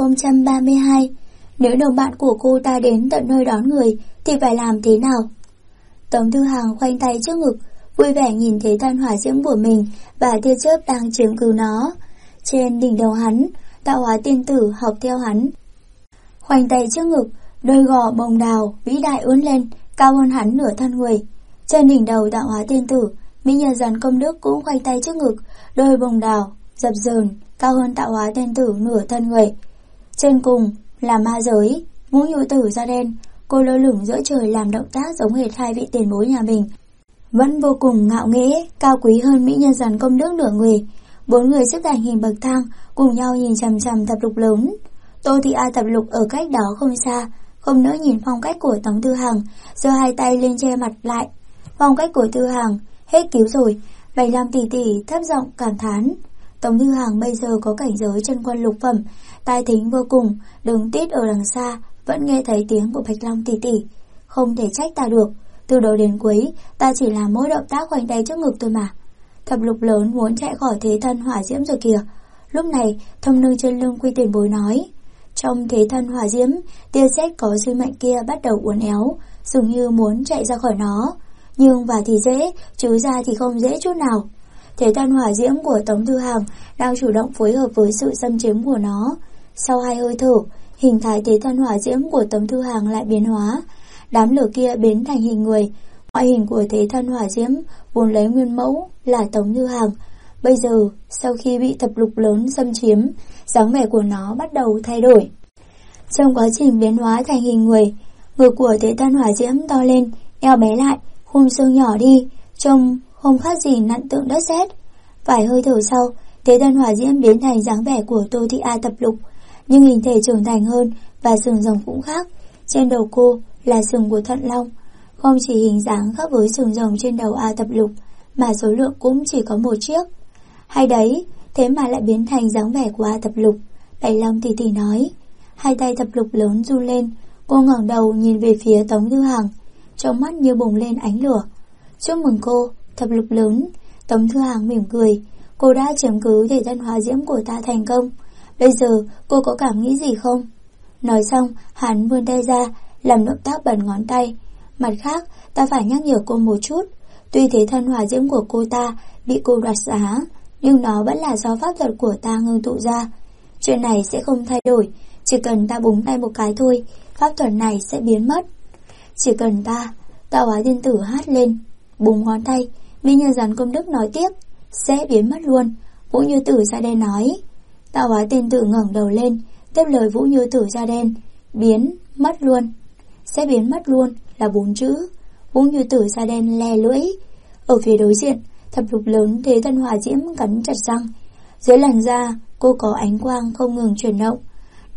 2032. Nếu đồng bạn của cô ta đến tận nơi đón người thì phải làm thế nào? Tống Thư Hàng khoanh tay trước ngực, vui vẻ nhìn thấy thân hỏa diễm của mình và tia chớp đang chiếm cứ nó. Trên đỉnh đầu hắn, Tạo Hóa tiên tử học theo hắn, khoanh tay trước ngực, đôi gò bồng đào vĩ đại ưỡn lên, cao hơn hắn nửa thân người. Trên đỉnh đầu Tạo Hóa tiên tử, mỹ nhân rắn công đức cũng khoanh tay trước ngực, đôi bồng đào dập dờn, cao hơn Tạo Hóa tiên tử nửa thân người. Trên cùng là ma giới, ngũ nhu tử da đen, cô lơ lửng giữa trời làm động tác giống hệt hai vị tiền bối nhà mình, vẫn vô cùng ngạo nghễ, cao quý hơn mỹ nhân rắn công đức nửa người. Bốn người xếp thành hình bậc thang cùng nhau nhìn chằm chằm thập lục lớn. Tô Thị A thập lục ở cách đó không xa, không nỡ nhìn phong cách của Tống Thư Hàng, giơ hai tay lên che mặt lại. Phong cách của Thư Hàng hết cứu rồi. Bạch Lam tỷ tỷ thấp giọng cảm thán. Tống Thư Hàng bây giờ có cảnh giới chân quân lục phẩm, tai thính vô cùng, đứng tít ở đằng xa vẫn nghe thấy tiếng của Bạch Lam tỷ tỷ. Không thể trách ta được, từ đầu đến cuối ta chỉ làm mỗi động tác khoanh tay trước ngực thôi mà. Thập lục lớn muốn chạy khỏi thế thân hỏa diễm rồi kìa. Lúc này Thông Nương trên lưng Quy tiền bối nói. Trong thế thân hỏa diễm, tia sét có sinh mệnh kia bắt đầu uốn éo, dường như muốn chạy ra khỏi nó. Nhưng vào thì dễ, chứ ra thì không dễ chút nào. Thế thân hỏa diễm của Tống Thư Hàng đang chủ động phối hợp với sự xâm chiếm của nó. Sau hai hơi thở, hình thái thế thân hỏa diễm của Tống Thư Hàng lại biến hóa. Đám lửa kia biến thành hình người. Ngoại hình của thế thân hỏa diễm vốn lấy nguyên mẫu là Tống Thư Hàng. Bây giờ, sau khi bị thập lục lớn xâm chiếm, dáng vẻ của nó bắt đầu thay đổi. Trong quá trình biến hóa thành hình người, ngực của thế thân hỏa diễm to lên, eo bé lại, khung xương nhỏ đi, trông không khác gì nặn tượng đất sét. Vài hơi thở sau, thế thân hỏa diễm biến thành dáng vẻ của Tô Thị A thập lục, nhưng hình thể trưởng thành hơn và sừng rồng cũng khác. Trên đầu cô là sừng của Thận Long. Không chỉ hình dáng khác với sừng rồng trên đầu A thập lục, mà số lượng cũng chỉ có một chiếc. Hay đấy, thế mà lại biến thành dáng vẻ của A thập lục. Bạch Long tỷ tỷ nói. Hai tay thập lục lớn run lên, cô ngẩng đầu nhìn về phía Tống Thư Hàng, trong mắt như bùng lên ánh lửa. Chúc mừng cô, thập lục lớn. Tống Thư Hàng mỉm cười. Cô đã chiếm cứ thể thân hóa diễm của ta thành công. Bây giờ cô có cảm nghĩ gì không? Nói xong, hắn vươn tay ra, làm động tác bật ngón tay. Mặt khác, ta phải nhắc nhở cô một chút. Tuy thế thân hỏa diễm của cô ta bị cô đoạt giá, nhưng nó vẫn là do pháp thuật của ta ngưng tụ ra. Chuyện này sẽ không thay đổi. Chỉ cần ta búng tay một cái thôi, pháp thuật này sẽ biến mất. Chỉ cần ta, Tạo Hóa tiên tử hát lên, búng ngón tay, mỹ nhân rắn công đức nói tiếp, sẽ biến mất luôn. Vũ Như Tử da đen nói. Tạo Hóa tiên tử ngẩng đầu lên, tiếp lời Vũ Như Tử da đen, biến mất luôn. Sẽ biến mất luôn là 4 chữ. Vũ Như Tử da đen le lưỡi. Ở phía đối diện, thập lục lớn thế thân hỏa diễm cắn chặt răng. Dưới làn da, cô có ánh quang không ngừng chuyển động.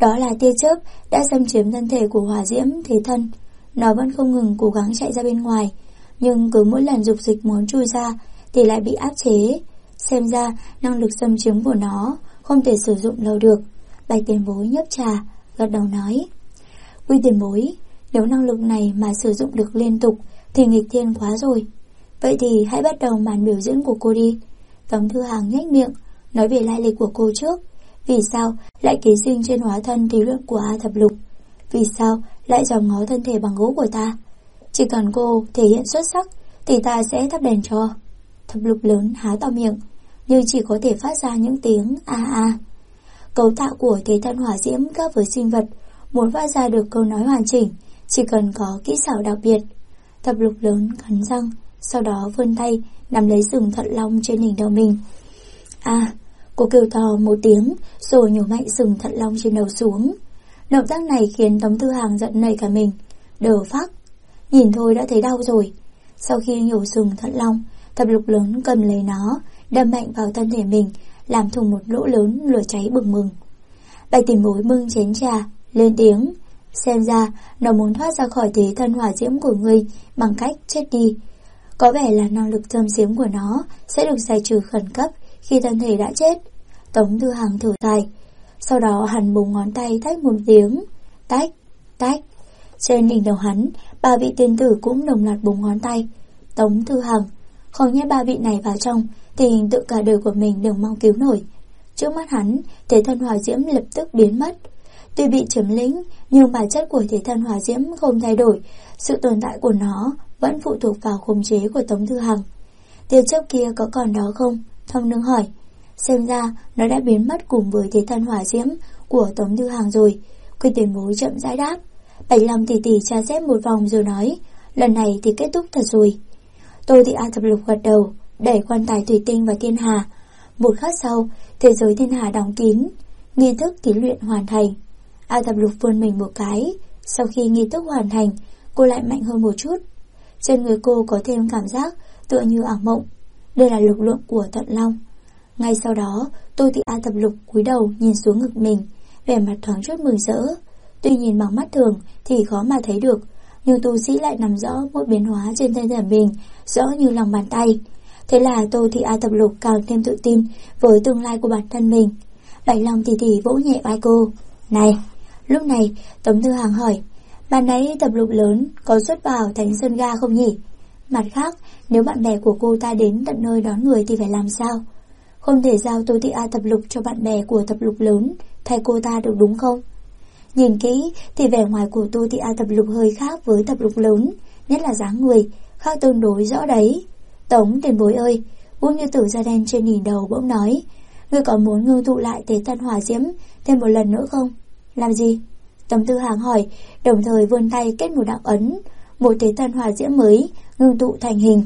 Đó là tia chớp đã xâm chiếm thân thể của hỏa diễm thế thân. Nó vẫn không ngừng cố gắng chạy ra bên ngoài, nhưng cứ mỗi lần dục dịch muốn chui ra thì lại bị áp chế. Xem ra năng lực xâm chiếm của nó không thể sử dụng lâu được. Bạch tiền bối nhấp trà, gật đầu nói: Quy tiền bối, nếu năng lực này mà sử dụng được liên tục thì nghịch thiên quá rồi. Vậy thì hãy bắt đầu màn biểu diễn của cô đi. Tống Thư Hàng nhếch miệng, nói về lai lịch của cô trước. Vì sao lại ký sinh trên hóa thân thí luyện của A Thập Lục? Vì sao lại dòm ngó thân thể bằng gỗ của ta? Chỉ cần cô thể hiện xuất sắc thì ta sẽ thắp đèn cho. Thập Lục lớn há to miệng, nhưng chỉ có thể phát ra những tiếng a a. Cấu tạo của thế thân hỏa diễm khác với sinh vật, muốn phát ra được câu nói hoàn chỉnh chỉ cần có kỹ xảo đặc biệt. Thập Lục lớn cắn răng, sau đó vươn tay nắm lấy sừng thận long trên đỉnh đầu mình. Cô kêu to một tiếng rồi nhổ mạnh sừng thận long trên đầu xuống. Động tác này khiến Tống Thư Hàng giận nảy cả mình. Đờ phắc, nhìn thôi đã thấy đau rồi. Sau khi nhổ sừng thận long, Thập Lục lớn cầm lấy nó, đâm mạnh vào thân thể mình, làm thủng một lỗ lớn, lửa cháy bừng bừng. Bạch tiền bối bưng chén trà, lên tiếng: Xem ra nó muốn thoát ra khỏi thế thân hỏa diễm của ngươi bằng cách chết đi. Có vẻ là năng lực châm xiếm của nó sẽ được giải trừ khẩn cấp khi thân thể đã chết. Tống Thư Hàng thở dài, sau đó hắn búng ngón tay tách một tiếng, tách, tách. Trên đỉnh đầu hắn, 3 vị tiên tử cũng đồng loạt búng ngón tay. Tống Thư Hàng không nhét 3 vị này vào trong thì hình tượng cả đời của mình đừng mong cứu nổi. Trước mắt hắn, thế thân hỏa diễm lập tức biến mất. Tuy bị chiếm lĩnh, nhưng bản chất của thế thân hỏa diễm không thay đổi. Sự tồn tại của nó vẫn phụ thuộc vào khống chế của Tống Thư Hàng. Tia chớp kia có còn đó không? Thông Nương hỏi. Xem ra nó đã biến mất cùng với thế thân hỏa diễm của Tống Thư Hàng rồi. Quy tiền bối chậm rãi đáp. Bạch Long tỷ tỷ tra xét một vòng rồi nói: Lần này thì kết thúc thật rồi. Tôi thì A Thập Lục gật đầu, đẩy quan tài thủy tinh vào thiên hà. Một khắc sau, thế giới thiên hà đóng kín, nghi thức thí luyện hoàn thành. A Thập Lục vươn mình một cái. Sau khi nghi thức hoàn thành, cô lại mạnh hơn một chút. Trên người cô có thêm cảm giác tựa như ảo mộng. Đây là lực lượng của Thận Long. Ngay sau đó, Tô Thị A Thập Lục cúi đầu nhìn xuống ngực mình, vẻ mặt thoáng chút mừng rỡ. Tuy nhìn bằng mắt thường thì khó mà thấy được, nhưng tu sĩ lại nắm rõ mỗi biến hóa trên thân thể mình rõ như lòng bàn tay. Thế là Tô Thị A Thập Lục càng thêm tự tin với tương lai của bản thân mình. Bạch Long tỷ tỷ vỗ nhẹ vai cô. Này! Lúc này Tống Thư Hàng hỏi: Bạn nãy Thập Lục lớn có xuất vào Thánh Sơn Ga không nhỉ? Mặt khác, nếu bạn bè của cô ta đến tận nơi đón người thì phải làm sao? Không thể giao Tô Thị A Thập Lục cho bạn bè của Thập Lục lớn thay cô ta được đúng không? Nhìn kỹ thì vẻ ngoài của Tô Thị A Thập Lục hơi khác với Thập Lục lớn, nhất là dáng người, khác tương đối rõ đấy. Tống tiền bối ơi! Vương Như Tử da đen trên đỉnh đầu bỗng nói: Ngươi có muốn ngưng tụ lại thế thân hỏa diễm thêm một lần nữa không? Làm gì? Tống Thư Hàng hỏi, đồng thời vươn tay kết một đạo ấn. Một thế thân hỏa diễm mới ngưng tụ thành hình.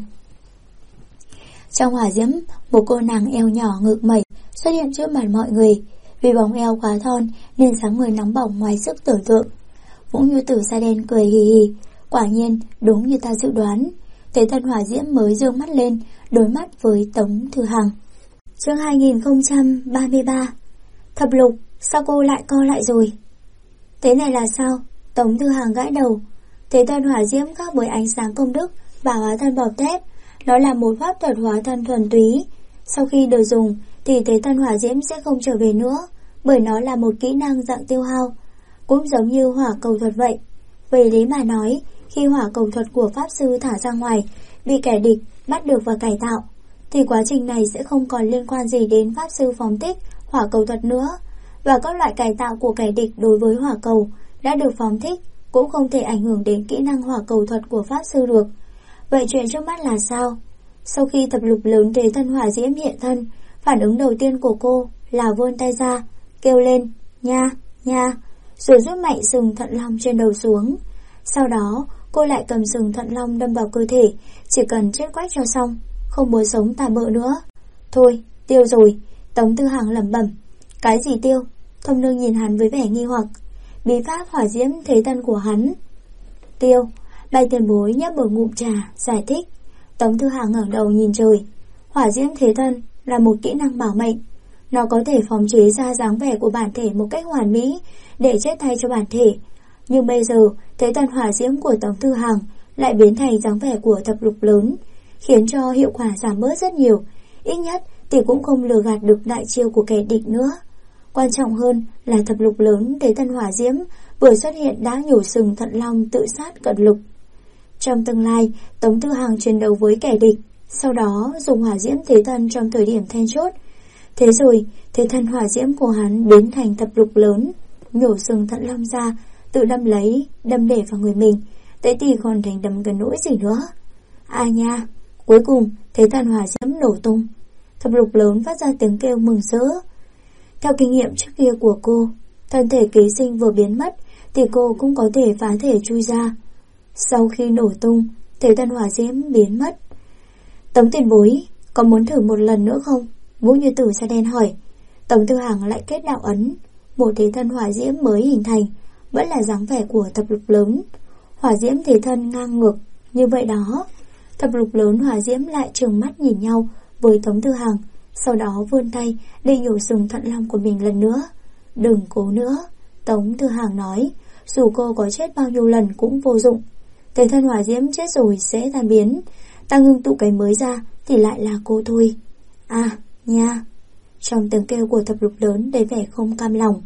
Trong hỏa diễm, một cô nàng eo nhỏ ngực mẩy xuất hiện trước mặt mọi người. Vì bóng eo quá thon nên dáng người nóng bỏng ngoài sức tưởng tượng. Vũ Như Tử da đen cười hì hì. Quả nhiên đúng như ta dự đoán. Thế thân hỏa diễm mới dương mắt lên, đối mắt với Tống Thư Hàng. Chương 2033. Thập Lục, sao cô lại co lại rồi? Thế này là sao? Tống Thư Hàng gãi đầu. Thế thân hỏa diễm khác với ánh sáng công đức và hóa thân bọc thép. Nó là một pháp thuật hóa thân thuần túy. Sau khi được dùng thì thế thân hỏa diễm sẽ không trở về nữa, bởi nó là một kỹ năng dạng tiêu hao, cũng giống như hỏa cầu thuật vậy. Về lý mà nói, khi hỏa cầu thuật của pháp sư thả ra ngoài bị kẻ địch bắt được và cải tạo, thì quá trình này sẽ không còn liên quan gì đến pháp sư phóng thích hỏa cầu thuật nữa, và các loại cải tạo của kẻ địch đối với hỏa cầu đã được phóng thích cũng không thể ảnh hưởng đến kỹ năng hỏa cầu thuật của pháp sư được. Vậy chuyện trước mắt là sao? Sau khi Thập Lục lớn thế thân hỏa diễm hiện thân, phản ứng đầu tiên của cô là vươn tay ra, kêu lên nha, nha, rồi rút mạnh sừng thận long trên đầu xuống. Sau đó cô lại cầm sừng thận long đâm vào cơ thể, chỉ cần chết quách cho xong, không muốn sống tàn bợ nữa. Thôi, tiêu rồi. Tống Thư Hàng lẩm bẩm. Cái gì tiêu? Thông Nương nhìn hắn với vẻ nghi hoặc. Bí pháp hỏa diễm thế thân của hắn. Tiêu. Bạch tiền bối nhấp một ngụm trà, giải thích. Tống Thư Hàng ngẩng đầu nhìn trời. Hỏa diễm thế thân là một kỹ năng bảo mệnh. Nó có thể phóng chế ra dáng vẻ của bản thể một cách hoàn mỹ để chết thay cho bản thể. Nhưng bây giờ, thế thần hỏa diễm của Tống Thư Hằng lại biến thành dáng vẻ của thập lục lớn, khiến cho hiệu quả giảm bớt rất nhiều. Ít nhất thì cũng không lừa gạt được đại chiêu của kẻ địch nữa. Quan trọng hơn là thập lục lớn thế thần hỏa diễm vừa xuất hiện đã nhổ sừng Thận Long tự sát cận lục. Trong tương lai, Tống Thư Hằng chiến đấu với kẻ địch, sau đó dùng hỏa diễm thế thần trong thời điểm then chốt. Thế rồi, thế thần hỏa diễm của hắn biến thành thập lục lớn, nhổ sừng Thận Long ra, tự đâm để vào người mình. Thế thì còn thành đâm cái nỗi gì nữa. Ai nha, cuối cùng thế thần hỏa diễm nổ tung. Thập lục lớn phát ra tiếng kêu mừng rỡ. Theo kinh nghiệm trước kia của cô, thân thể ký sinh vừa biến mất thì cô cũng có thể phá thể chui ra. Sau khi nổ tung, thế thần hỏa diễm biến mất. Tống tiền bối, có muốn thử một lần nữa không? Vũ Như Tử da đen hỏi. Tống Thư Hằng lại kết đạo ấn. Một thế thân hỏa diễm mới hình thành, vẫn là dáng vẻ của thập lục lớn. Hỏa diễm thế thân ngang ngược như vậy đó. Thập lục lớn hỏa diễm lại trừng mắt nhìn nhau với Tống Thư Hằng, sau đó vươn tay để nhổ sừng Thận Long của mình lần nữa. Đừng cố nữa, Tống Thư Hằng nói, dù cô có chết bao nhiêu lần cũng vô dụng. Thế thân hỏa diễm chết rồi sẽ tan biến, ta ngưng tụ cái mới ra thì lại là cô thôi. À, nha. Trong tiếng kêu của thập lục lớn đầy vẻ không cam lòng.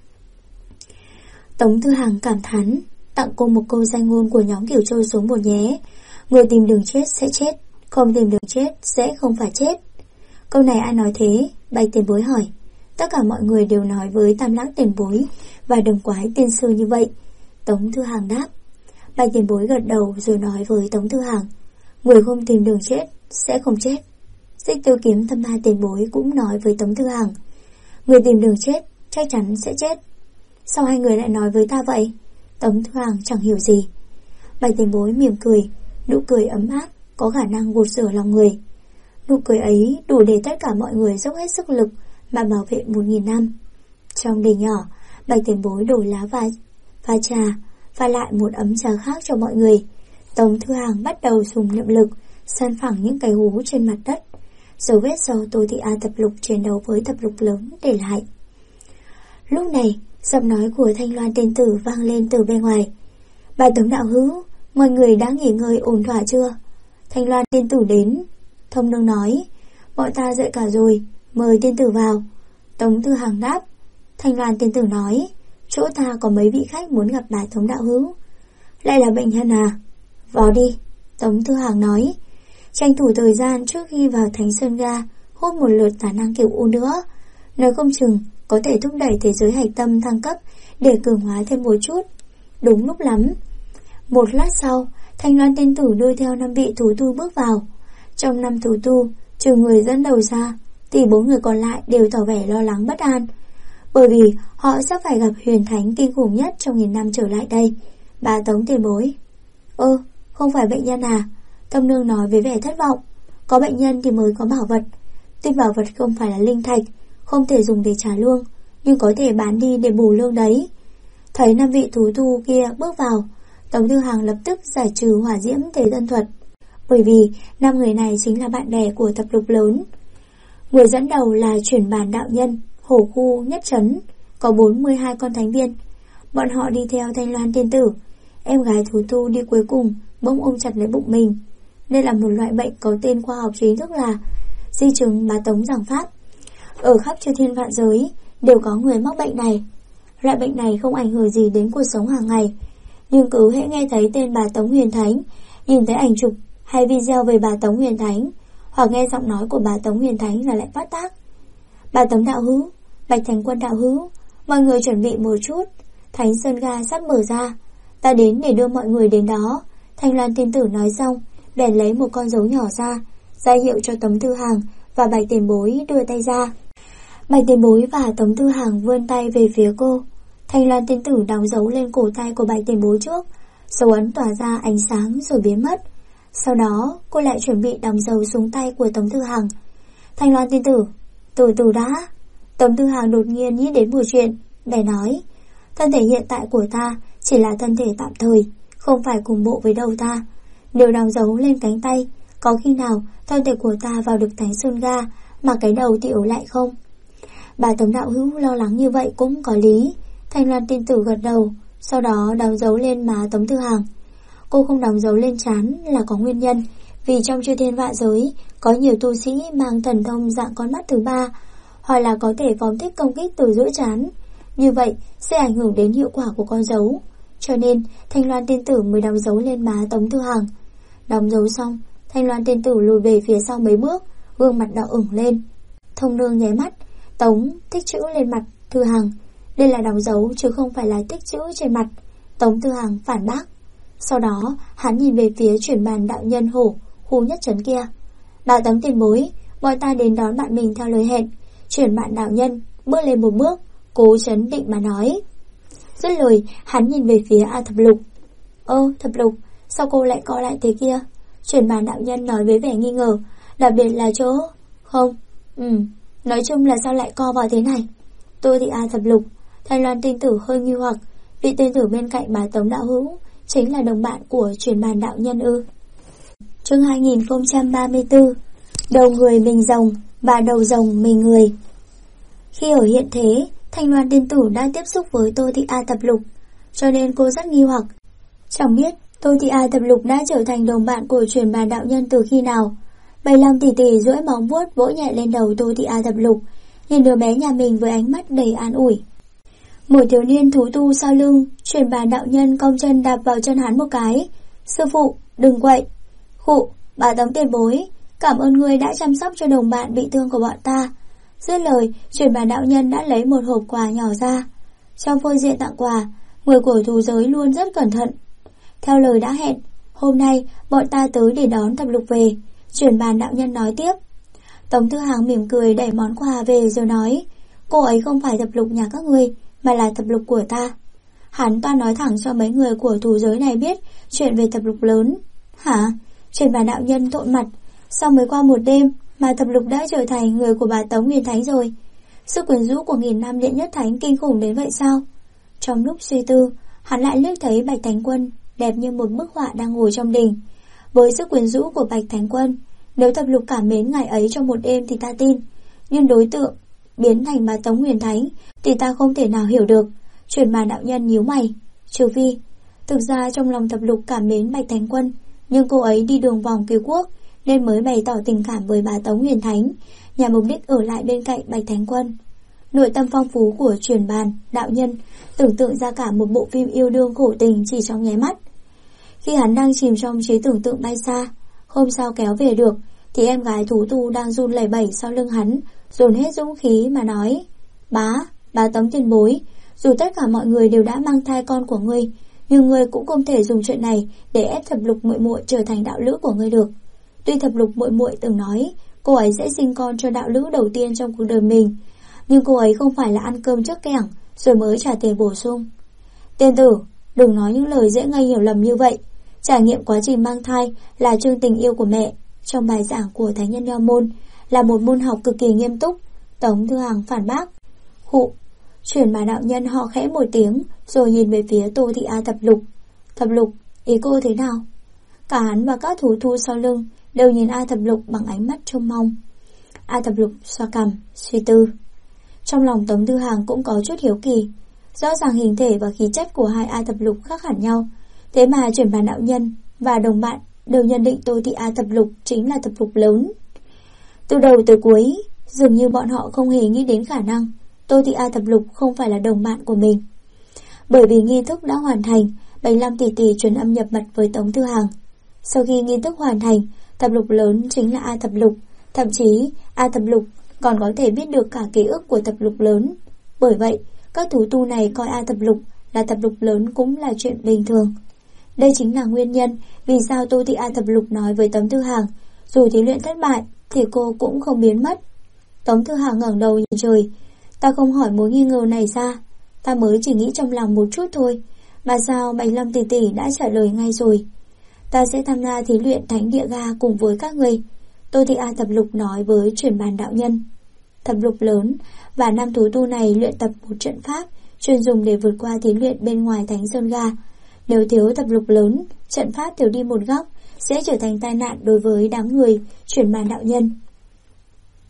Tống Thư Hằng cảm thán, tặng cô một câu danh ngôn của nhóm Kiểu Trôi xuống một nhé. Người tìm đường chết sẽ chết, không tìm đường chết sẽ không phải chết. Câu này ai nói thế? Bạch tiền bối hỏi. Tất cả mọi người đều nói với Tam Lãng tiền bối và Đồng Quái tiên sư như vậy. Tống Thư Hằng đáp. Bạch tiền bối gật đầu rồi nói với Tống Thư Hằng, người không tìm đường chết sẽ không chết. Xích Tiêu Kiếm Tâm Ma tiền bối cũng nói với Tống Thư Hằng, người tìm đường chết chắc chắn sẽ chết. Sao hai người lại nói với ta vậy? Tống Thư Hằng chẳng hiểu gì. Bạch tiền bối mỉm cười, nụ cười ấm áp có khả năng gột rửa lòng người. Nụ cười ấy đủ để tất cả mọi người dốc hết sức lực mà bảo vệ 1000 năm. Trong đình nhỏ, Bạch tiền bối đổ lá pha trà, pha lại một ấm trà khác cho mọi người. Tống Thư Hằng bắt đầu dùng niệm lực san phẳng những cái hú trên mặt đất, dấu vết do Tô Thị A thập lục chiến đấu với thập lục lớn để lại. Lúc này, giọng nói của Thanh Loan tiên tử vang lên từ bên ngoài. Bà Tống đạo hữu, mọi người đã nghỉ ngơi ổn thỏa chưa? Thanh Loan tiên tử đến. Thông nương nói, bọn ta dậy cả rồi, mời tiên tử vào. Tống Thư Hằng đáp. Thanh Loan tiên tử nói, chỗ ta có mấy vị khách muốn gặp bà Tống đạo hữu. Lại là bệnh nhân à? Vào đi. Tống Thư Hằng nói, tranh thủ thời gian trước khi vào Thánh Sơn Ga, hút một lượt tả năng kiểu U nữa. Nói không chừng có thể thúc đẩy thế giới hạch tâm thăng cấp để cường hóa thêm một chút. Đúng lúc lắm. Một lát sau, Thanh Loan tiên tử đưa theo 5 vị thú tu bước vào. Trong 5 thú tu, trừ người dẫn đầu ra, thì 4 người còn lại đều tỏ vẻ lo lắng bất an, bởi vì họ sắp phải gặp huyền thánh kinh khủng nhất trong 1000 năm trở lại đây, bà Tống tiền bối. Không phải bệnh nhân à? Tâm nương nói với vẻ thất vọng. Có bệnh nhân thì mới có bảo vật. Tuy bảo vật không phải là linh thạch, không thể dùng để trả lương, nhưng có thể bán đi để bù lương đấy. Thấy 5 vị thú tu kia bước vào, Tống Thư Hằng lập tức giải trừ hỏa diễm thế thân thuật, bởi vì 5 người này chính là bạn bè của thập lục lớn. Người dẫn đầu là chuyển bàn đạo nhân Hổ Khu Nhất Trấn, có 42 con thánh viên. Bọn họ đi theo Thanh Loan tiên tử. Em gái thú tu đi cuối cùng bỗng ôm chặt lấy bụng mình. Đây là một loại bệnh có tên khoa học chính thức là di chứng bá tống giảng pháp. Ở khắp chư thiên vạn giới đều có người mắc bệnh này. Loại bệnh này không ảnh hưởng gì đến cuộc sống hàng ngày, nhưng cứ hễ nghe thấy tên bà Tống Huyền Thánh, nhìn thấy ảnh chụp hay video về bà Tống Huyền Thánh, hoặc nghe giọng nói của bà Tống Huyền Thánh là lại phát tác. Bà Tống đạo hữu, Bạch Thành Quân đạo hữu, mọi người chuẩn bị một chút, Thánh Sơn Ga sắp mở ra, ta đến để đưa mọi người đến đó. Thanh Loan tiên tử nói xong, bèn lấy một con dấu nhỏ ra hiệu cho Tống Thư Hằng và Bạch tiền bối đưa tay ra. Bạch tiền bối và Tống Thư Hằng vươn tay về phía cô. Thanh Loan tiên tử đóng dấu lên cổ tay của Bạch tiền bối trước, dấu ấn tỏa ra ánh sáng rồi biến mất. Sau đó cô lại chuẩn bị đóng dấu xuống tay của Tống Thư Hằng. Thanh Loan tiên tử, từ từ đã. Tống Thư Hằng đột nhiên nghĩ đến một chuyện, bèn nói, thân thể hiện tại của ta chỉ là thân thể tạm thời, không phải cùng bộ với đầu ta. Nếu đóng dấu lên cánh tay, có khi nào thân thể của ta vào được Thánh Sơn Ga mà cái đầu thì ở lại không? Bà Tống đạo hữu lo lắng như vậy cũng có lý. Thanh Loan tiên tử gật đầu, sau đó đóng dấu lên má Tống Tư Hàng. Cô không đóng dấu lên trán là có nguyên nhân, vì trong chư thiên vạn giới có nhiều tu sĩ mang thần thông dạng con mắt thứ ba, hoặc là có thể phóng thích công kích từ giữa trán. Như vậy sẽ ảnh hưởng đến hiệu quả của con dấu. Cho nên Thanh Loan tiên tử mới đóng dấu lên má Tống Tư Hàng. Đóng dấu xong, Thanh Loan tiên tử lùi về phía sau mấy bước, gương mặt đỏ ửng lên. Thông nương nháy mắt, Tống tích chữ lên mặt Tư Hàng. Đây là đóng dấu chứ không phải là tích chữ trên mặt. Tống Tư Hàng phản bác. Sau đó hắn nhìn về phía chuyển bàn đạo nhân Hù Nhất Trấn kia. Bà Tống tiền bối, bọn ta đến đón bạn mình theo lời hẹn. Chuyển bạn đạo nhân bước lên một bước, cố chấn định mà nói. Dứt lời, hắn nhìn về phía A Thập Lục. Thập Lục, sao cô lại co lại thế kia? Chuyển bàn đạo nhân nói với vẻ nghi ngờ, đặc biệt là chỗ... Không, nói chung là sao lại co vào thế này? Tôi thì A Thập Lục. Thanh Loan tiên tử hơi nghi hoặc, vị tiên tử bên cạnh bà Tống đạo hữu chính là đồng bạn của chuyển bàn đạo nhân ư? Chương 2034. Đầu người mình rồng và đầu rồng mình người. Khi ở hiện thế, Thanh Loan tiên tử đang tiếp xúc với Tô Thị A Thập Lục, cho nên cô rất nghi hoặc. Chẳng biết Tô Thị A Thập Lục đã trở thành đồng bạn của chuyển bàn đạo nhân từ khi nào. Bầy Long tỷ tỷ duỗi móng vuốt vỗ nhẹ lên đầu Tô Thị A Thập Lục, nhìn đứa bé nhà mình với ánh mắt đầy an ủi. Một thiếu niên thú tu sau lưng, chuyển bàn đạo nhân cong chân đạp vào chân hắn một cái. Sư phụ, đừng quậy. Khụ, bà Tống tiền bối, cảm ơn người đã chăm sóc cho đồng bạn bị thương của bọn ta. Dứt lời, chuyển bàn đạo nhân đã lấy một hộp quà nhỏ ra. Trong phương diện tặng quà, người của thú giới luôn rất cẩn thận. Theo lời đã hẹn, hôm nay bọn ta tới để đón Thập Lục về. Chuyển bàn đạo nhân nói tiếp. Tống Tư Hàng mỉm cười đẩy món quà về rồi nói, cô ấy không phải Thập Lục nhà các ngươi, mà là Thập Lục của ta. Hắn ta nói thẳng cho mấy người của thú giới này biết chuyện về Thập Lục lớn. Hả? Chuyển bàn đạo nhân trộn mặt. Sao mới qua một đêm mà Thập Lục đã trở thành người của bà Tống Huyền Thánh rồi? Sức quyến rũ của 1000 năm Điện Nhất Thánh kinh khủng đến vậy sao? Trong lúc suy tư, hắn lại liếc thấy Bạch Thánh Quân đẹp như một bức họa đang ngồi trong đình. Với sức quyến rũ của Bạch Thánh Quân, nếu Thập Lục cảm mến ngài ấy trong một đêm thì ta tin, nhưng đối tượng biến thành bà Tống Huyền Thánh thì ta không thể nào hiểu được. Chuyển bàn đạo nhân nhíu mày. Trừ phi, thực ra trong lòng Thập Lục cảm mến Bạch Thánh Quân, nhưng cô ấy đi đường vòng cứu quốc nên mới bày tỏ tình cảm với bà Tống Huyền Thánh, nhằm mục đích ở lại bên cạnh Bạch Thánh Quân. Nội tâm phong phú của chuyển bàn đạo nhân tưởng tượng ra cả một bộ phim yêu đương khổ tình chỉ trong nháy mắt. Khi hắn đang chìm trong trí tưởng tượng bay xa, không sao kéo về được, thì em gái thú tu đang run lẩy bẩy sau lưng hắn, dồn hết dũng khí mà nói: Bá Tống tiền bối, dù tất cả mọi người đều đã mang thai con của ngươi, nhưng ngươi cũng không thể dùng chuyện này để ép Thập Lục muội muội trở thành đạo lữ của ngươi được. Tuy Thập Lục muội muội từng nói cô ấy sẽ sinh con cho đạo lữ đầu tiên trong cuộc đời mình, nhưng cô ấy không phải là ăn cơm trước kẻng rồi mới trả tiền bổ sung. Tiên tử, đừng nói những lời dễ gây hiểu lầm như vậy. Trải nghiệm quá trình mang thai là chương tình yêu của mẹ trong bài giảng của Thánh Nhân Nho Môn, là một môn học cực kỳ nghiêm túc. Tống Tư Hàng phản bác. Hụ. Chuyển mà đạo nhân họ khẽ một tiếng, rồi nhìn về phía Tô Thị A Thập Lục. Thập Lục, ý cô thế nào? Cả hắn và các thú thu sau lưng đều nhìn A Thập Lục bằng ánh mắt trông mong. A Thập Lục xoa cằm, suy tư. Trong lòng Tống Tư Hàng cũng có chút hiếu kỳ. Rõ ràng hình thể và khí chất của hai A Thập Lục khác hẳn nhau, thế mà chuyển bàn đạo nhân và đồng bạn đều nhận định Tô Thị A Thập Lục chính là Thập Lục lớn. Từ đầu tới cuối, dường như bọn họ không hề nghĩ đến khả năng Tô Thị A Thập Lục không phải là đồng bạn của mình. Bởi vì nghi thức đã hoàn thành, Bạch Lam tỷ tỷ truyền âm nhập mật với Tống Tư Hàng. Sau khi nghi thức hoàn thành, Thập Lục lớn chính là A Thập Lục, thậm chí A Thập Lục còn có thể biết được cả ký ức của Thập Lục lớn. Bởi vậy, các thú tu này coi A Thập Lục là Thập Lục lớn cũng là chuyện bình thường. Đây chính là nguyên nhân vì sao Tô Thị A Thập Lục nói với Tống Tư Hàng, dù thí luyện thất bại thì cô cũng không biến mất. Tống Tư Hàng ngẩng đầu nhìn trời. Ta không hỏi mối nghi ngờ này ra, ta mới chỉ nghĩ trong lòng một chút thôi, mà sao Bạch Lâm tỷ tỷ đã trả lời ngay rồi. Ta sẽ tham gia thí luyện Thánh Địa Ga cùng với các người. Tô Thị A Thập Lục nói với chuyển bàn đạo nhân. Thập Lục lớn và nam thú tu này luyện tập một trận pháp chuyên dùng để vượt qua thí luyện bên ngoài Thánh Sơn Ga. Nếu thiếu Thập Lục lớn, trận pháp thiếu đi một góc sẽ trở thành tai nạn đối với đám người chuyển bàn đạo nhân.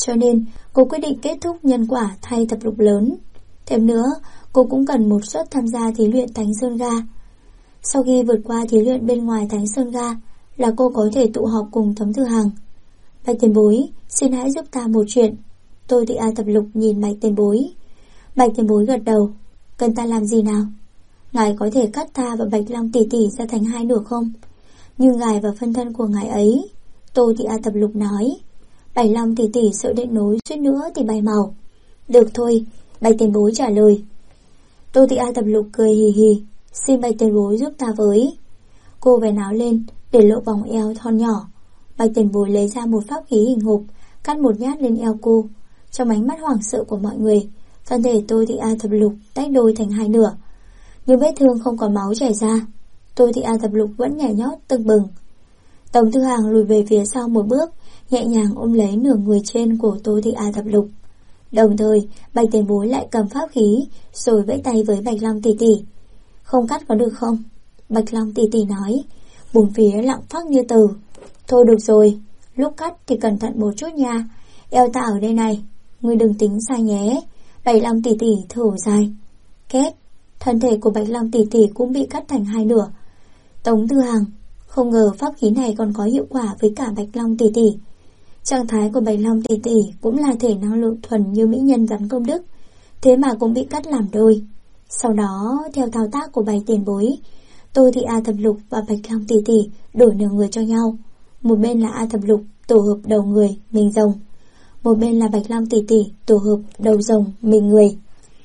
Cho nên cô quyết định kết thúc nhân quả thay thập lục lớn. Thêm nữa, cô cũng cần một suất tham gia thí luyện Thánh Sơn Ga. Sau khi vượt qua thí luyện bên ngoài Thánh Sơn Ga là cô có thể tụ họp cùng Tống Thư Hằng. Bạch tiền bối, xin hãy giúp ta một chuyện. Tôi thì thập lục nhìn Bạch tiền bối. Bạch tiền bối gật đầu. Cần ta làm gì nào? Ngài có thể cắt ta và Bạch Long tỷ tỷ ra thành hai nửa không? Nhưng ngài và phân thân của ngài ấy. Tôi thì thập lục nói. Bạch Long tỷ tỷ sợ định nối suýt nữa thì bay màu. Được thôi, Bạch tiền bối trả lời. Tôi thì thập lục cười hì hì. Xin Bạch tiền bối giúp ta với. Cô vén áo lên để lộ vòng eo thon nhỏ. Bạch tiền bối lấy ra một pháp khí hình hộp, cắt một nhát lên eo cô. Trong ánh mắt hoảng sợ của mọi người, thân thể tôi thì thập lục tách đôi thành hai nửa. Nhưng vết thương không có máu chảy ra. Tôi thì thập lục vẫn nhảy nhót tưng bừng. Tống Thư Hằng lùi về phía sau một bước, nhẹ nhàng ôm lấy nửa người trên của tôi thì thập lục. Đồng thời Bạch tiền bối lại cầm pháp khí rồi vẫy tay với Bạch Long tỷ tỷ. Không cắt có được không? Bạch Long tỷ tỷ nói. Bốn phía lặng phắc như tờ. Thôi được rồi, lúc cắt thì cẩn thận một chút nha. Eo ta ở đây này, ngươi đừng tính sai nhé. Bạch Long tỷ tỷ thở dài. Két, thân thể của Bạch Long tỷ tỷ cũng bị cắt thành hai nửa. Tống Thư Hằng không ngờ pháp khí này còn có hiệu quả với cả Bạch Long tỷ tỷ. Trạng thái của Bạch Long tỷ tỷ cũng là thể năng lượng thuần như mỹ nhân rắn công đức, thế mà cũng bị cắt làm đôi. Sau đó, theo thao tác của Bạch tiền bối, tôi thì thập lục và Bạch Long tỷ tỷ đổi nửa người cho nhau. Một bên là thập lục tổ hợp đầu người, mình rồng. Một bên là Bạch Long tỷ tỷ tổ hợp đầu rồng, mình người.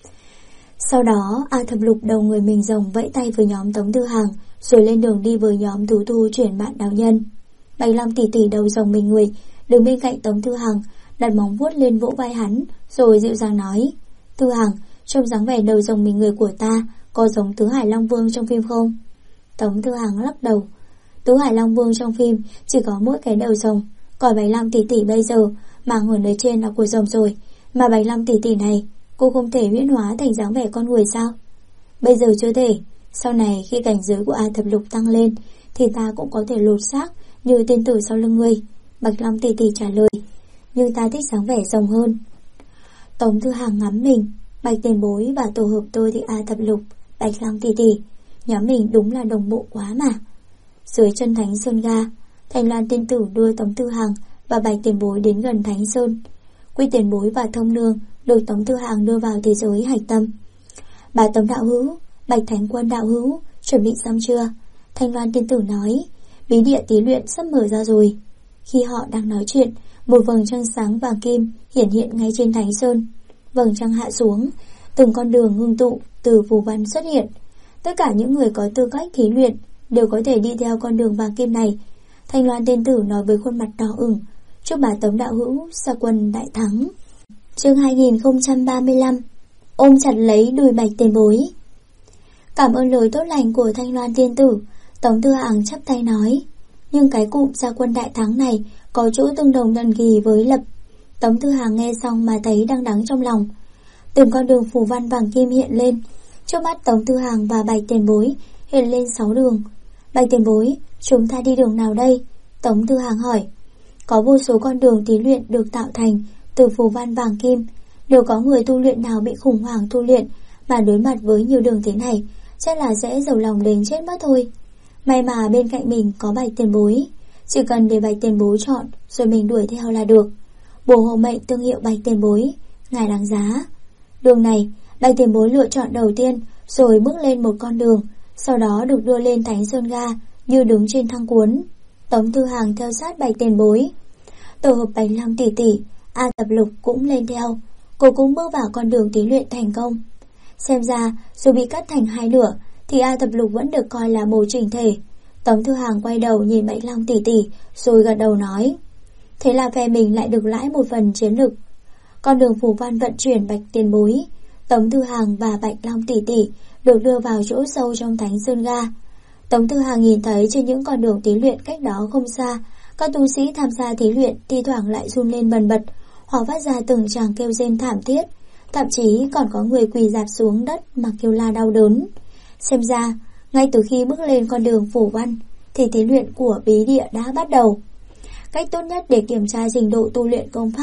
Sau đó, thập lục đầu người mình rồng vẫy tay với nhóm Tống Thư Hằng, rồi lên đường đi với nhóm Tú Tu chuyển bạn đạo nhân. Bạch Long tỷ tỷ đầu rồng mình người đứng bên cạnh Tống Thư Hằng, đặt móng vuốt lên vỗ vai hắn, rồi dịu dàng nói: Thư Hằng, trông dáng vẻ đầu rồng mình người của ta có giống Tứ Hải Long Vương trong phim không? Tống Thư Hằng lắc đầu. Tứ Hải Long Vương trong phim chỉ có mỗi cái đầu rồng, còn Bạch Long tỷ tỷ bây giờ màng ở nơi trên là của rồng rồi, mà Bạch Long tỷ tỷ này cô không thể huyễn hóa thành dáng vẻ con người sao? Bây giờ chưa thể, sau này khi cảnh giới của thập lục tăng lên thì ta cũng có thể lột xác như tiên tử sau lưng ngươi. Bạch Long tỷ tỷ trả lời. Nhưng ta thích dáng vẻ rồng hơn. Tống Thư Hằng ngắm mình. Bạch tiền bối và tổ hợp tôi thì thập lục, Bạch Long tỷ tỷ, nhóm mình đúng là đồng bộ quá mà. Dưới chân Thánh Sơn Ga, Thành Loan tiên tử đưa Tống Thư Hằng và Bạch tiền bối đến gần Thánh Sơn. Quy tiền bối và Thông Nương được Tống Thư Hằng đưa vào thế giới hạch tâm. Bà Tống đạo hữu, Bạch Thánh Quân đạo hữu, chuẩn bị xong chưa? Thanh Loan tiên tử nói. Bí địa tí luyện sắp mở ra rồi. Khi họ đang nói chuyện, một vầng trăng sáng vàng kim hiển hiện ngay trên Thánh Sơn. Vầng trăng hạ xuống, từng con đường ngưng tụ từ phù văn xuất hiện. Tất cả những người có tư cách thí luyện đều có thể đi theo con đường vàng kim này. Thanh Loan tiên tử nói với khuôn mặt đỏ ửng: chúc bà Tống đạo hữu gia quân đại thắng. Chương 2035. Ôm chặt lấy đùi Bạch tiền bối. Cảm ơn lời tốt lành của Thanh Loan tiên tử, Tống Thư Hằng chắp tay nói. Nhưng cái cụm gia quân đại thắng này có chỗ tương đồng thần kỳ với lập. Tống Thư Hằng nghe xong mà thấy đắng đắng trong lòng. Từng con đường phù văn vàng kim hiện lên. Trước mắt Tống Thư Hằng và Bạch tiền bối hiện lên 6 đường. Bạch tiền bối, chúng ta đi đường nào đây? Tống Thư Hằng hỏi. Có vô số con đường thí luyện được tạo thành từ phù văn vàng kim. Nếu có người tu luyện nào bị khủng hoảng tu luyện mà đối mặt với nhiều đường thế này, chắc là sẽ giàu lòng đến chết mất thôi. May mà bên cạnh mình có Bạch tiền bối, chỉ cần để Bạch tiền bối chọn rồi mình đuổi theo là được. Bồ hộ mệnh tương hiệu Bạch tiền bối, ngài đáng giá. Đường này Bạch tiền bối lựa chọn đầu tiên, rồi bước lên một con đường, sau đó được đưa lên Thánh Sơn Ga như đứng trên thang cuốn. Tống Thư Hằng theo sát Bạch tiền bối. Tổ hợp Bạch Long tỷ tỷ, thập lục cũng lên theo. Cô cũng bước vào con đường thí luyện thành công. Xem ra dù bị cắt thành hai nửa thì thập lục vẫn được coi là một chỉnh thể. Tống Thư Hằng quay đầu nhìn Bạch Long tỷ tỷ rồi gật đầu nói. Thế là phe mình lại được lãi một phần chiến lực. Con đường phù văn vận chuyển Bạch tiền bối, Tống Thư Hằng và Bạch Long tỷ tỷ được đưa vào chỗ sâu trong Thánh Sơn Ga. Tống Thư Hằng nhìn thấy trên những con đường thí luyện cách đó không xa, các tu sĩ tham gia thí luyện thi thoảng lại run lên bần bật, hoặc phát ra từng tràng kêu rên thảm thiết, thậm chí còn có người quỳ rạp xuống đất mà kêu la đau đớn. Xem ra, ngay từ khi bước lên con đường phù văn thì thí luyện của bí địa đã bắt đầu. Cách tốt nhất để kiểm tra trình độ tu luyện công pháp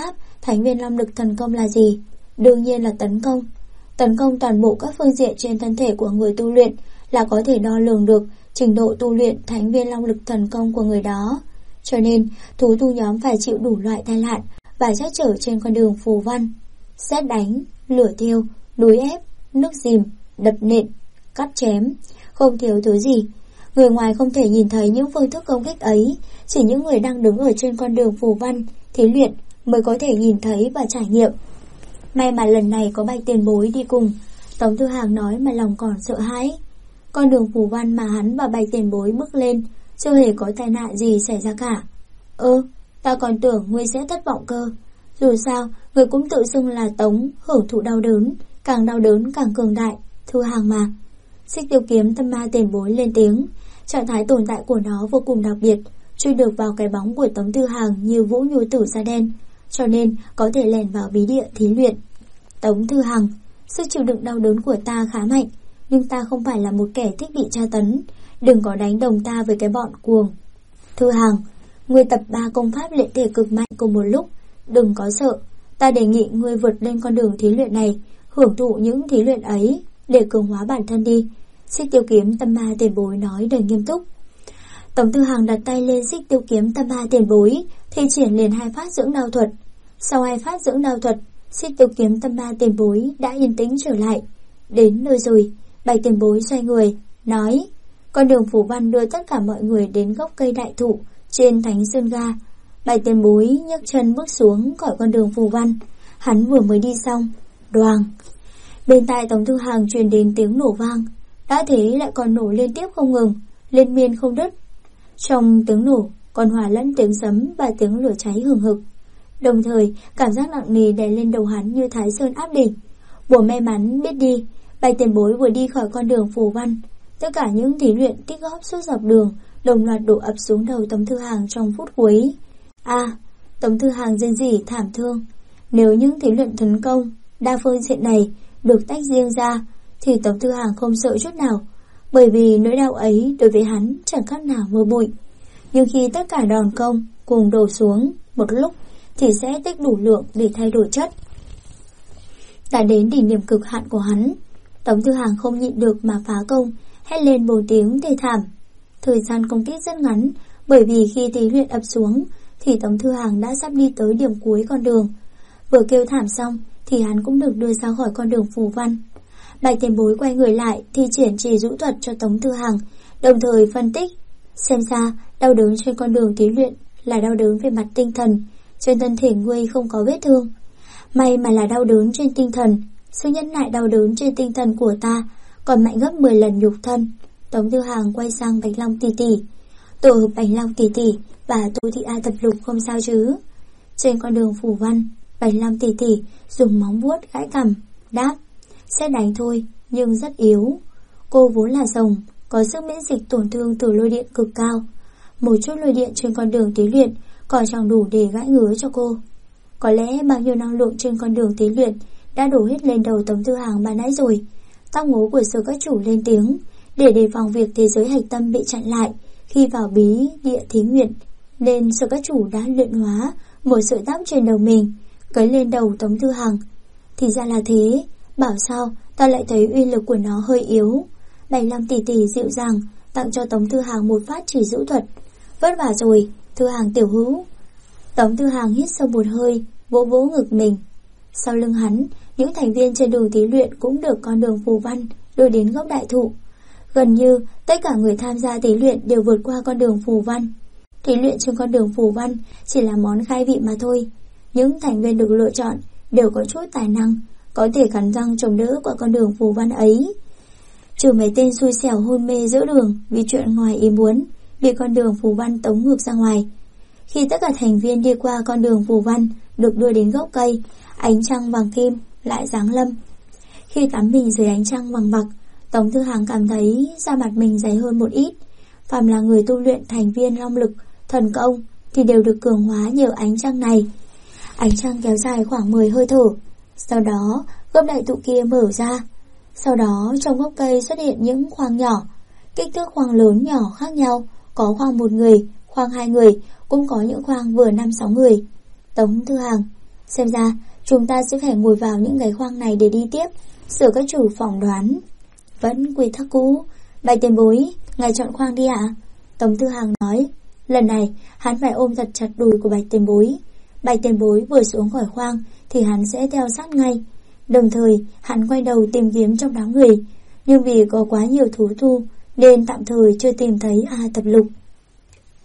Thánh viên long lực thần công là gì? Đương nhiên là tấn công. Tấn công toàn bộ các phương diện trên thân thể của người tu luyện là có thể đo lường được trình độ tu luyện thánh viên long lực thần công của người đó. Cho nên, thú tu nhóm phải chịu đủ loại tai nạn và trắc trở trên con đường phù văn. Sét đánh, lửa thiêu, núi ép, nước dìm, đập nện, cắt chém, không thiếu thứ gì. Người ngoài không thể nhìn thấy những phương thức công kích ấy, chỉ những người đang đứng ở trên con đường phù văn, thí luyện mới có thể nhìn thấy và trải nghiệm. May mà lần này có Bạch tiền bối đi cùng, Tống Thư Hàng nói mà lòng còn sợ hãi. Con đường phù văn mà hắn và Bạch tiền bối bước lên, chưa hề có tai nạn gì xảy ra cả. Ta còn tưởng ngươi sẽ thất vọng cơ. Dù sao, ngươi cũng tự xưng là Tống, hưởng thụ đau đớn, càng đau đớn càng cường đại, Thư Hàng mà. Xích Tiêu Kiếm Tâm Ma tiền bối lên tiếng, trạng thái tồn tại của nó vô cùng đặc biệt, chui được vào cái bóng của Tống Thư Hàng như vũ nhu tử da đen, cho nên có thể lẻn vào bí địa thí luyện. Tống Thư Hàng, sức chịu đựng đau đớn của ta khá mạnh, nhưng ta không phải là một kẻ thích bị tra tấn, đừng có đánh đồng ta với cái bọn cuồng. Thư Hàng, ngươi tập 3 công pháp luyện thể cực mạnh cùng một lúc, đừng có sợ, ta đề nghị ngươi vượt lên con đường thí luyện này, hưởng thụ những thí luyện ấy để cường hóa bản thân đi. Xích Tiêu Kiếm Tâm Ma tiền bối nói đầy nghiêm túc. Tống Thư Hàng đặt tay lên Xích Tiêu Kiếm Tâm Ma tiền bối, thi triển liền 2 phát dưỡng đao thuật. Sau 2 phát dưỡng đao thuật, Xích Tiêu Kiếm Tâm Ma tiền bối đã yên tĩnh trở lại. Đến nơi rồi, Bạch tiền bối xoay người, nói: con đường phù văn đưa tất cả mọi người đến gốc cây đại thụ trên Thánh Sơn Ga. Bạch tiền bối nhấc chân bước xuống khỏi con đường phù văn. Hắn vừa mới đi xong, đoàng, bên tai Tống Thư Hàng truyền đến tiếng nổ vang. Đã thế lại còn nổ liên tiếp không ngừng, liên miên không đứt. Trong tiếng nổ còn hòa lẫn tiếng sấm và tiếng lửa cháy hừng hực. Đồng thời, cảm giác nặng nề đè lên đầu hắn như Thái Sơn áp đỉnh. Bùa may mắn biết đi, Bạch tiền bối vừa đi khỏi con đường phù văn, tất cả những thí luyện tích góp suốt dọc đường đồng loạt đổ ập xuống đầu Tống Thư Hàng trong phút cuối. Tống Thư Hàng rên rỉ thảm thương. Nếu những thí luyện tấn công đa phương diện này được tách riêng ra, thì Tống Thư Hàng không sợ chút nào, bởi vì nỗi đau ấy đối với hắn chẳng khác nào mưa bụi. Nhưng khi tất cả đòn công cùng đổ xuống một lúc thì sẽ tích đủ lượng để thay đổi chất. Đã đến đỉnh điểm cực hạn của hắn, Tống Thư Hàng không nhịn được mà phá công, hét lên 4 tiếng thê thảm. Thời gian công kích rất ngắn, bởi vì khi thí luyện ập xuống thì Tống Thư Hàng đã sắp đi tới điểm cuối con đường. Vừa kêu thảm xong thì hắn cũng được đưa ra khỏi con đường phù văn. Bạch tiền bối quay người lại thi triển trì dũ thuật cho Tống Thư Hàng, đồng thời phân tích. Xem ra đau đớn trên con đường thí luyện là đau đớn về mặt tinh thần, trên thân thể ngươi không có vết thương. May mà là đau đớn trên tinh thần, sự nhẫn nại đau đớn trên tinh thần của ta còn mạnh gấp 10 lần nhục thân. Tống Thư Hàng quay sang Bạch Long tỷ tỷ. Tổ hợp Bạch Long tỷ tỷ và Tô Thị A Thập Lục không sao chứ? Trên con đường phù văn, Bạch Long tỷ tỷ dùng móng vuốt gãi cằm, đáp: sẽ đánh thôi, nhưng rất yếu. Cô vốn là rồng, có sức miễn dịch tổn thương từ lôi điện cực cao. Một chút lôi điện trên con đường thí luyện còn chẳng đủ để gãi ngứa cho cô. Có lẽ bao nhiêu năng lượng trên con đường thí luyện đã đổ hết lên đầu Tống Thư Hàng ban nãy rồi. Tóc ngố của Sở Các Chủ lên tiếng, để đề phòng việc thế giới hạch tâm bị chặn lại khi vào bí địa thí nguyện, nên Sở Các Chủ đã luyện hóa một sợi tóc trên đầu mình, cấy lên đầu Tống Thư Hàng. Thì ra là thế, bảo sao ta lại thấy uy lực của nó hơi yếu. Bạch Long tỷ tỷ dịu dàng tặng cho Tống Thư Hàng một phát chỉ dữ thuật. Vất vả rồi, Thư Hàng tiểu hữu. Tống Thư Hàng hít sâu một hơi, vỗ vỗ ngực mình. Sau lưng hắn, những thành viên trên đường thí luyện cũng được con đường phù văn đưa đến gốc đại thụ. Gần như tất cả người tham gia thí luyện đều vượt qua con đường phù văn. Thí luyện trên con đường phù văn chỉ là món khai vị mà thôi. Những thành viên được lựa chọn đều có chút tài năng, có thể cắn răng chống đỡ qua con đường phù văn ấy. Trừ mấy tên xui xẻo hôn mê giữa đường vì chuyện ngoài ý muốn, bị con đường phù văn tống ngược ra ngoài. Khi tất cả thành viên đi qua con đường phù văn được đưa đến gốc cây, ánh trăng vàng kim lại giáng lâm. Khi tắm mình dưới ánh trăng vàng bạc, Tống Thư Hàng cảm thấy da mặt mình dày hơn một ít. Phàm là người tu luyện thành viên long lực, thần công thì đều được cường hóa nhờ ánh trăng này. Ánh trăng kéo dài khoảng 10 hơi thở. Sau đó gốc đại thụ kia mở ra. Sau đó trong gốc cây xuất hiện những khoang nhỏ. Kích thước khoang lớn nhỏ khác nhau, có khoang 1 người, khoang 2 người, cũng có những khoang vừa 5-6 người. Tống Thư Hàng, Xem ra chúng ta sẽ phải ngồi vào những cái khoang này để đi tiếp. Sửa các chủ phỏng đoán. Vẫn quy tắc cũ. Bạch tiền bối, ngài chọn khoang đi ạ. Tống Thư Hàng nói. Lần này hắn phải ôm thật chặt đùi của Bạch tiền bối. Bạch tiền bối vừa xuống khỏi khoang thì hắn sẽ theo sát ngay. Đồng thời hắn quay đầu tìm kiếm trong đám người, nhưng vì có quá nhiều thú thu nên tạm thời chưa tìm thấy A Thập Lục.